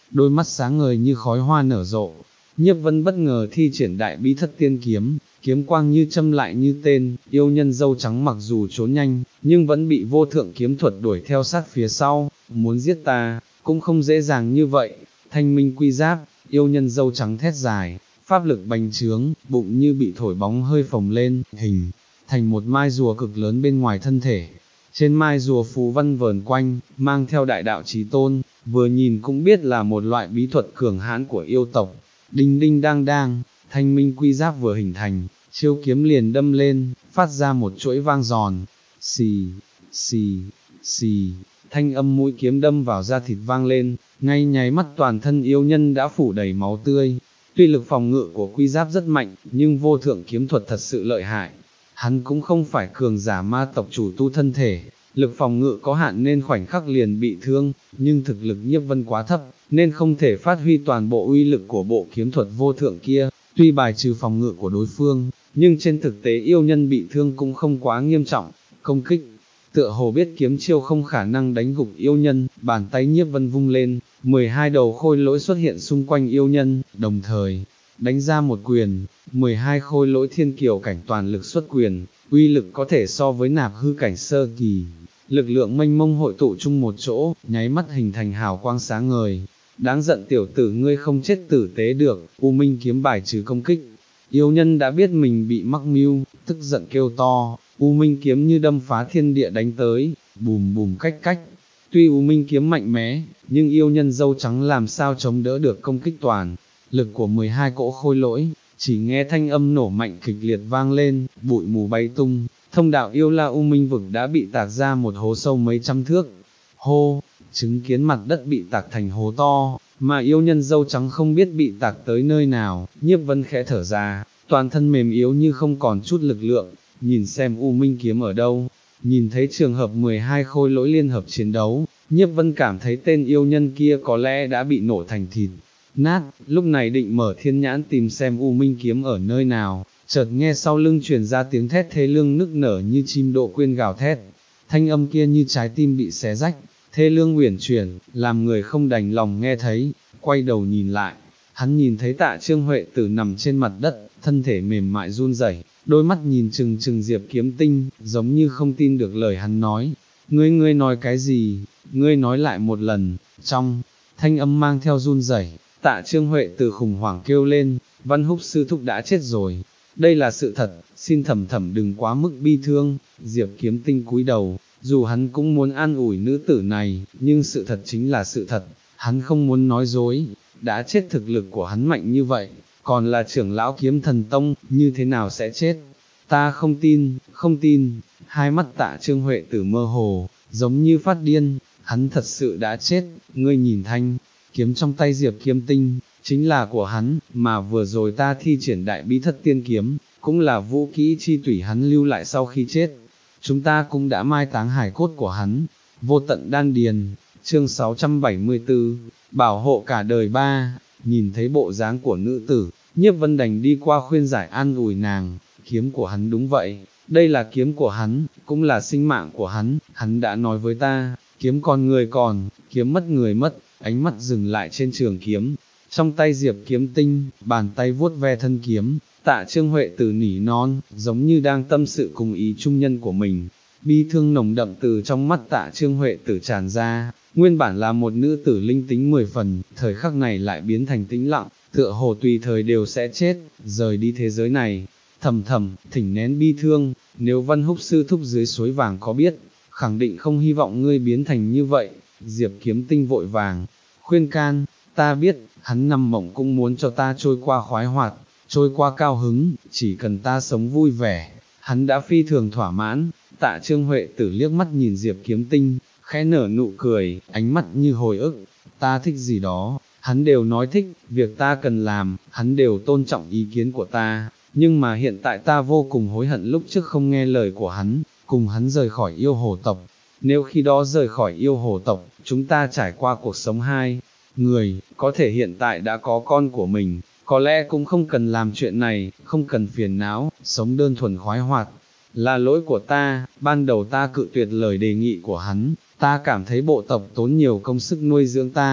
đôi mắt sáng ngời như khói hoa nở rộ. Nhiếp Vân bất ngờ thi triển đại bí thất tiên kiếm, kiếm quang như châm lại như tên, yêu nhân dâu trắng mặc dù trốn nhanh, nhưng vẫn bị vô thượng kiếm thuật đuổi theo sát phía sau, muốn giết ta, cũng không dễ dàng như vậy. Thanh minh quy giáp, yêu nhân dâu trắng thét dài, pháp lực bành trướng, bụng như bị thổi bóng hơi phồng lên, hình thành một mai rùa cực lớn bên ngoài thân thể. Trên mai rùa phù văn vờn quanh, mang theo đại đạo chí tôn, vừa nhìn cũng biết là một loại bí thuật cường hãn của yêu tộc. Đinh đinh đang đang, thanh minh quy giáp vừa hình thành, chiêu kiếm liền đâm lên, phát ra một chuỗi vang giòn. Xì, xì, xì, thanh âm mũi kiếm đâm vào da thịt vang lên, ngay nháy mắt toàn thân yêu nhân đã phủ đầy máu tươi. Tuy lực phòng ngự của quy giáp rất mạnh, nhưng vô thượng kiếm thuật thật sự lợi hại. Hắn cũng không phải cường giả ma tộc chủ tu thân thể, lực phòng ngự có hạn nên khoảnh khắc liền bị thương, nhưng thực lực Nhiếp Vân quá thấp, nên không thể phát huy toàn bộ uy lực của bộ kiếm thuật vô thượng kia. Tuy bài trừ phòng ngự của đối phương, nhưng trên thực tế yêu nhân bị thương cũng không quá nghiêm trọng. Công kích, tựa hồ biết kiếm chiêu không khả năng đánh gục yêu nhân, bàn tay Nhiếp Vân vung lên, mười hai đầu khôi lỗi xuất hiện xung quanh yêu nhân, đồng thời đánh ra một quyền, mười hai khôi lỗi thiên kiều cảnh toàn lực xuất quyền, uy lực có thể so với nạp hư cảnh sơ kỳ. Lực lượng mênh mông hội tụ chung một chỗ, nháy mắt hình thành hào quang sáng ngời. Đáng giận tiểu tử ngươi không chết tử tế được, U Minh kiếm bài trừ công kích. Yêu nhân đã biết mình bị mắc mưu, tức giận kêu to, U Minh kiếm như đâm phá thiên địa đánh tới, bùm bùm cách cách. Tuy U Minh kiếm mạnh mẽ, nhưng yêu nhân dâu trắng làm sao chống đỡ được công kích toàn lực của mười hai cỗ khôi lỗi. Chỉ nghe thanh âm nổ mạnh kịch liệt vang lên, bụi mù bay tung, thông đạo yêu la U Minh vực đã bị tạc ra một hố sâu mấy trăm thước. Hô, chứng kiến mặt đất bị tạc thành hố to, mà yêu nhân dâu trắng không biết bị tạc tới nơi nào. Nhiếp Vân khẽ thở ra, toàn thân mềm yếu như không còn chút lực lượng, nhìn xem U Minh kiếm ở đâu. Nhìn thấy trường hợp mười hai khôi lỗi liên hợp chiến đấu, Nhiếp Vân cảm thấy tên yêu nhân kia có lẽ đã bị nổ thành thịt nát, lúc này định mở thiên nhãn tìm xem U Minh kiếm ở nơi nào, chợt nghe sau lưng truyền ra tiếng thét thê lương nức nở như chim độ quyên gào thét. Thanh âm kia như trái tim bị xé rách, thê lương uyển chuyển, làm người không đành lòng nghe thấy. Quay đầu nhìn lại, hắn nhìn thấy Tạ Trương Huệ Tử nằm trên mặt đất, thân thể mềm mại run rẩy, đôi mắt nhìn chừng chừng Diệp Kiếm Tinh, giống như không tin được lời hắn nói. Ngươi ngươi nói cái gì? Ngươi nói lại một lần. Trong thanh âm mang theo run rẩy, Tạ Trương Huệ Tử khủng hoảng kêu lên, Văn Húc sư thúc đã chết rồi. Đây là sự thật, xin Thẩm Thẩm đừng quá mức bi thương. Diệp Kiếm Tinh cúi đầu, dù hắn cũng muốn an ủi nữ tử này, nhưng sự thật chính là sự thật, hắn không muốn nói dối. Đã chết, thực lực của hắn mạnh như vậy, còn là trưởng lão Kiếm Thần Tông, như thế nào sẽ chết? Ta không tin, không tin. Hai mắt Tạ Trương Huệ Tử mơ hồ, giống như phát điên. Hắn thật sự đã chết. Ngươi nhìn thanh kiếm trong tay Diệp Kiếm Tinh, chính là của hắn, mà vừa rồi ta thi triển đại bí thất tiên kiếm, cũng là vũ kỹ chi tủy hắn lưu lại sau khi chết. Chúng ta cũng đã mai táng hải cốt của hắn. Vô tận đan điền, chương sáu trăm bảy mươi tư, bảo hộ cả đời ba. Nhìn thấy bộ dáng của nữ tử, Nhiếp Vân đành đi qua khuyên giải an ủi nàng. Kiếm của hắn đúng vậy, đây là kiếm của hắn, cũng là sinh mạng của hắn, hắn đã nói với ta, kiếm còn người còn, kiếm mất người mất. Ánh mắt dừng lại trên trường kiếm, trong tay Diệp Kiếm Tinh, bàn tay vuốt ve thân kiếm. Tạ Trương Huệ Tử nỉ non, giống như đang tâm sự cùng ý chung nhân của mình. Bi thương nồng đậm từ trong mắt Tạ Trương Huệ Tử tràn ra, nguyên bản là một nữ tử linh tính mười phần, thời khắc này lại biến thành tĩnh lặng, tựa hồ tùy thời đều sẽ chết, rời đi thế giới này. Thầm thầm, thỉnh nén bi thương, nếu Văn Húc sư thúc dưới suối vàng có biết, khẳng định không hy vọng ngươi biến thành như vậy. Diệp Kiếm Tinh vội vàng khuyên can, ta biết, hắn nằm mộng cũng muốn cho ta trôi qua khoái hoạt, trôi qua cao hứng, chỉ cần ta sống vui vẻ, hắn đã phi thường thỏa mãn. Tạ Trương Huệ Tử liếc mắt nhìn Diệp Kiếm Tinh, khẽ nở nụ cười, ánh mắt như hồi ức, ta thích gì đó, hắn đều nói thích, việc ta cần làm, hắn đều tôn trọng ý kiến của ta, nhưng mà hiện tại ta vô cùng hối hận lúc trước không nghe lời của hắn, cùng hắn rời khỏi yêu hồ tộc. Nếu khi đó rời khỏi yêu hồ tộc, chúng ta trải qua cuộc sống hai người, có thể hiện tại đã có con của mình, có lẽ cũng không cần làm chuyện này, không cần phiền não, sống đơn thuần khoái hoạt. Là lỗi của ta, ban đầu ta cự tuyệt lời đề nghị của hắn, ta cảm thấy bộ tộc tốn nhiều công sức nuôi dưỡng ta,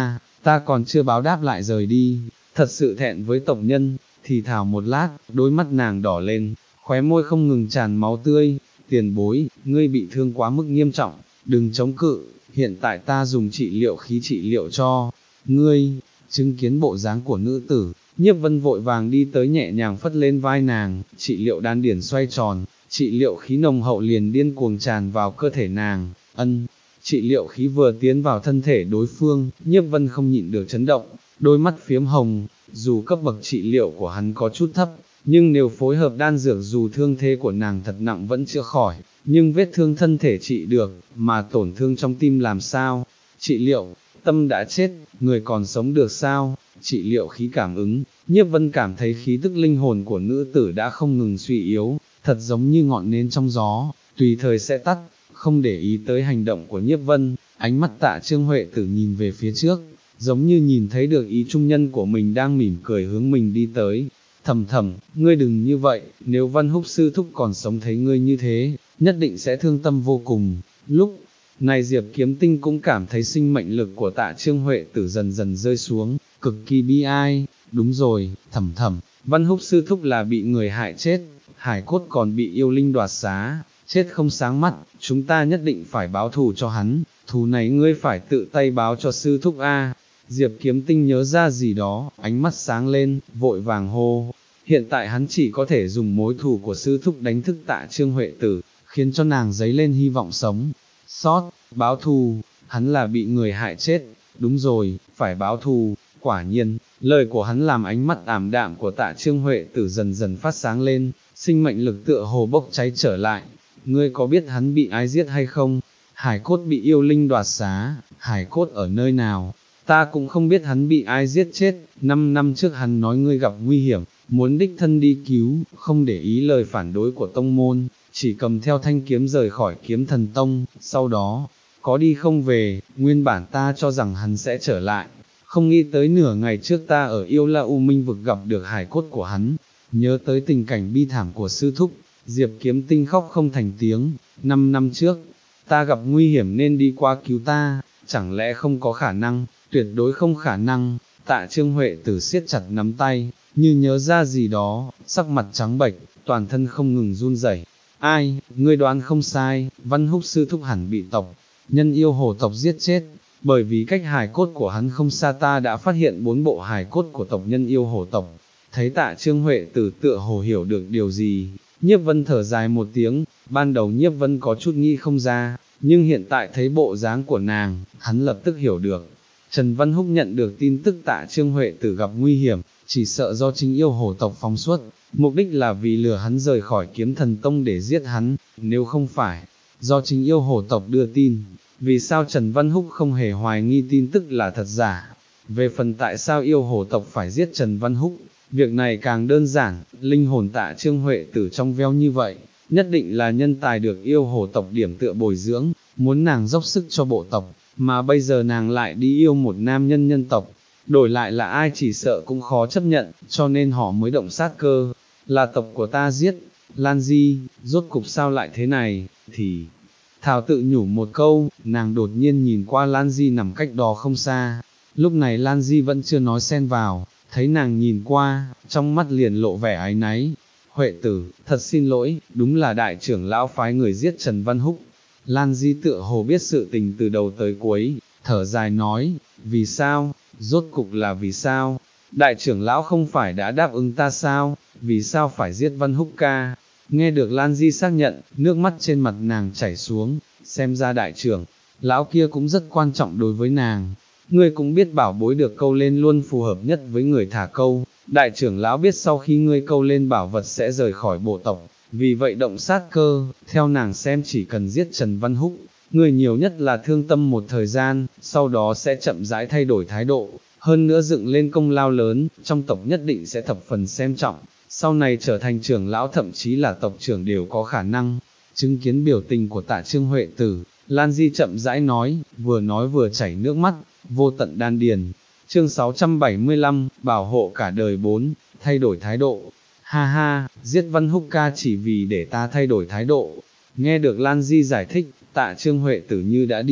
ta còn chưa báo đáp lại rời đi, thật sự thẹn với tộc nhân, thì thào một lát, đôi mắt nàng đỏ lên, khóe môi không ngừng tràn máu tươi, tiền bối, ngươi bị thương quá mức nghiêm trọng, đừng chống cự, hiện tại ta dùng trị liệu khí trị liệu cho ngươi. Chứng kiến bộ dáng của nữ tử, Nhiếp Vân vội vàng đi tới nhẹ nhàng phất lên vai nàng, trị liệu đan điển xoay tròn, trị liệu khí nồng hậu liền điên cuồng tràn vào cơ thể nàng, ân. Trị liệu khí vừa tiến vào thân thể đối phương, Nhiếp Vân không nhịn được chấn động, đôi mắt phiếm hồng, dù cấp bậc trị liệu của hắn có chút thấp, nhưng nếu phối hợp đan dược dù thương thế của nàng thật nặng vẫn chữa khỏi, nhưng vết thương thân thể trị được, mà tổn thương trong tim làm sao? Trị liệu, tâm đã chết, người còn sống được sao? Trị liệu khí cảm ứng, Nhiếp Vân cảm thấy khí tức linh hồn của nữ tử đã không ngừng suy yếu, thật giống như ngọn nến trong gió, tùy thời sẽ tắt. Không để ý tới hành động của Nhiếp Vân, ánh mắt Tạ Trương Huệ Tử nhìn về phía trước, giống như nhìn thấy được ý trung nhân của mình đang mỉm cười hướng mình đi tới. Thầm thầm, ngươi đừng như vậy, nếu Văn Húc sư thúc còn sống thấy ngươi như thế, nhất định sẽ thương tâm vô cùng. Lúc này Diệp Kiếm Tinh cũng cảm thấy sinh mệnh lực của Tạ Trương Huệ Tử dần dần rơi xuống, cực kỳ bi ai. Đúng rồi, thầm thầm, Văn Húc sư thúc là bị người hại chết, hải cốt còn bị yêu linh đoạt xá, chết không sáng mắt, chúng ta nhất định phải báo thù cho hắn, thù này ngươi phải tự tay báo cho sư thúc a. Diệp Kiếm Tinh nhớ ra gì đó, ánh mắt sáng lên, vội vàng hô. Hiện tại hắn chỉ có thể dùng mối thù của sư thúc đánh thức Tạ Trương Huệ Tử, khiến cho nàng dấy lên hy vọng sống. Sót, báo thù, hắn là bị người hại chết, đúng rồi, phải báo thù. Quả nhiên, lời của hắn làm ánh mắt ảm đạm của Tạ Trương Huệ Tử dần dần phát sáng lên, sinh mệnh lực tựa hồ bốc cháy trở lại. Ngươi có biết hắn bị ai giết hay không? Hải cốt bị yêu linh đoạt xá, hải cốt ở nơi nào? Ta cũng không biết hắn bị ai giết chết, năm năm trước hắn nói ngươi gặp nguy hiểm, muốn đích thân đi cứu, không để ý lời phản đối của tông môn, chỉ cầm theo thanh kiếm rời khỏi Kiếm Thần Tông, sau đó, có đi không về, nguyên bản ta cho rằng hắn sẽ trở lại, không nghĩ tới nửa ngày trước ta ở Yêu La U Minh vực gặp được hải cốt của hắn, nhớ tới tình cảnh bi thảm của sư thúc, Diệp Kiếm Tinh khóc không thành tiếng. Năm năm trước, ta gặp nguy hiểm nên đi qua cứu ta, chẳng lẽ không có khả năng, tuyệt đối không khả năng. Tạ Trương Huệ Tử siết chặt nắm tay, như nhớ ra gì đó, sắc mặt trắng bệch, toàn thân không ngừng run rẩy. Ai, ngươi đoán không sai, Văn Húc sư thúc hẳn bị tộc nhân yêu hồ tộc giết chết, bởi vì cách hài cốt của hắn không xa ta đã phát hiện bốn bộ hài cốt của tộc nhân yêu hồ tộc. Thấy Tạ Trương Huệ Tử tựa hồ hiểu được điều gì, Nhiếp Vân thở dài một tiếng, ban đầu Nhiếp Vân có chút nghi không ra, nhưng hiện tại thấy bộ dáng của nàng, hắn lập tức hiểu được. Trần Văn Húc nhận được tin tức Tạ Trương Huệ Tử gặp nguy hiểm, chỉ sợ do chính yêu hồ tộc phóng xuất, mục đích là vì lừa hắn rời khỏi Kiếm Thần Tông để giết hắn, nếu không phải, do chính yêu hồ tộc đưa tin, vì sao Trần Văn Húc không hề hoài nghi tin tức là thật giả. Về phần tại sao yêu hồ tộc phải giết Trần Văn Húc, việc này càng đơn giản, linh hồn Tạ Trương Huệ Tử trong veo như vậy, nhất định là nhân tài được yêu hồ tộc điểm tựa bồi dưỡng, muốn nàng dốc sức cho bộ tộc, mà bây giờ nàng lại đi yêu một nam nhân nhân tộc, đổi lại là ai chỉ sợ cũng khó chấp nhận, cho nên họ mới động sát cơ, là tộc của ta giết. Lan Di, rốt cục sao lại thế này, thì Thảo tự nhủ một câu, nàng đột nhiên nhìn qua Lan Di nằm cách đó không xa, lúc này Lan Di vẫn chưa nói xen vào, thấy nàng nhìn qua, trong mắt liền lộ vẻ áy náy. Huệ Tử, thật xin lỗi, đúng là đại trưởng lão phái người giết Trần Văn Húc. Lan Di tựa hồ biết sự tình từ đầu tới cuối, thở dài nói, vì sao, rốt cục là vì sao, đại trưởng lão không phải đã đáp ứng ta sao, vì sao phải giết Văn Húc ca. Nghe được Lan Di xác nhận, nước mắt trên mặt nàng chảy xuống, xem ra đại trưởng lão kia cũng rất quan trọng đối với nàng. Ngươi cũng biết bảo bối được câu lên luôn phù hợp nhất với người thả câu, đại trưởng lão biết sau khi ngươi câu lên bảo vật sẽ rời khỏi bộ tộc, vì vậy động sát cơ, theo nàng xem chỉ cần giết Trần Văn Húc, người nhiều nhất là thương tâm một thời gian, sau đó sẽ chậm rãi thay đổi thái độ, hơn nữa dựng lên công lao lớn, trong tộc nhất định sẽ thập phần xem trọng, sau này trở thành trưởng lão thậm chí là tộc trưởng đều có khả năng. Chứng kiến biểu tình của Tạ Trương Huệ Tử, Lan Di chậm rãi nói, vừa nói vừa chảy nước mắt, vô tận đan điền. Chương sáu trăm bảy mươi lăm, bảo hộ cả đời bốn, thay đổi thái độ. Ha ha, giết Văn Húc ca chỉ vì để ta thay đổi thái độ. Nghe được Lan Di giải thích, Tạ Trương Huệ Tử như đã điên,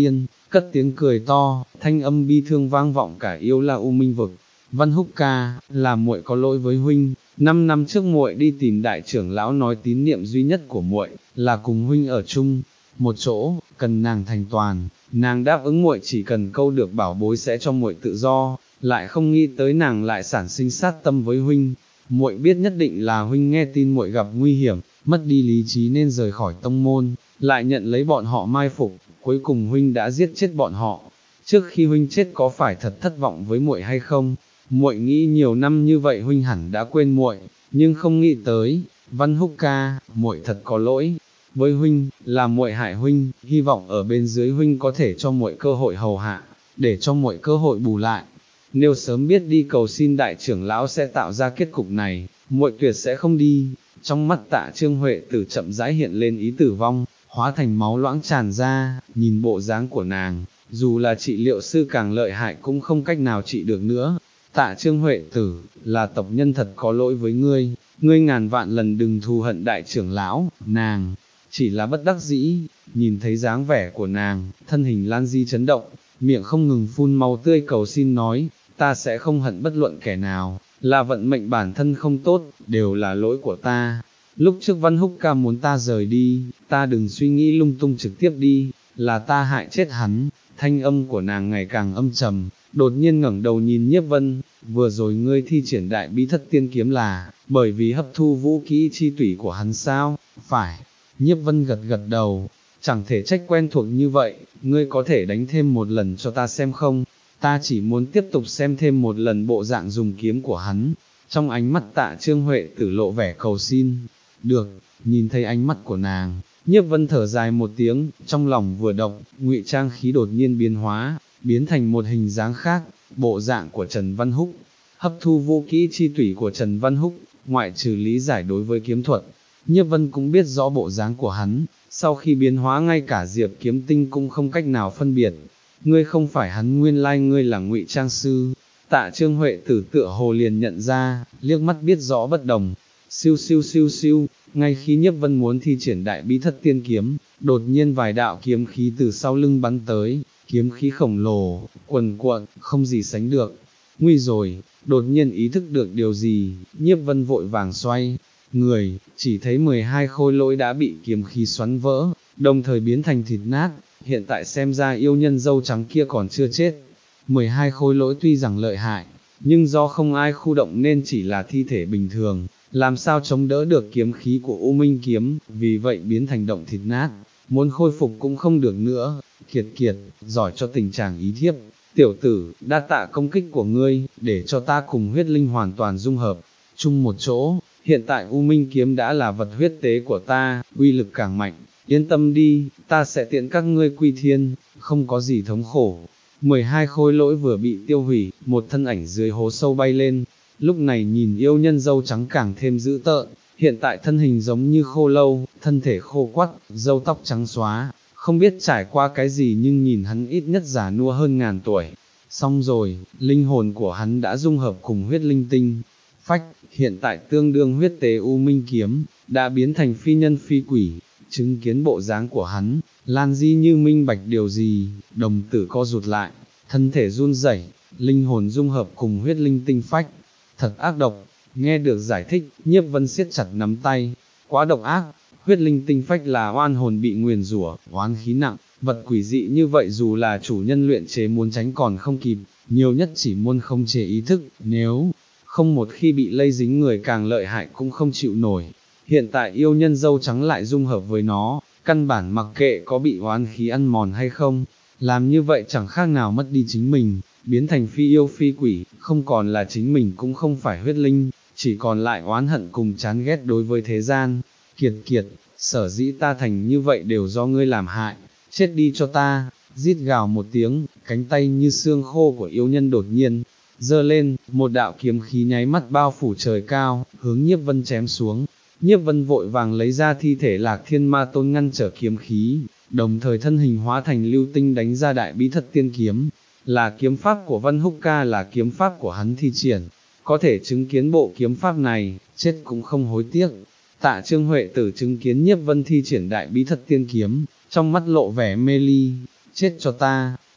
cất tiếng cười to, thanh âm bi thương vang vọng cả Yêu La U Minh vực. Văn Húc ca, là muội có lỗi với huynh, năm năm trước muội đi tìm đại trưởng lão nói tín niệm duy nhất của muội là cùng huynh ở chung một chỗ, cần nàng thành toàn, nàng đáp ứng muội chỉ cần câu được bảo bối sẽ cho muội tự do, lại không nghĩ tới nàng lại sản sinh sát tâm với huynh. Muội biết nhất định là huynh nghe tin muội gặp nguy hiểm, mất đi lý trí nên rời khỏi tông môn, lại nhận lấy bọn họ mai phục, cuối cùng huynh đã giết chết bọn họ. Trước khi huynh chết có phải thật thất vọng với muội hay không? Muội nghĩ nhiều năm như vậy huynh hẳn đã quên muội, nhưng không nghĩ tới, Văn Húc ca, muội thật có lỗi với huynh, là muội hại huynh, hy vọng ở bên dưới huynh có thể cho muội cơ hội hầu hạ, để cho muội cơ hội bù lại. Nếu sớm biết đi cầu xin đại trưởng lão sẽ tạo ra kết cục này, muội tuyệt sẽ không đi. Trong mắt Tạ Trương Huệ Tử chậm rãi hiện lên ý tử vong, hóa thành máu loãng tràn ra, nhìn bộ dáng của nàng, dù là trị liệu sư càng lợi hại cũng không cách nào trị được nữa. Tạ Trương Huệ Tử, là tộc nhân thật có lỗi với ngươi, ngươi ngàn vạn lần đừng thù hận đại trưởng lão. Nàng chỉ là bất đắc dĩ, nhìn thấy dáng vẻ của nàng, thân hình Lan Di chấn động, miệng không ngừng phun máu tươi cầu xin nói, ta sẽ không hận bất luận kẻ nào, là vận mệnh bản thân không tốt, đều là lỗi của ta. Lúc trước Văn Húc ca muốn ta rời đi, ta đừng suy nghĩ lung tung trực tiếp đi, là ta hại chết hắn. Thanh âm của nàng ngày càng âm trầm, đột nhiên ngẩng đầu nhìn Nhiếp Vân, vừa rồi ngươi thi triển đại bí thất tiên kiếm là, bởi vì hấp thu vũ kỹ chi tủy của hắn sao? Phải. Nhiếp Vân gật gật đầu, chẳng thể trách quen thuộc như vậy, ngươi có thể đánh thêm một lần cho ta xem không? Ta chỉ muốn tiếp tục xem thêm một lần bộ dạng dùng kiếm của hắn. Trong ánh mắt Tạ Trương Huệ Tử lộ vẻ cầu xin. Được, nhìn thấy ánh mắt của nàng, Nhiếp Vân thở dài một tiếng, trong lòng vừa động, ngụy trang khí đột nhiên biến hóa, biến thành một hình dáng khác, bộ dạng của Trần Văn Húc. Hấp thu vũ kỹ chi tủy của Trần Văn Húc, ngoại trừ lý giải đối với kiếm thuật, Nhiếp Vân cũng biết rõ bộ dáng của hắn, sau khi biến hóa ngay cả Diệp Kiếm Tinh cũng không cách nào phân biệt. Ngươi không phải hắn, nguyên lai ngươi là ngụy trang sư. Tạ Trương Huệ Tử tựa hồ liền nhận ra, liếc mắt biết rõ bất đồng. Siêu siêu siêu siêu, ngay khi Nhiếp Vân muốn thi triển đại bí thất tiên kiếm, đột nhiên vài đạo kiếm khí từ sau lưng bắn tới, kiếm khí khổng lồ, quần cuộn, không gì sánh được. Nguy rồi, đột nhiên ý thức được điều gì, Nhiếp Vân vội vàng xoay người, chỉ thấy mười hai khôi lỗi đã bị kiếm khí xoắn vỡ, đồng thời biến thành thịt nát. Hiện tại xem ra yêu nhân dâu trắng kia còn chưa chết. mười hai khôi lỗi tuy rằng lợi hại, nhưng do không ai khu động nên chỉ là thi thể bình thường, làm sao chống đỡ được kiếm khí của U Minh kiếm, vì vậy biến thành động thịt nát, muốn khôi phục cũng không được nữa. Kiệt kiệt, giỏi cho tình trạng ý thiếp, tiểu tử, đa tạ công kích của ngươi, để cho ta cùng huyết linh hoàn toàn dung hợp chung một chỗ. Hiện tại U Minh kiếm đã là vật huyết tế của ta, uy lực càng mạnh. Yên tâm đi, ta sẽ tiện các ngươi quy thiên, không có gì thống khổ. mười hai khôi lỗi vừa bị tiêu hủy, một thân ảnh dưới hố sâu bay lên. Lúc này nhìn yêu nhân dâu trắng càng thêm dữ tợn, hiện tại thân hình giống như khô lâu, thân thể khô quắt, râu tóc trắng xóa, không biết trải qua cái gì nhưng nhìn hắn ít nhất già nua hơn ngàn tuổi. Xong rồi, linh hồn của hắn đã dung hợp cùng huyết linh tinh. Phách, hiện tại tương đương huyết tế U Minh kiếm, đã biến thành phi nhân phi quỷ. Chứng kiến bộ dáng của hắn, Lan Di như minh bạch điều gì, đồng tử co rụt lại, thân thể run rẩy, linh hồn dung hợp cùng huyết linh tinh phách, thật ác độc. Nghe được giải thích, Nhiếp Vân siết chặt nắm tay, quá độc ác. Huyết linh tinh phách là oan hồn bị nguyền rủa, oán khí nặng, vật quỷ dị như vậy dù là chủ nhân luyện chế muốn tránh còn không kịp, nhiều nhất chỉ muốn không chế ý thức, nếu không một khi bị lây dính người càng lợi hại cũng không chịu nổi. Hiện tại yêu nhân dâu trắng lại dung hợp với nó, căn bản mặc kệ có bị oán khí ăn mòn hay không, làm như vậy chẳng khác nào mất đi chính mình, biến thành phi yêu phi quỷ, không còn là chính mình cũng không phải huyết linh, chỉ còn lại oán hận cùng chán ghét đối với thế gian. Kiệt kiệt, sở dĩ ta thành như vậy đều do ngươi làm hại, chết đi cho ta. Rít gào một tiếng, cánh tay như xương khô của yêu nhân đột nhiên giơ lên, một đạo kiếm khí nháy mắt bao phủ trời cao, hướng Nhiếp Vân chém xuống. Nhiếp Vân vội vàng lấy ra thi thể Lạc Thiên Ma Tôn ngăn trở kiếm khí, đồng thời thân hình hóa thành lưu tinh đánh ra đại bí thất tiên kiếm. Là kiếm pháp của Văn Húc ca, là kiếm pháp của hắn thi triển, có thể chứng kiến bộ kiếm pháp này, chết cũng không hối tiếc. Tạ Trương Huệ Tử chứng kiến Nhiếp Vân thi triển đại bí thất tiên kiếm, trong mắt lộ vẻ mê ly. Chết cho ta,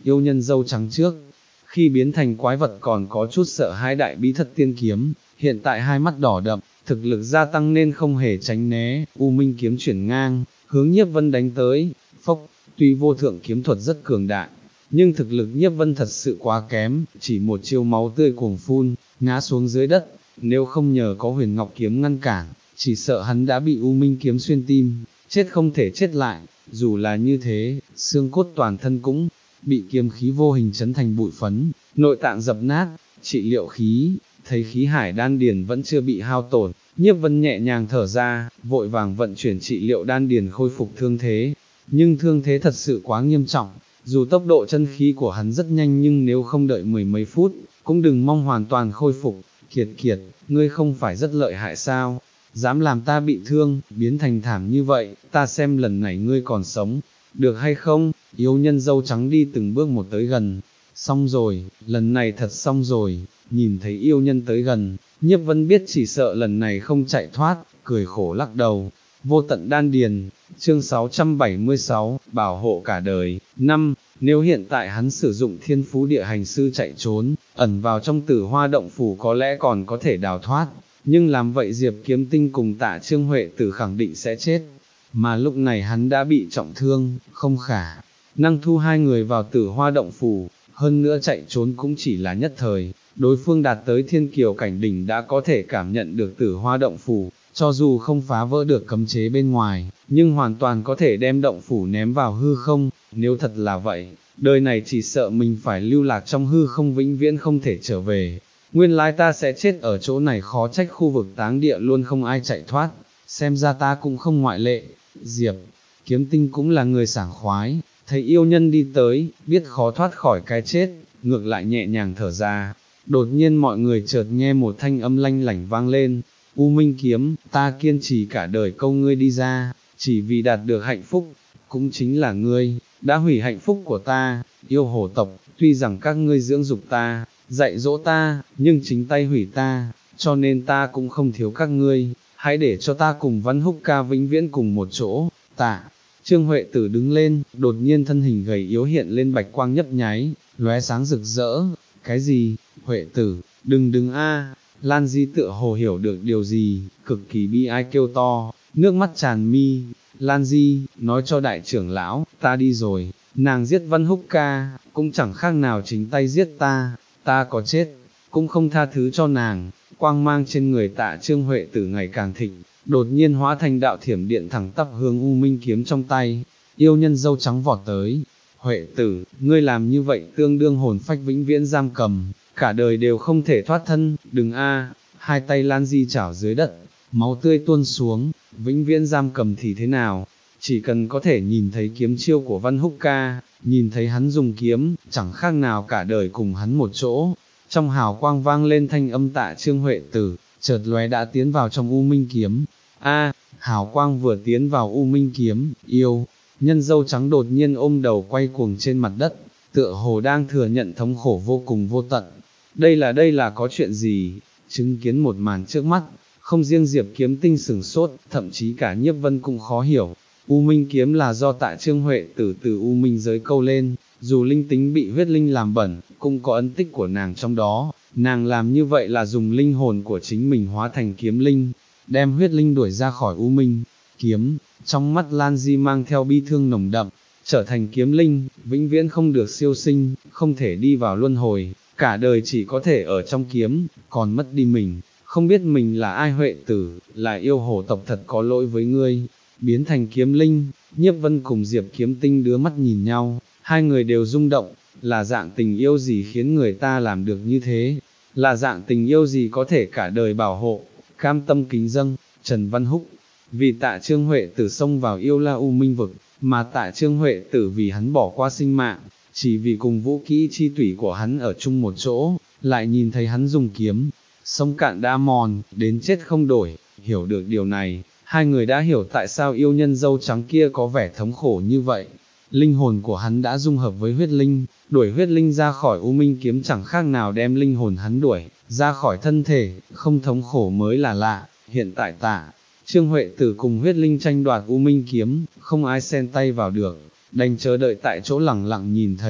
yêu nhân dâu trắng trước, khi biến thành quái vật còn có chút sợ hãi đại bí thất tiên kiếm, hiện tại hai mắt đỏ đậm, thực lực gia tăng nên không hề tránh né, U Minh kiếm chuyển ngang, hướng Nhiếp Vân đánh tới, phốc, tuy vô thượng kiếm thuật rất cường đại, nhưng thực lực Nhiếp Vân thật sự quá kém, chỉ một chiêu máu tươi cuồng phun, ngã xuống dưới đất, nếu không nhờ có Huyền Ngọc kiếm ngăn cản, chỉ sợ hắn đã bị U Minh kiếm xuyên tim, chết không thể chết lại, dù là như thế, xương cốt toàn thân cũng bị kiếm khí vô hình chấn thành bụi phấn, nội tạng dập nát, trị liệu khí, thấy khí hải đan điền vẫn chưa bị hao tổn, Nhiếp Vân nhẹ nhàng thở ra, vội vàng vận chuyển trị liệu đan điền khôi phục thương thế, nhưng thương thế thật sự quá nghiêm trọng, dù tốc độ chân khí của hắn rất nhanh nhưng nếu không đợi mười mấy phút, cũng đừng mong hoàn toàn khôi phục. Kiệt Kiệt, ngươi không phải rất lợi hại sao, dám làm ta bị thương, biến thành thảm như vậy, ta xem lần này ngươi còn sống, được hay không? Yêu nhân dâu trắng đi từng bước một tới gần, xong rồi, lần này thật xong rồi, nhìn thấy yêu nhân tới gần, Nhiếp Vân biết chỉ sợ lần này không chạy thoát, cười khổ lắc đầu. Vô tận đan điền, chương sáu trăm bảy mươi sáu, bảo hộ cả đời. Năm, nếu hiện tại hắn sử dụng thiên phú địa hành sư chạy trốn, ẩn vào trong Tử Hoa động phủ có lẽ còn có thể đào thoát, nhưng làm vậy Diệp Kiếm Tinh cùng Tạ Trương Huệ Tử khẳng định sẽ chết, mà lúc này hắn đã bị trọng thương, không khả năng thu hai người vào Tử Hoa động phủ, hơn nữa chạy trốn cũng chỉ là nhất thời, đối phương đạt tới thiên kiều cảnh đỉnh đã có thể cảm nhận được Tử Hoa động phủ, cho dù không phá vỡ được cấm chế bên ngoài, nhưng hoàn toàn có thể đem động phủ ném vào hư không, nếu thật là vậy, đời này chỉ sợ mình phải lưu lạc trong hư không vĩnh viễn không thể trở về. Nguyên lai ta sẽ chết ở chỗ này, khó trách khu vực táng địa luôn không ai chạy thoát, xem ra ta cũng không ngoại lệ. Diệp Kiếm Tinh cũng là người sảng khoái, thấy yêu nhân đi tới, biết khó thoát khỏi cái chết, ngược lại nhẹ nhàng thở ra. Đột nhiên mọi người chợt nghe một thanh âm lanh lảnh vang lên, U Minh kiếm, ta kiên trì cả đời câu ngươi đi ra, chỉ vì đạt được hạnh phúc, cũng chính là ngươi, đã hủy hạnh phúc của ta, yêu hồ tộc, tuy rằng các ngươi dưỡng dục ta, dạy dỗ ta, nhưng chính tay hủy ta, cho nên ta cũng không thiếu các ngươi, hãy để cho ta cùng Văn Húc ca vĩnh viễn cùng một chỗ. Tạ Trương Huệ Tử đứng lên, đột nhiên thân hình gầy yếu hiện lên bạch quang nhấp nháy, lóe sáng rực rỡ. Cái gì? Huệ Tử, đừng đừng a! Lan Di tựa hồ hiểu được điều gì, cực kỳ bi ai kêu to, nước mắt tràn mi. Lan Di, nói cho đại trưởng lão, ta đi rồi, nàng giết Văn Húc ca, cũng chẳng khác nào chính tay giết ta, ta có chết, cũng không tha thứ cho nàng. Quang mang trên người Tạ Trương Huệ Tử ngày càng thịnh, đột nhiên hóa thành đạo thiểm điện thẳng tắp hướng U Minh kiếm trong tay, yêu nhân dâu trắng vọt tới. Huệ Tử, ngươi làm như vậy tương đương hồn phách vĩnh viễn giam cầm, cả đời đều không thể thoát thân, đừng a! Hai tay Lan Di chảo dưới đất, máu tươi tuôn xuống, vĩnh viễn giam cầm thì thế nào, chỉ cần có thể nhìn thấy kiếm chiêu của Văn Húc ca, nhìn thấy hắn dùng kiếm, chẳng khác nào cả đời cùng hắn một chỗ. Trong hào quang vang lên thanh âm Tạ Trương Huệ Tử, chợt lóe đã tiến vào trong U Minh kiếm. A, hào quang vừa tiến vào U Minh kiếm, yêu nhân dâu trắng đột nhiên ôm đầu quay cuồng trên mặt đất, tựa hồ đang thừa nhận thống khổ vô cùng vô tận. Đây là đây là có chuyện gì? Chứng kiến một màn trước mắt, không riêng Diệp Kiếm Tinh sửng sốt, thậm chí cả Nhiếp Vân cũng khó hiểu. U Minh kiếm là do Tạ Trương Huệ Tử từ U Minh giới câu lên, dù linh tính bị huyết linh làm bẩn, cũng có ấn tích của nàng trong đó. Nàng làm như vậy là dùng linh hồn của chính mình hóa thành kiếm linh, đem huyết linh đuổi ra khỏi U Minh kiếm. Trong mắt Lan Di mang theo bi thương nồng đậm, trở thành kiếm linh, vĩnh viễn không được siêu sinh, không thể đi vào luân hồi, cả đời chỉ có thể ở trong kiếm, còn mất đi mình, không biết mình là ai. Huệ Tử, là yêu hồ tộc thật có lỗi với ngươi. Biến thành kiếm linh, Nhiếp Vân cùng Diệp Kiếm Tinh đưa mắt nhìn nhau, hai người đều rung động, là dạng tình yêu gì khiến người ta làm được như thế, là dạng tình yêu gì có thể cả đời bảo hộ, cam tâm kính dâng. Trần Văn Húc, vì Tạ Trương Huệ Tử xông vào yêu la U Minh vực, mà Tạ Trương Huệ Tử vì hắn bỏ qua sinh mạng, chỉ vì cùng vũ kỹ chi tủy của hắn ở chung một chỗ, lại nhìn thấy hắn dùng kiếm, sông cạn đã mòn, đến chết không đổi. Hiểu được điều này, hai người đã hiểu tại sao yêu nhân dâu trắng kia có vẻ thống khổ như vậy. Linh hồn của hắn đã dung hợp với huyết linh, đuổi huyết linh ra khỏi U Minh kiếm chẳng khác nào đem linh hồn hắn đuổi ra khỏi thân thể, không thống khổ mới là lạ. Hiện tại Tạ Trương Huệ Tử cùng huyết linh tranh đoạt U Minh kiếm, không ai xen tay vào được, đành chờ đợi tại chỗ lẳng lặng nhìn thấy.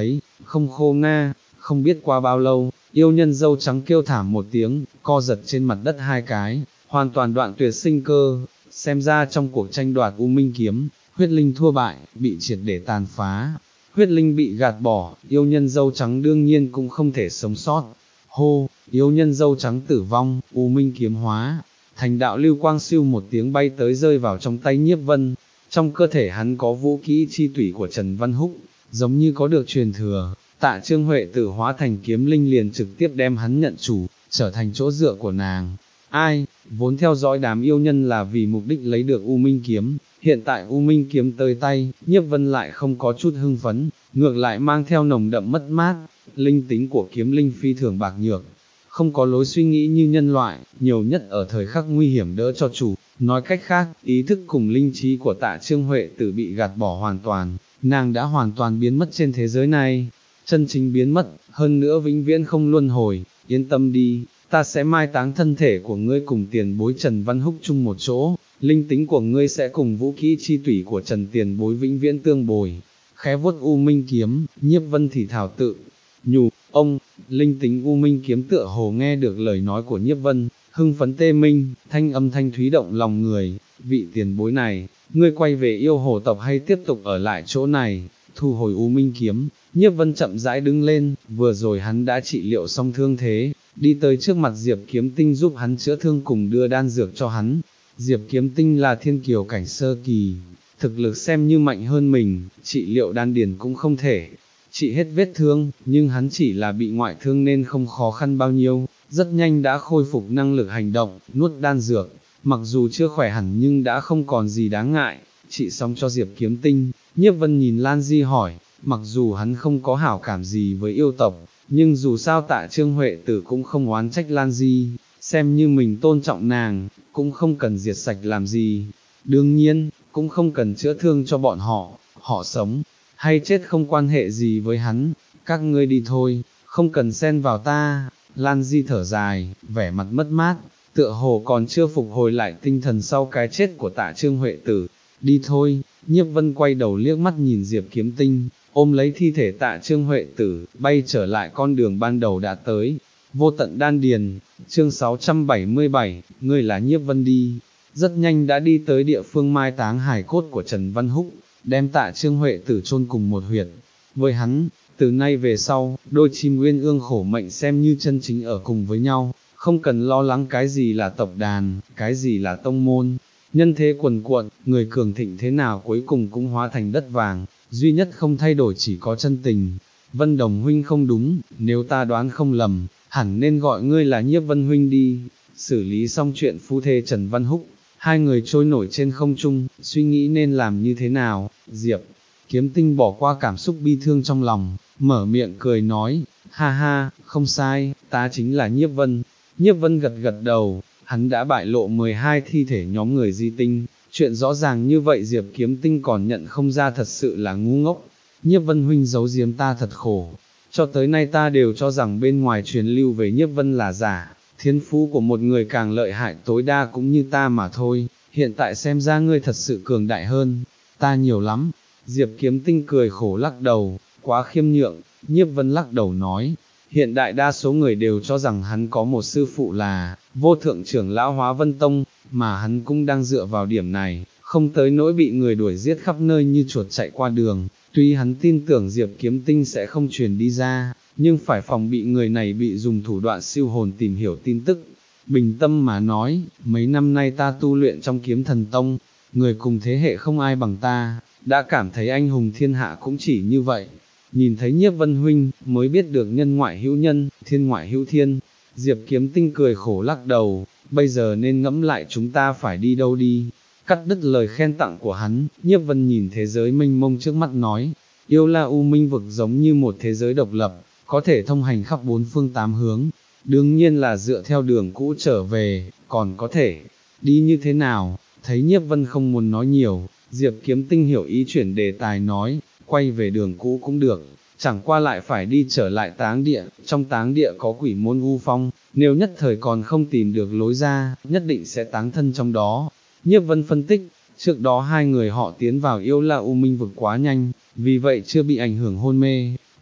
không khô nga, không biết qua bao lâu, yêu nhân dâu trắng kêu thảm một tiếng, co giật trên mặt đất hai cái, hoàn toàn đoạn tuyệt sinh cơ, xem ra trong cuộc tranh đoạt U Minh kiếm, huyết linh thua bại, bị triệt để tàn phá. Huyết linh bị gạt bỏ, yêu nhân dâu trắng đương nhiên cũng không thể sống sót. Hô, yêu nhân dâu trắng tử vong, U Minh kiếm hóa, thành đạo lưu quang siêu một tiếng bay tới rơi vào trong tay Nhiếp Vân. Trong cơ thể hắn có vũ kỹ chi tủy của Trần Văn Húc, giống như có được truyền thừa, Tạ Trương Huệ Tử hóa thành kiếm linh liền trực tiếp đem hắn nhận chủ, trở thành chỗ dựa của nàng. Ai, vốn theo dõi đám yêu nhân là vì mục đích lấy được U Minh kiếm, hiện tại U Minh kiếm tới tay, Nhiếp Vân lại không có chút hưng phấn, ngược lại mang theo nồng đậm mất mát, linh tính của kiếm linh phi thường bạc nhược, không có lối suy nghĩ như nhân loại, nhiều nhất ở thời khắc nguy hiểm đỡ cho chủ. Nói cách khác, ý thức cùng linh trí của Tạ Trương Huệ Tử bị gạt bỏ hoàn toàn, nàng đã hoàn toàn biến mất trên thế giới này, chân chính biến mất, hơn nữa vĩnh viễn không luân hồi. Yên tâm đi, ta sẽ mai táng thân thể của ngươi cùng tiền bối Trần Văn Húc chung một chỗ, linh tính của ngươi sẽ cùng vũ kỹ chi tủy của Trần tiền bối vĩnh viễn tương bồi. Khẽ vuốt U Minh kiếm, Nhiếp Vân thì thảo tự nhủ, ông, linh tính U Minh kiếm tựa hồ nghe được lời nói của Nhiếp Vân, hưng phấn tê minh, thanh âm thanh thúy động lòng người, vị tiền bối này, ngươi quay về yêu hồ tộc hay tiếp tục ở lại chỗ này, thu hồi U Minh kiếm. Nhiếp Vân chậm rãi đứng lên, vừa rồi hắn đã trị liệu xong thương thế, đi tới trước mặt Diệp Kiếm Tinh giúp hắn chữa thương cùng đưa đan dược cho hắn. Diệp Kiếm Tinh là thiên kiều cảnh sơ kỳ, thực lực xem như mạnh hơn mình, trị liệu đan điền cũng không thể trị hết vết thương, nhưng hắn chỉ là bị ngoại thương nên không khó khăn bao nhiêu, rất nhanh đã khôi phục năng lực hành động, nuốt đan dược, mặc dù chưa khỏe hẳn nhưng đã không còn gì đáng ngại. Trị xong cho Diệp Kiếm Tinh, Nhiếp Vân nhìn Lan Di hỏi, mặc dù hắn không có hảo cảm gì với yêu tộc, nhưng dù sao Tạ Trương Huệ Tử cũng không oán trách Lan Di, xem như mình tôn trọng nàng, cũng không cần diệt sạch làm gì. Đương nhiên, cũng không cần chữa thương cho bọn họ, họ sống hay chết không quan hệ gì với hắn, các ngươi đi thôi, không cần xen vào ta. Lan Di thở dài, vẻ mặt mất mát, tựa hồ còn chưa phục hồi lại tinh thần sau cái chết của Tạ Trương Huệ Tử. Đi thôi. Nhiếp Vân quay đầu liếc mắt nhìn Diệp Kiếm Tinh, ôm lấy thi thể Tạ Trương Huệ Tử, bay trở lại con đường ban đầu đã tới. Vô tận đan điền, chương sáu trăm bảy mươi bảy, ngươi là Nhiếp Vân đi. Rất nhanh đã đi tới địa phương mai táng hài cốt của Trần Văn Húc, đem Tạ Trương Huệ Tử chôn cùng một huyệt. Với hắn, từ nay về sau, đôi chim uyên ương khổ mệnh xem như chân chính ở cùng với nhau, không cần lo lắng cái gì là tộc đàn, cái gì là tông môn. Nhân thế quần cuộn, người cường thịnh thế nào cuối cùng cũng hóa thành đất vàng, duy nhất không thay đổi chỉ có chân tình. Vân Đồng huynh không đúng, nếu ta đoán không lầm, hẳn nên gọi ngươi là Nhiếp Vân huynh đi. Xử lý xong chuyện phu thê Trần Văn Húc, hai người trôi nổi trên không trung, suy nghĩ nên làm như thế nào. Diệp Kiếm Tinh bỏ qua cảm xúc bi thương trong lòng, mở miệng cười nói, ha ha, không sai, ta chính là Nhiếp Vân. Nhiếp Vân gật gật đầu, hắn đã bại lộ mười hai thi thể nhóm người di tinh, chuyện rõ ràng như vậy Diệp Kiếm Tinh còn nhận không ra, thật sự là ngu ngốc. Nhiếp Vân huynh giấu giếm ta thật khổ, cho tới nay ta đều cho rằng bên ngoài truyền lưu về Nhiếp Vân là giả, thiên phú của một người càng lợi hại tối đa cũng như ta mà thôi, hiện tại xem ra ngươi thật sự cường đại hơn ta nhiều lắm. Diệp Kiếm Tinh cười khổ lắc đầu, quá khiêm nhượng. Nhiếp Vân lắc đầu nói, hiện đại đa số người đều cho rằng hắn có một sư phụ là vô thượng trưởng lão Hóa Vân Tông, mà hắn cũng đang dựa vào điểm này, không tới nỗi bị người đuổi giết khắp nơi như chuột chạy qua đường. Tuy hắn tin tưởng Diệp Kiếm Tinh sẽ không truyền đi ra, nhưng phải phòng bị người này bị dùng thủ đoạn siêu hồn tìm hiểu tin tức. Bình tâm mà nói, mấy năm nay ta tu luyện trong Kiếm Thần Tông, người cùng thế hệ không ai bằng ta, đã cảm thấy anh hùng thiên hạ cũng chỉ như vậy. Nhìn thấy Nhiếp Vân huynh, mới biết được nhân ngoại hữu nhân, thiên ngoại hữu thiên. Diệp Kiếm Tinh cười khổ lắc đầu, bây giờ nên ngẫm lại chúng ta phải đi đâu đi. Cắt đứt lời khen tặng của hắn, Nhiếp Vân nhìn thế giới mênh mông trước mắt nói, Yêu La U Minh vực giống như một thế giới độc lập, có thể thông hành khắp bốn phương tám hướng, đương nhiên là dựa theo đường cũ trở về, còn có thể đi như thế nào. Thấy Nhiếp Vân không muốn nói nhiều, Diệp Kiếm Tinh hiểu ý chuyển đề tài nói, quay về đường cũ cũng được, chẳng qua lại phải đi trở lại táng địa, trong táng địa có quỷ môn U Phong, nếu nhất thời còn không tìm được lối ra, nhất định sẽ táng thân trong đó. Nhiếp Vân phân tích, trước đó hai người họ tiến vào Yêu La U Minh vực quá nhanh, vì vậy chưa bị ảnh hưởng hôn mê,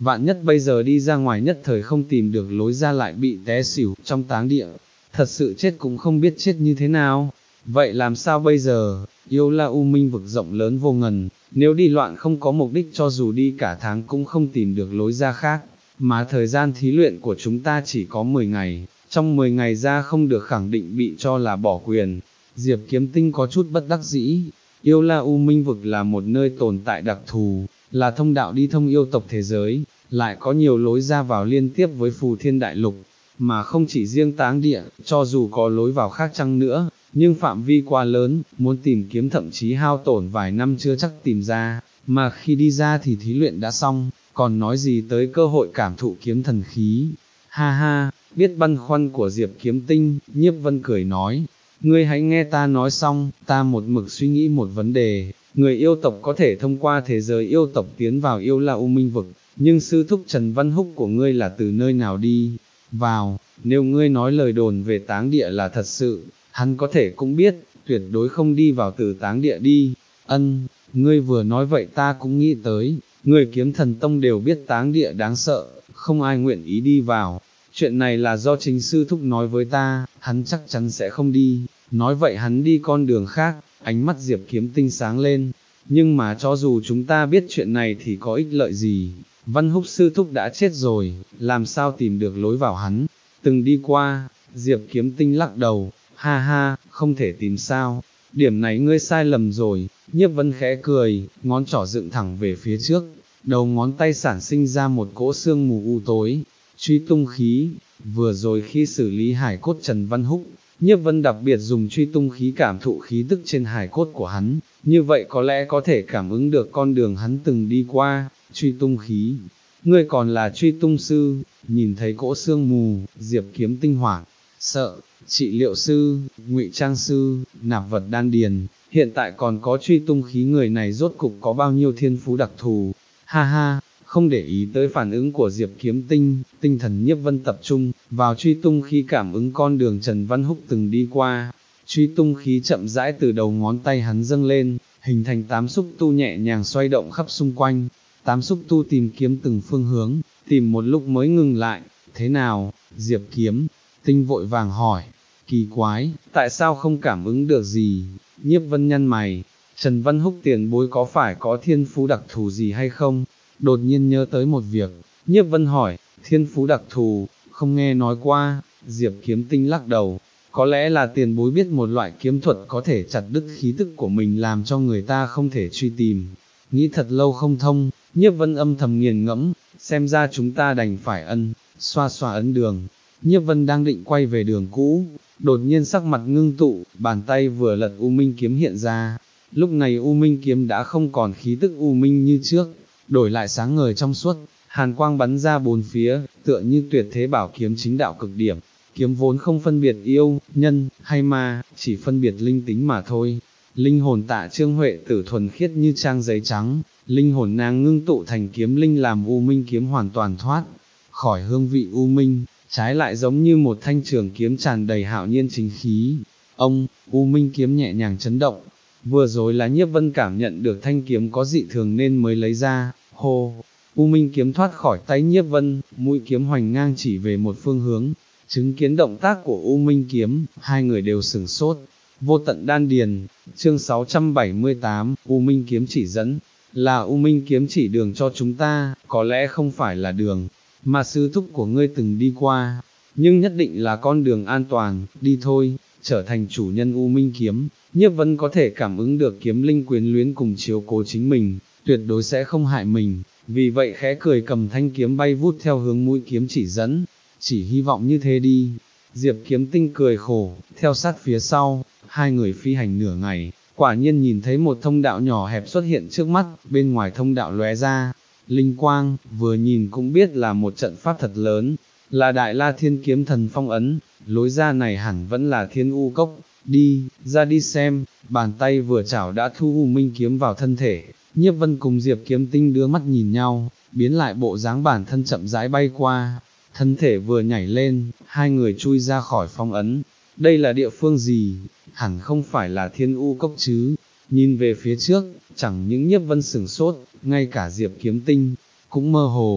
vạn nhất bây giờ đi ra ngoài nhất thời không tìm được lối ra lại bị té xỉu trong táng địa, thật sự chết cũng không biết chết như thế nào. Vậy làm sao bây giờ, Yêu La U Minh vực rộng lớn vô ngần, nếu đi loạn không có mục đích cho dù đi cả tháng cũng không tìm được lối ra khác, mà thời gian thí luyện của chúng ta chỉ có mười ngày, trong mười ngày ra không được khẳng định bị cho là bỏ quyền. Diệp Kiếm Tinh có chút bất đắc dĩ, Yêu La U Minh vực là một nơi tồn tại đặc thù, là thông đạo đi thông yêu tộc thế giới, lại có nhiều lối ra vào liên tiếp với Phù Thiên Đại Lục, mà không chỉ riêng táng địa, cho dù có lối vào khác chăng nữa, nhưng phạm vi quá lớn, muốn tìm kiếm thậm chí hao tổn vài năm chưa chắc tìm ra, mà khi đi ra thì thí luyện đã xong, còn nói gì tới cơ hội cảm thụ kiếm thần khí. Ha ha, biết băn khoăn của Diệp Kiếm Tinh, Nhiếp Vân cười nói, ngươi hãy nghe ta nói xong, ta một mực suy nghĩ một vấn đề, người yêu tộc có thể thông qua thế giới yêu tộc tiến vào Yêu La U Minh vực, nhưng sư thúc Trần Văn Húc của ngươi là từ nơi nào đi vào, nếu ngươi nói lời đồn về táng địa là thật sự, hắn có thể cũng biết, tuyệt đối không đi vào từ táng địa đi. Ân, ngươi vừa nói vậy ta cũng nghĩ tới, người Kiếm Thần Tông đều biết táng địa đáng sợ, không ai nguyện ý đi vào. Chuyện này là do chính sư thúc nói với ta, hắn chắc chắn sẽ không đi, nói vậy hắn đi con đường khác. Ánh mắt Diệp Kiếm Tinh sáng lên, nhưng mà cho dù chúng ta biết chuyện này thì có ích lợi gì, Văn Húc sư thúc đã chết rồi, làm sao tìm được lối vào hắn, từng đi qua. Diệp Kiếm Tinh lắc đầu, ha ha, không thể tìm sao, điểm này ngươi sai lầm rồi. Nhiếp Vân khẽ cười, ngón trỏ dựng thẳng về phía trước, đầu ngón tay sản sinh ra một cỗ sương mù u tối, truy tung khí. Vừa rồi khi xử lý hải cốt Trần Văn Húc, Nhiếp Vân đặc biệt dùng truy tung khí cảm thụ khí tức trên hài cốt của hắn, như vậy có lẽ có thể cảm ứng được con đường hắn từng đi qua. Truy tung khí, ngươi còn là truy tung sư? Nhìn thấy cỗ sương mù, Diệp Kiếm Tinh hoảng sợ, trị liệu sư, ngụy trang sư, nạp vật đan điền, hiện tại còn có truy tung khí, người này rốt cục có bao nhiêu thiên phú đặc thù. Ha ha, không để ý tới phản ứng của Diệp Kiếm Tinh, tinh thần Nhiếp Vân tập trung vào truy tung khí cảm ứng con đường Trần Văn Húc từng đi qua. Truy tung khí chậm rãi từ đầu ngón tay hắn dâng lên, hình thành tám xúc tu nhẹ nhàng xoay động khắp xung quanh. Tám xúc tu tìm kiếm từng phương hướng, tìm một lúc mới ngừng lại. Thế nào? Diệp Kiếm Tinh vội vàng hỏi. Kỳ quái, tại sao không cảm ứng được gì? Nhiếp Vân nhăn mày, Trần Văn Húc tiền bối có phải có thiên phú đặc thù gì hay không? Đột nhiên nhớ tới một việc, Nhiếp Vân hỏi, thiên phú đặc thù, không nghe nói qua. Diệp Kiếm Tinh lắc đầu, có lẽ là tiền bối biết một loại kiếm thuật có thể chặt đứt khí tức của mình làm cho người ta không thể truy tìm. Nghĩ thật lâu không thông, Nhiếp Vân âm thầm nghiền ngẫm, xem ra chúng ta đành phải ân, xoa xoa ấn đường. Nhiếp Vân đang định quay về đường cũ, đột nhiên sắc mặt ngưng tụ, bàn tay vừa lật U Minh kiếm hiện ra. Lúc này U Minh kiếm đã không còn khí tức U Minh như trước, đổi lại sáng ngời trong suốt, hàn quang bắn ra bốn phía, tựa như tuyệt thế bảo kiếm chính đạo cực điểm. Kiếm vốn không phân biệt yêu, nhân, hay ma, chỉ phân biệt linh tính mà thôi. Linh hồn Tạ Trương Huệ tử thuần khiết như trang giấy trắng, linh hồn nàng ngưng tụ thành kiếm linh làm U Minh kiếm hoàn toàn thoát khỏi hương vị U Minh, trái lại giống như một thanh trường kiếm tràn đầy hạo nhiên chính khí. Ông, U Minh kiếm nhẹ nhàng chấn động. Vừa rồi là Nhiếp Vân cảm nhận được thanh kiếm có dị thường nên mới lấy ra. Hô, U Minh kiếm thoát khỏi tay Nhiếp Vân, mũi kiếm hoành ngang chỉ về một phương hướng. Chứng kiến động tác của U Minh kiếm, hai người đều sửng sốt. Vô tận đan điền, chương sáu trăm bảy mươi tám, U Minh kiếm chỉ dẫn, là U Minh kiếm chỉ đường cho chúng ta, có lẽ không phải là đường mà sư thúc của ngươi từng đi qua, nhưng nhất định là con đường an toàn. Đi thôi, trở thành chủ nhân U Minh kiếm. Nhiếp Vân có thể cảm ứng được kiếm linh quyến luyến cùng chiếu cố chính mình, tuyệt đối sẽ không hại mình, vì vậy khẽ cười cầm thanh kiếm bay vút theo hướng mũi kiếm chỉ dẫn. Chỉ hy vọng như thế đi. Diệp Kiếm Tinh cười khổ, theo sát phía sau. Hai người phi hành nửa ngày, quả nhiên nhìn thấy một thông đạo nhỏ hẹp xuất hiện trước mắt, bên ngoài thông đạo lóe ra linh quang, vừa nhìn cũng biết là một trận pháp thật lớn, là Đại La Thiên Kiếm Thần phong ấn. Lối ra này hẳn vẫn là Thiên U Cốc, đi, ra đi xem. Bàn tay vừa chảo đã thu U Minh kiếm vào thân thể. Nhiếp Vân cùng Diệp Kiếm Tinh đưa mắt nhìn nhau, biến lại bộ dáng bản thân chậm rãi bay qua, thân thể vừa nhảy lên, hai người chui ra khỏi phong ấn. Đây là địa phương gì? Hẳn không phải là Thiên U Cốc chứ? Nhìn về phía trước, chẳng những Nhiếp Vân sửng sốt, ngay cả Diệp Kiếm Tinh cũng mơ hồ.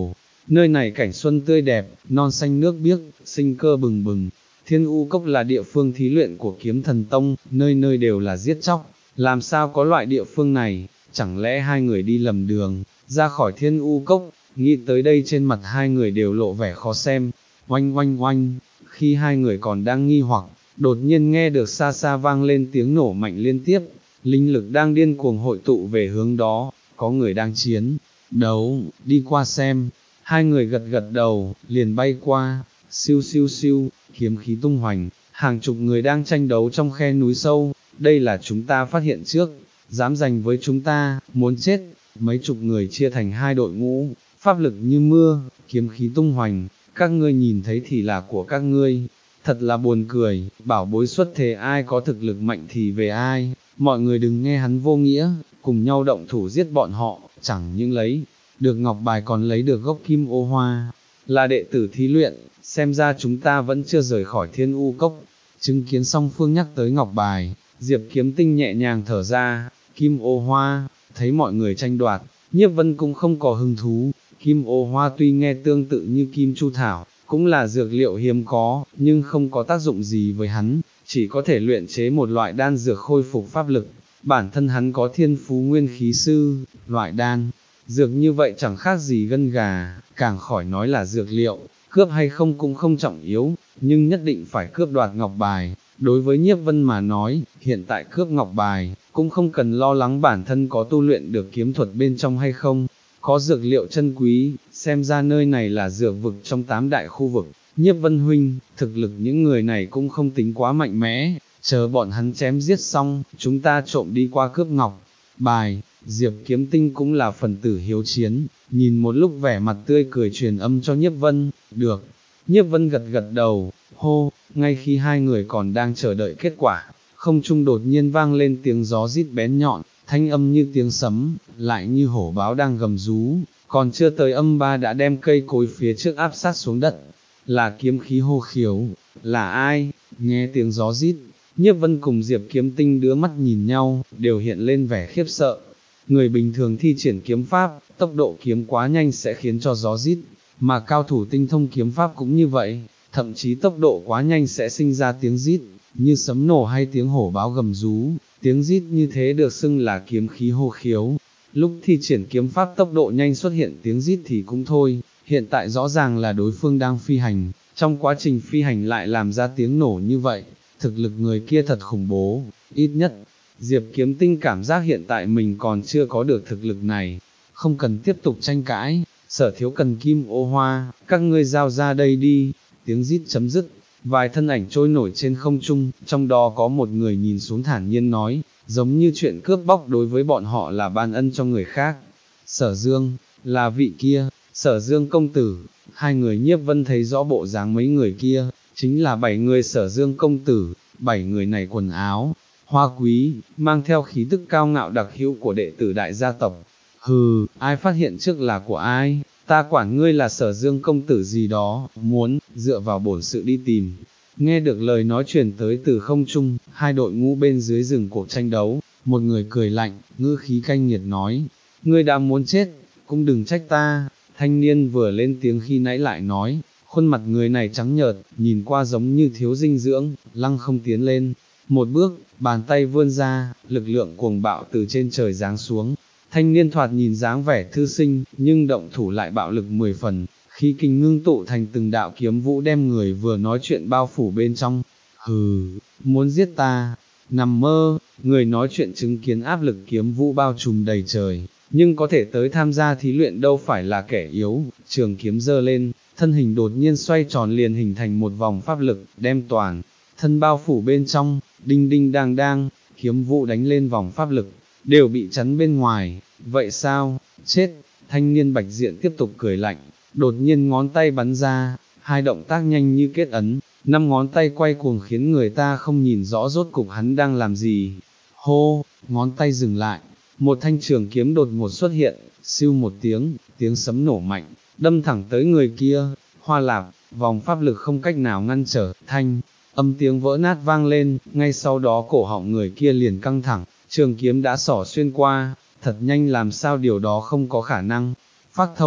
Nơi này cảnh xuân tươi đẹp, non xanh nước biếc, sinh cơ bừng bừng. Thiên U Cốc là địa phương thí luyện của Kiếm Thần Tông, nơi nơi đều là giết chóc, làm sao có loại địa phương này, chẳng lẽ hai người đi lầm đường, ra khỏi Thiên U Cốc, nghĩ tới đây trên mặt hai người đều lộ vẻ khó xem, oanh oanh oanh, khi hai người còn đang nghi hoặc, đột nhiên nghe được xa xa vang lên tiếng nổ mạnh liên tiếp, linh lực đang điên cuồng hội tụ về hướng đó, có người đang chiến, đấu, đi qua xem, hai người gật gật đầu, liền bay qua, siêu siêu siêu, kiếm khí tung hoành, hàng chục người đang tranh đấu trong khe núi sâu, đây là chúng ta phát hiện trước, dám giành với chúng ta, muốn chết, mấy chục người chia thành hai đội ngũ, pháp lực như mưa, kiếm khí tung hoành, các ngươi nhìn thấy thì là của các ngươi, thật là buồn cười, bảo bối xuất thế ai có thực lực mạnh thì về ai, mọi người đừng nghe hắn vô nghĩa, cùng nhau động thủ giết bọn họ, chẳng những lấy được ngọc bài còn lấy được gốc kim ô hoa, là đệ tử thí luyện, xem ra chúng ta vẫn chưa rời khỏi Thiên U Cốc. Chứng kiến song phương nhắc tới ngọc bài, Diệp Kiếm Tinh nhẹ nhàng thở ra, kim ô hoa, thấy mọi người tranh đoạt, Nhiếp Vân cũng không có hứng thú, kim ô hoa tuy nghe tương tự như kim chu thảo, cũng là dược liệu hiếm có, nhưng không có tác dụng gì với hắn, chỉ có thể luyện chế một loại đan dược khôi phục pháp lực, bản thân hắn có thiên phú nguyên khí sư, loại đan dược như vậy chẳng khác gì gân gà, càng khỏi nói là dược liệu, cướp hay không cũng không trọng yếu, nhưng nhất định phải cướp đoạt ngọc bài. Đối với Nhiếp Vân mà nói, hiện tại cướp ngọc bài, cũng không cần lo lắng bản thân có tu luyện được kiếm thuật bên trong hay không, có dược liệu chân quý, xem ra nơi này là dược vực trong tám đại khu vực. Nhiếp Vân huynh, thực lực những người này cũng không tính quá mạnh mẽ, chờ bọn hắn chém giết xong, chúng ta trộm đi qua cướp ngọc bài. Diệp Kiếm Tinh cũng là phần tử hiếu chiến, nhìn một lúc vẻ mặt tươi cười truyền âm cho Nhiếp Vân, được. Nhiếp Vân gật gật đầu, hô, ngay khi hai người còn đang chờ đợi kết quả, không trung đột nhiên vang lên tiếng gió rít bén nhọn, thanh âm như tiếng sấm, lại như hổ báo đang gầm rú, còn chưa tới âm ba đã đem cây cối phía trước áp sát xuống đất, là kiếm khí hô khiếu, là ai, nghe tiếng gió rít, Nhiếp Vân cùng Diệp Kiếm Tinh đưa mắt nhìn nhau, đều hiện lên vẻ khiếp sợ. Người bình thường thi triển kiếm pháp, tốc độ kiếm quá nhanh sẽ khiến cho gió rít, mà cao thủ tinh thông kiếm pháp cũng như vậy, thậm chí tốc độ quá nhanh sẽ sinh ra tiếng rít, như sấm nổ hay tiếng hổ báo gầm rú, tiếng rít như thế được xưng là kiếm khí hô khiếu. Lúc thi triển kiếm pháp tốc độ nhanh xuất hiện tiếng rít thì cũng thôi, hiện tại rõ ràng là đối phương đang phi hành, trong quá trình phi hành lại làm ra tiếng nổ như vậy, thực lực người kia thật khủng bố, ít nhất. Diệp Kiếm Tinh cảm giác hiện tại mình còn chưa có được thực lực này, không cần tiếp tục tranh cãi, Sở Thiếu cần kim ô hoa, các ngươi giao ra đây đi, tiếng rít chấm dứt, vài thân ảnh trôi nổi trên không trung, trong đó có một người nhìn xuống thản nhiên nói, giống như chuyện cướp bóc đối với bọn họ là ban ân cho người khác. Sở Dương, là vị kia, Sở Dương công tử, hai người Nhiếp Vân thấy rõ bộ dáng mấy người kia, chính là bảy người Sở Dương công tử, bảy người này quần áo hoa quý, mang theo khí tức cao ngạo đặc hữu của đệ tử đại gia tộc. Hừ, ai phát hiện trước là của ai, ta quản ngươi là Sở Dương công tử gì đó, muốn, dựa vào bổn sự đi tìm. Nghe được lời nói truyền tới từ không trung, hai đội ngũ bên dưới rừng cuộc tranh đấu, một người cười lạnh, ngữ khí canh nghiệt nói, ngươi đã muốn chết, cũng đừng trách ta. Thanh niên vừa lên tiếng khi nãy lại nói, khuôn mặt người này trắng nhợt, nhìn qua giống như thiếu dinh dưỡng, lăng không tiến lên. Một bước, bàn tay vươn ra, lực lượng cuồng bạo từ trên trời giáng xuống. Thanh niên thoạt nhìn dáng vẻ thư sinh, nhưng động thủ lại bạo lực mười phần, khí kinh ngưng tụ thành từng đạo kiếm vũ đem người vừa nói chuyện bao phủ bên trong. Hừ, muốn giết ta, nằm mơ, người nói chuyện chứng kiến áp lực kiếm vũ bao trùm đầy trời, nhưng có thể tới tham gia thí luyện đâu phải là kẻ yếu, trường kiếm giơ lên, thân hình đột nhiên xoay tròn liền hình thành một vòng pháp lực, đem toàn thân bao phủ bên trong, đinh đinh đang đang, kiếm vũ đánh lên vòng pháp lực, đều bị chắn bên ngoài, vậy sao, chết, thanh niên bạch diện tiếp tục cười lạnh, đột nhiên ngón tay bắn ra, hai động tác nhanh như kết ấn, năm ngón tay quay cuồng khiến người ta không nhìn rõ rốt cục hắn đang làm gì, hô, ngón tay dừng lại, một thanh trường kiếm đột ngột xuất hiện, siêu một tiếng, tiếng sấm nổ mạnh, đâm thẳng tới người kia, hoa lạp, vòng pháp lực không cách nào ngăn trở, thanh, âm tiếng vỡ nát vang lên, ngay sau đó cổ họng người kia liền căng thẳng, trường kiếm đã xỏ xuyên qua, thật nhanh làm sao điều đó không có khả năng, phát thông,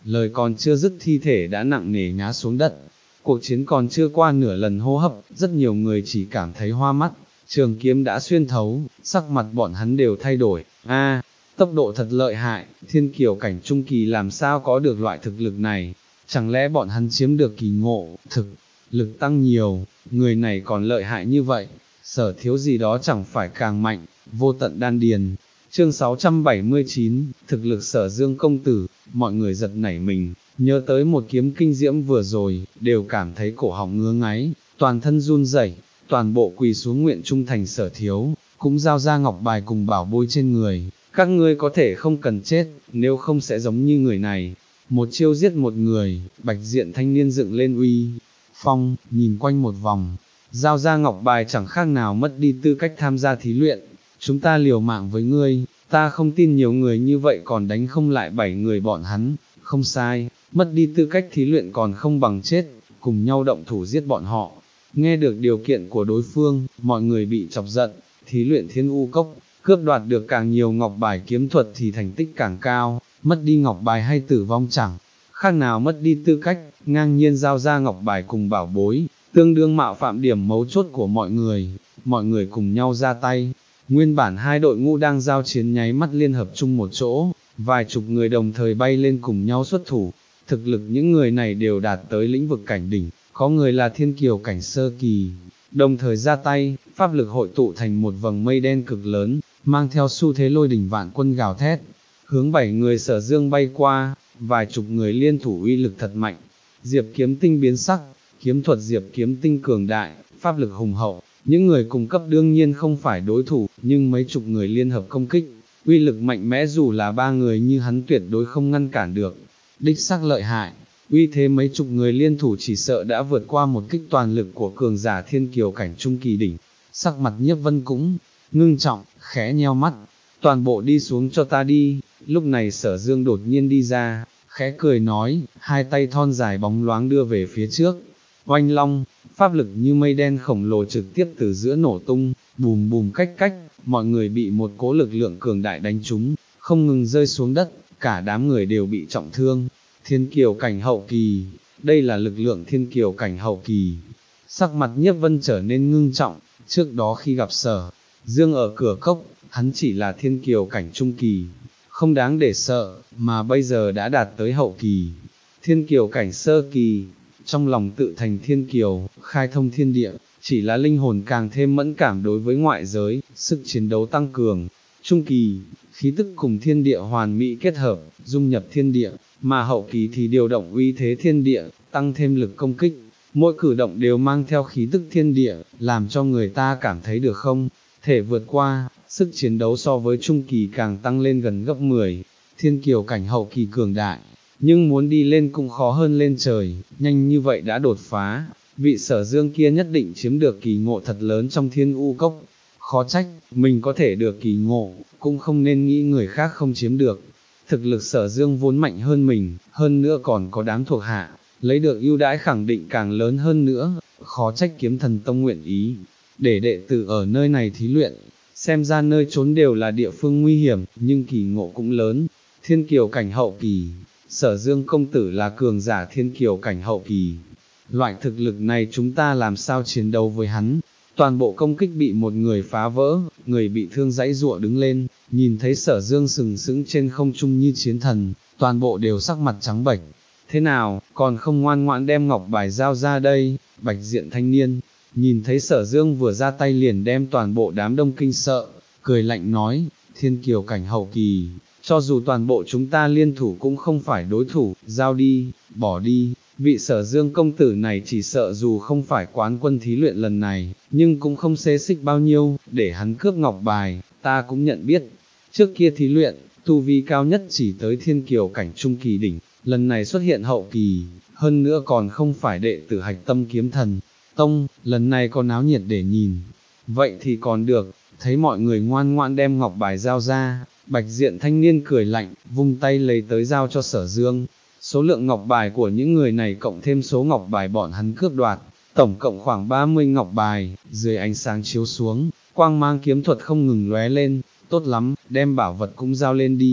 lời còn chưa dứt thi thể đã nặng nề ngã xuống đất. Cuộc chiến còn chưa qua nửa lần hô hấp, rất nhiều người chỉ cảm thấy hoa mắt, trường kiếm đã xuyên thấu, sắc mặt bọn hắn đều thay đổi. A, tốc độ thật lợi hại, thiên kiều cảnh trung kỳ làm sao có được loại thực lực này, chẳng lẽ bọn hắn chiếm được kỳ ngộ, thực lực tăng nhiều, người này còn lợi hại như vậy, Sở Thiếu gì đó chẳng phải càng mạnh, vô tận đan điền. Chương sáu trăm bảy mươi chín, thực lực Sở Dương công tử, mọi người giật nảy mình, nhớ tới một kiếm kinh diễm vừa rồi, đều cảm thấy cổ họng ngứa ngáy, toàn thân run rẩy, toàn bộ quỳ xuống nguyện trung thành Sở Thiếu, cũng giao ra ngọc bài cùng bảo bối trên người, các ngươi có thể không cần chết, nếu không sẽ giống như người này. Một chiêu giết một người, bạch diện thanh niên dựng lên uy phong, nhìn quanh một vòng, giao ra ngọc bài chẳng khác nào mất đi tư cách tham gia thí luyện. Chúng ta liều mạng với ngươi, ta không tin nhiều người như vậy còn đánh không lại bảy người bọn hắn, không sai, mất đi tư cách thí luyện còn không bằng chết, cùng nhau động thủ giết bọn họ. Nghe được điều kiện của đối phương, mọi người bị chọc giận, thí luyện thiên u cốc, cướp đoạt được càng nhiều ngọc bài kiếm thuật thì thành tích càng cao, mất đi ngọc bài hay tử vong chẳng khác nào mất đi tư cách, ngang nhiên giao ra ngọc bài cùng bảo bối, tương đương mạo phạm điểm mấu chốt của mọi người, mọi người cùng nhau ra tay. Nguyên bản hai đội ngũ đang giao chiến nháy mắt liên hợp chung một chỗ, vài chục người đồng thời bay lên cùng nhau xuất thủ, thực lực những người này đều đạt tới lĩnh vực cảnh đỉnh, có người là thiên kiều cảnh sơ kỳ, đồng thời ra tay, pháp lực hội tụ thành một vầng mây đen cực lớn, mang theo xu thế lôi đỉnh vạn quân gào thét, hướng bảy người Sở Dương bay qua, vài chục người liên thủ uy lực thật mạnh. Diệp Kiếm Tinh biến sắc, kiếm thuật Diệp Kiếm Tinh cường đại, pháp lực hùng hậu, những người cùng cấp đương nhiên không phải đối thủ, nhưng mấy chục người liên hợp công kích, uy lực mạnh mẽ dù là ba người như hắn tuyệt đối không ngăn cản được. Đích xác lợi hại, uy thế mấy chục người liên thủ chỉ sợ đã vượt qua một kích toàn lực của cường giả thiên kiều cảnh trung kỳ đỉnh. Sắc mặt Nhiếp Vân cũng ngưng trọng, khẽ nheo mắt, toàn bộ đi xuống cho ta đi. Lúc này Sở Dương đột nhiên đi ra, khẽ cười nói, hai tay thon dài bóng loáng đưa về phía trước, oanh long, pháp lực như mây đen khổng lồ trực tiếp từ giữa nổ tung, bùm bùm cách cách, mọi người bị một cỗ lực lượng cường đại đánh trúng, không ngừng rơi xuống đất, cả đám người đều bị trọng thương. Thiên kiều cảnh hậu kỳ, đây là lực lượng thiên kiều cảnh hậu kỳ. Sắc mặt Nhiếp Vân trở nên ngưng trọng, trước đó khi gặp Sở Dương ở cửa cốc, hắn chỉ là thiên kiều cảnh trung kỳ, không đáng để sợ, mà bây giờ đã đạt tới hậu kỳ, thiên kiều cảnh sơ kỳ, trong lòng tự thành thiên kiều, khai thông thiên địa, chỉ là linh hồn càng thêm mẫn cảm đối với ngoại giới, sức chiến đấu tăng cường, trung kỳ, khí tức cùng thiên địa hoàn mỹ kết hợp, dung nhập thiên địa, mà hậu kỳ thì điều động uy thế thiên địa, tăng thêm lực công kích, mỗi cử động đều mang theo khí tức thiên địa, làm cho người ta cảm thấy được không thể vượt qua. Sức chiến đấu so với trung kỳ càng tăng lên gần gấp mười, thiên kiều cảnh hậu kỳ cường đại, nhưng muốn đi lên cũng khó hơn lên trời, nhanh như vậy đã đột phá, vị Sở Dương kia nhất định chiếm được kỳ ngộ thật lớn trong thiên u cốc, khó trách, mình có thể được kỳ ngộ, cũng không nên nghĩ người khác không chiếm được, thực lực Sở Dương vốn mạnh hơn mình, hơn nữa còn có đám thuộc hạ, lấy được ưu đãi khẳng định càng lớn hơn nữa, khó trách Kiếm Thần Tông nguyện ý, để đệ tử ở nơi này thí luyện. Xem ra nơi trốn đều là địa phương nguy hiểm, nhưng kỳ ngộ cũng lớn. Thiên kiều cảnh hậu kỳ, Sở Dương công tử là cường giả thiên kiều cảnh hậu kỳ. Loại thực lực này chúng ta làm sao chiến đấu với hắn? Toàn bộ công kích bị một người phá vỡ, người bị thương giãy giụa đứng lên, nhìn thấy Sở Dương sừng sững trên không trung như chiến thần, toàn bộ đều sắc mặt trắng bệch. Thế nào, còn không ngoan ngoãn đem ngọc bài giao ra đây? Bạch diện thanh niên nhìn thấy Sở Dương vừa ra tay liền đem toàn bộ đám đông kinh sợ, cười lạnh nói, thiên kiều cảnh hậu kỳ, cho dù toàn bộ chúng ta liên thủ cũng không phải đối thủ, giao đi, bỏ đi, vị Sở Dương công tử này chỉ sợ dù không phải quán quân thí luyện lần này, nhưng cũng không xê xích bao nhiêu, để hắn cướp ngọc bài, ta cũng nhận biết, trước kia thí luyện, tu vi cao nhất chỉ tới thiên kiều cảnh trung kỳ đỉnh, lần này xuất hiện hậu kỳ, hơn nữa còn không phải đệ tử Hạch Tâm Kiếm Thần Tông, lần này có náo nhiệt để nhìn, vậy thì còn được, thấy mọi người ngoan ngoãn đem ngọc bài giao ra, bạch diện thanh niên cười lạnh, vung tay lấy tới giao cho Sở Dương, số lượng ngọc bài của những người này cộng thêm số ngọc bài bọn hắn cướp đoạt, tổng cộng khoảng ba mươi ngọc bài, dưới ánh sáng chiếu xuống, quang mang kiếm thuật không ngừng lóe lên, tốt lắm, đem bảo vật cũng giao lên đi.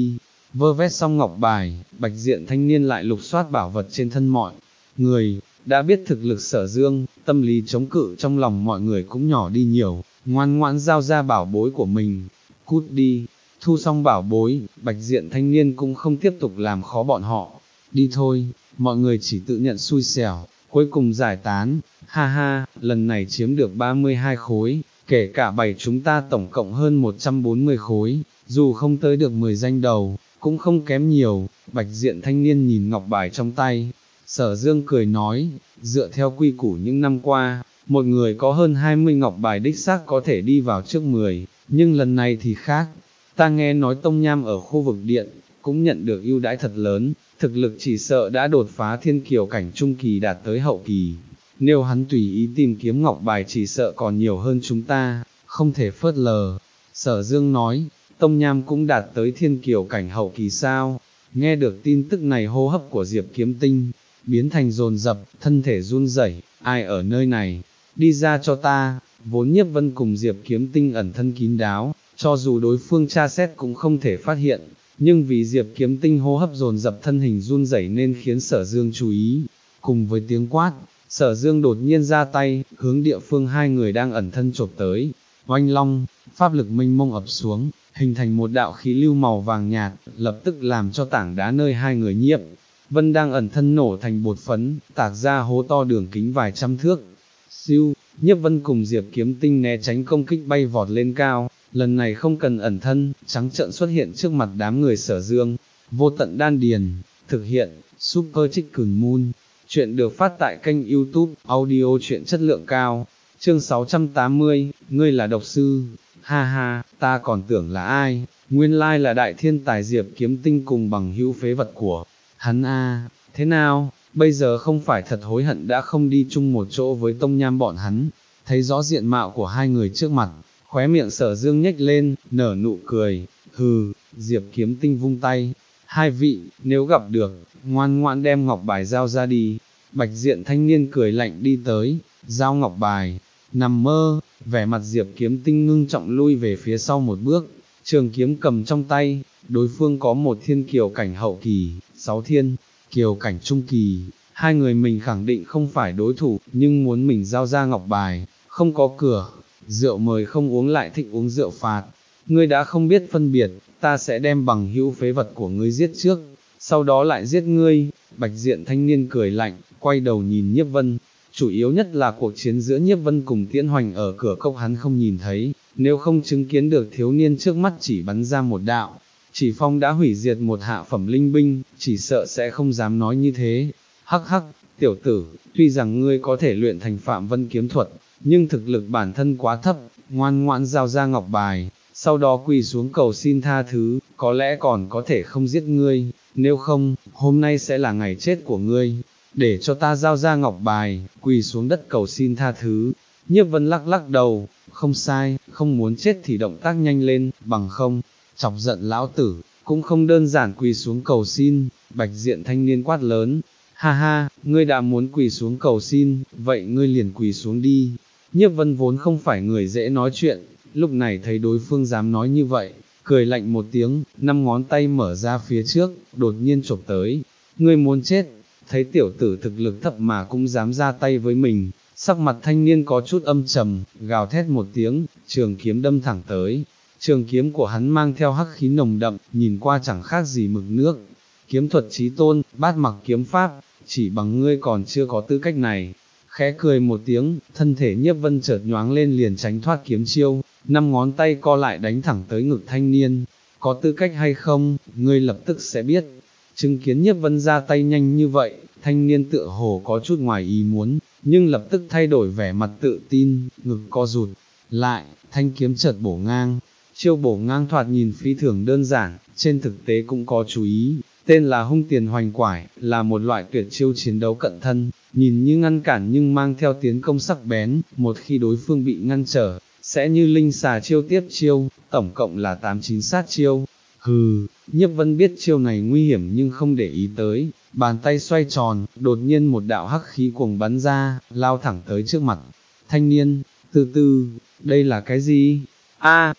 Vơ vét xong ngọc bài, bạch diện thanh niên lại lục soát bảo vật trên thân mọi người, đã biết thực lực Sở Dương, tâm lý chống cự trong lòng mọi người cũng nhỏ đi nhiều, ngoan ngoãn giao ra bảo bối của mình, cút đi, thu xong bảo bối, bạch diện thanh niên cũng không tiếp tục làm khó bọn họ, đi thôi, mọi người chỉ tự nhận xui xẻo, cuối cùng giải tán, ha ha, lần này chiếm được ba mươi hai khối, kể cả bảy chúng ta tổng cộng hơn một trăm bốn mươi khối, dù không tới được mười danh đầu, cũng không kém nhiều, bạch diện thanh niên nhìn ngọc bài trong tay, Sở Dương cười nói, dựa theo quy củ những năm qua, một người có hơn hai mươi ngọc bài đích xác có thể đi vào trước mười, nhưng lần này thì khác, ta nghe nói Tông Nham ở khu vực điện, cũng nhận được ưu đãi thật lớn, thực lực chỉ sợ đã đột phá thiên kiều cảnh trung kỳ đạt tới hậu kỳ, nếu hắn tùy ý tìm kiếm ngọc bài chỉ sợ còn nhiều hơn chúng ta, không thể phớt lờ. Sở Dương nói, Tông Nham cũng đạt tới thiên kiều cảnh hậu kỳ sao, nghe được tin tức này hô hấp của Diệp Kiếm Tinh, biến thành dồn dập, thân thể run rẩy, ai ở nơi này, đi ra cho ta, vốn Nhiếp Vân cùng Diệp Kiếm Tinh ẩn thân kín đáo, cho dù đối phương tra xét cũng không thể phát hiện, nhưng vì Diệp Kiếm Tinh hô hấp dồn dập thân hình run rẩy nên khiến Sở Dương chú ý, cùng với tiếng quát, Sở Dương đột nhiên ra tay, hướng địa phương hai người đang ẩn thân chộp tới, oanh long, pháp lực mênh mông ập xuống, hình thành một đạo khí lưu màu vàng nhạt, lập tức làm cho tảng đá nơi hai người Nhiếp Vân đang ẩn thân nổ thành bột phấn, tạc ra hố to đường kính vài trăm thước. Siêu, Nhiếp Vân cùng Diệp Kiếm Tinh né tránh công kích bay vọt lên cao, lần này không cần ẩn thân, trắng trợn xuất hiện trước mặt đám người Sở Dương. Vô tận đan điền, thực hiện, Super Chicken Moon. Chuyện được phát tại kênh YouTube, audio truyện chất lượng cao. Chương sáu trăm tám mươi, ngươi là độc sư, ha ha, ta còn tưởng là ai, nguyên lai là đại thiên tài Diệp Kiếm Tinh cùng bằng hữu phế vật của hắn a. Thế nào, bây giờ không phải thật hối hận đã không đi chung một chỗ với Tông Nham bọn hắn, thấy rõ diện mạo của hai người trước mặt, khóe miệng Sở Dương nhếch lên, nở nụ cười, hừ, Diệp Kiếm Tinh vung tay, hai vị, nếu gặp được, ngoan ngoãn đem ngọc bài giao ra đi. Bạch diện thanh niên cười lạnh đi tới, giao ngọc bài, nằm mơ, vẻ mặt Diệp Kiếm Tinh ngưng trọng lui về phía sau một bước, trường kiếm cầm trong tay, đối phương có một thiên kiều cảnh hậu kỳ, sáu thiên kiều cảnh trung kỳ, hai người mình khẳng định không phải đối thủ, nhưng muốn mình giao ra ngọc bài, không có cửa, rượu mời không uống lại thích uống rượu phạt, ngươi đã không biết phân biệt, ta sẽ đem bằng hữu phế vật của ngươi giết trước, sau đó lại giết ngươi. Bạch diện thanh niên cười lạnh, quay đầu nhìn Nhiếp Vân, chủ yếu nhất là cuộc chiến giữa Nhiếp Vân cùng Tiễn Hoành ở cửa cốc hắn không nhìn thấy, nếu không chứng kiến được thiếu niên trước mắt chỉ bắn ra một đạo, chỉ phong đã hủy diệt một hạ phẩm linh binh, chỉ sợ sẽ không dám nói như thế. Hắc hắc, tiểu tử, tuy rằng ngươi có thể luyện thành Phạm Vân kiếm thuật, nhưng thực lực bản thân quá thấp, ngoan ngoãn giao ra ngọc bài, sau đó quỳ xuống cầu xin tha thứ, có lẽ còn có thể không giết ngươi, nếu không, hôm nay sẽ là ngày chết của ngươi, để cho ta giao ra ngọc bài, quỳ xuống đất cầu xin tha thứ. Nhiếp Vân lắc lắc đầu, không sai, không muốn chết thì động tác nhanh lên, bằng không, chọc giận lão tử, cũng không đơn giản quỳ xuống cầu xin. Bạch diện thanh niên quát lớn, ha ha, ngươi đã muốn quỳ xuống cầu xin, vậy ngươi liền quỳ xuống đi. Nhiếp Vân vốn không phải người dễ nói chuyện, lúc này thấy đối phương dám nói như vậy, cười lạnh một tiếng, năm ngón tay mở ra phía trước, đột nhiên chộp tới, ngươi muốn chết, thấy tiểu tử thực lực thấp mà cũng dám ra tay với mình, sắc mặt thanh niên có chút âm trầm, gào thét một tiếng, trường kiếm đâm thẳng tới, trường kiếm của hắn mang theo hắc khí nồng đậm, nhìn qua chẳng khác gì mực nước, kiếm thuật chí tôn, bát mặc kiếm pháp, chỉ bằng ngươi còn chưa có tư cách này. Khẽ cười một tiếng, thân thể Nhiếp Vân chợt nhoáng lên liền tránh thoát kiếm chiêu, năm ngón tay co lại đánh thẳng tới ngực thanh niên, có tư cách hay không, ngươi lập tức sẽ biết. Chứng kiến Nhiếp Vân ra tay nhanh như vậy, thanh niên tựa hồ có chút ngoài ý muốn, nhưng lập tức thay đổi vẻ mặt tự tin, ngực co rụt lại, thanh kiếm chợt bổ ngang. Chiêu bổ ngang thoạt nhìn phi thường đơn giản, trên thực tế cũng có chú ý, tên là hung tiền hoành quải, là một loại tuyệt chiêu chiến đấu cận thân, nhìn như ngăn cản nhưng mang theo tiến công sắc bén, một khi đối phương bị ngăn trở, sẽ như linh xà chiêu tiếp chiêu, tổng cộng là tám chín sát chiêu. Hừ, Nhiếp Vân biết chiêu này nguy hiểm nhưng không để ý tới, bàn tay xoay tròn, đột nhiên một đạo hắc khí cuồng bắn ra, lao thẳng tới trước mặt. Thanh niên, từ từ, đây là cái gì? A,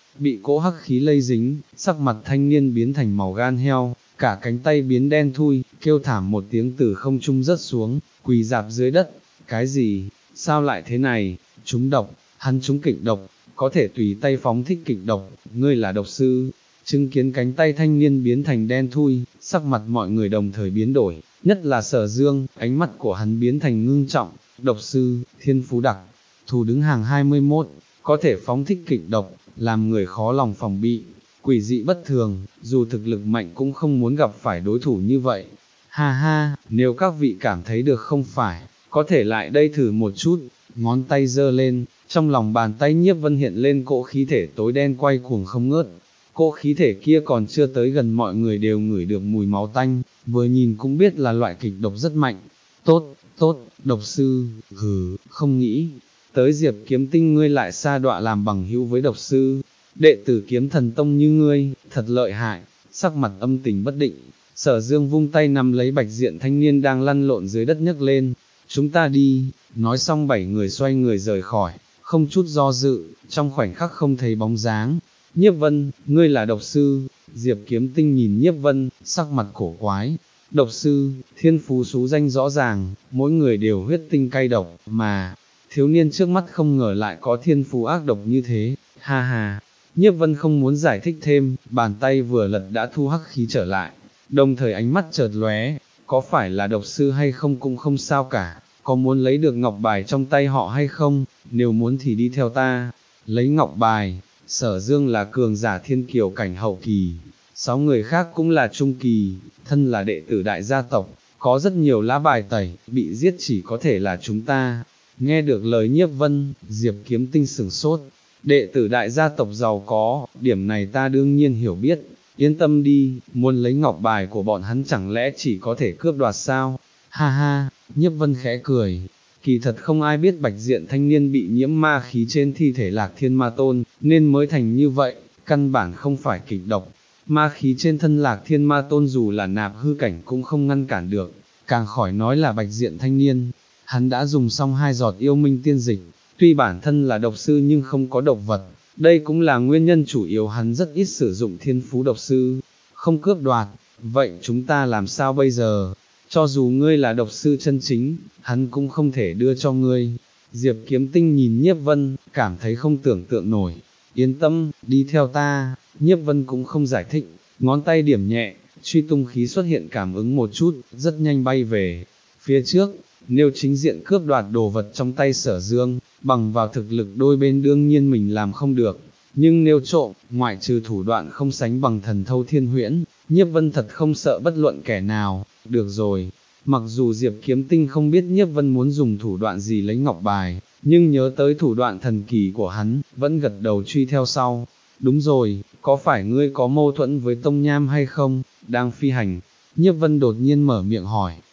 bị cỗ hắc khí lây dính, sắc mặt thanh niên biến thành màu gan heo, cả cánh tay biến đen thui, kêu thảm một tiếng từ không trung rớt xuống, quỳ dạp dưới đất. Cái gì? Sao lại thế này? Trúng độc, hắn trúng kịch độc, có thể tùy tay phóng thích kịch độc, ngươi là độc sư. Chứng kiến cánh tay thanh niên biến thành đen thui, sắc mặt mọi người đồng thời biến đổi, nhất là Sở Dương, ánh mắt của hắn biến thành ngưng trọng. Độc sư, thiên phú đặc thù đứng hàng hai mươi mốt, có thể phóng thích kịch độc, làm người khó lòng phòng bị, quỷ dị bất thường, dù thực lực mạnh cũng không muốn gặp phải đối thủ như vậy. Ha ha, nếu các vị cảm thấy được không phải, có thể lại đây thử một chút. Ngón tay giơ lên, trong lòng bàn tay Nhiếp Vân hiện lên cỗ khí thể tối đen quay cuồng không ngớt. Cỗ khí thể kia còn chưa tới gần mọi người đều ngửi được mùi máu tanh, vừa nhìn cũng biết là loại kịch độc rất mạnh. Tốt, tốt, độc sư, hừ, không nghĩ tới Diệp Kiếm Tinh ngươi lại sa đọa làm bằng hữu với độc sư. Đệ tử Kiếm Thần Tông như ngươi, thật lợi hại. Sắc mặt âm tình bất định, Sở Dương vung tay nắm lấy bạch diện thanh niên đang lăn lộn dưới đất nhấc lên. Chúng ta đi. Nói xong bảy người xoay người rời khỏi, không chút do dự, trong khoảnh khắc không thấy bóng dáng. Nhiếp Vân, ngươi là độc sư. Diệp Kiếm Tinh nhìn Nhiếp Vân, sắc mặt cổ quái. Độc sư, thiên phú số danh rõ ràng, mỗi người đều huyết tinh cay độc, mà thiếu niên trước mắt không ngờ lại có thiên phú ác độc như thế. Ha ha. Nhiếp Vân không muốn giải thích thêm, bàn tay vừa lật đã thu hắc khí trở lại, đồng thời ánh mắt chợt lóe, có phải là độc sư hay không cũng không sao cả, có muốn lấy được ngọc bài trong tay họ hay không, nếu muốn thì đi theo ta. Lấy ngọc bài, Sở Dương là cường giả thiên kiều cảnh hậu kỳ, sáu người khác cũng là trung kỳ, thân là đệ tử đại gia tộc, có rất nhiều lá bài tẩy, bị giết chỉ có thể là chúng ta. Nghe được lời Nhiếp Vân, Diệp Kiếm Tinh sửng sốt. Đệ tử đại gia tộc giàu có, điểm này ta đương nhiên hiểu biết, yên tâm đi, muốn lấy ngọc bài của bọn hắn chẳng lẽ chỉ có thể cướp đoạt sao? Ha ha, Nhiếp Vân khẽ cười, kỳ thật không ai biết bạch diện thanh niên bị nhiễm ma khí trên thi thể Lạc Thiên Ma Tôn, nên mới thành như vậy, căn bản không phải kịch độc. Ma khí trên thân Lạc Thiên Ma Tôn dù là nạp hư cảnh cũng không ngăn cản được, càng khỏi nói là bạch diện thanh niên. Hắn đã dùng xong hai giọt yêu minh tiên dịch, tuy bản thân là độc sư nhưng không có độc vật, đây cũng là nguyên nhân chủ yếu hắn rất ít sử dụng thiên phú độc sư, không cướp đoạt. Vậy chúng ta làm sao bây giờ? Cho dù ngươi là độc sư chân chính, hắn cũng không thể đưa cho ngươi. Diệp Kiếm Tinh nhìn Nhiếp Vân, cảm thấy không tưởng tượng nổi. Yên tâm, đi theo ta. Nhiếp Vân cũng không giải thích, ngón tay điểm nhẹ, truy tung khí xuất hiện cảm ứng một chút, rất nhanh bay về phía trước. Nếu chính diện cướp đoạt đồ vật trong tay Sở Dương, bằng vào thực lực đôi bên đương nhiên mình làm không được, nhưng nếu trộm, ngoại trừ thủ đoạn không sánh bằng thần thâu thiên huyễn, Nhiếp Vân thật không sợ bất luận kẻ nào. Được rồi, mặc dù Diệp Kiếm Tinh không biết Nhiếp Vân muốn dùng thủ đoạn gì lấy ngọc bài, nhưng nhớ tới thủ đoạn thần kỳ của hắn, vẫn gật đầu truy theo sau. Đúng rồi, có phải ngươi có mâu thuẫn với Tông Nham hay không? Đang phi hành, Nhiếp Vân đột nhiên mở miệng hỏi.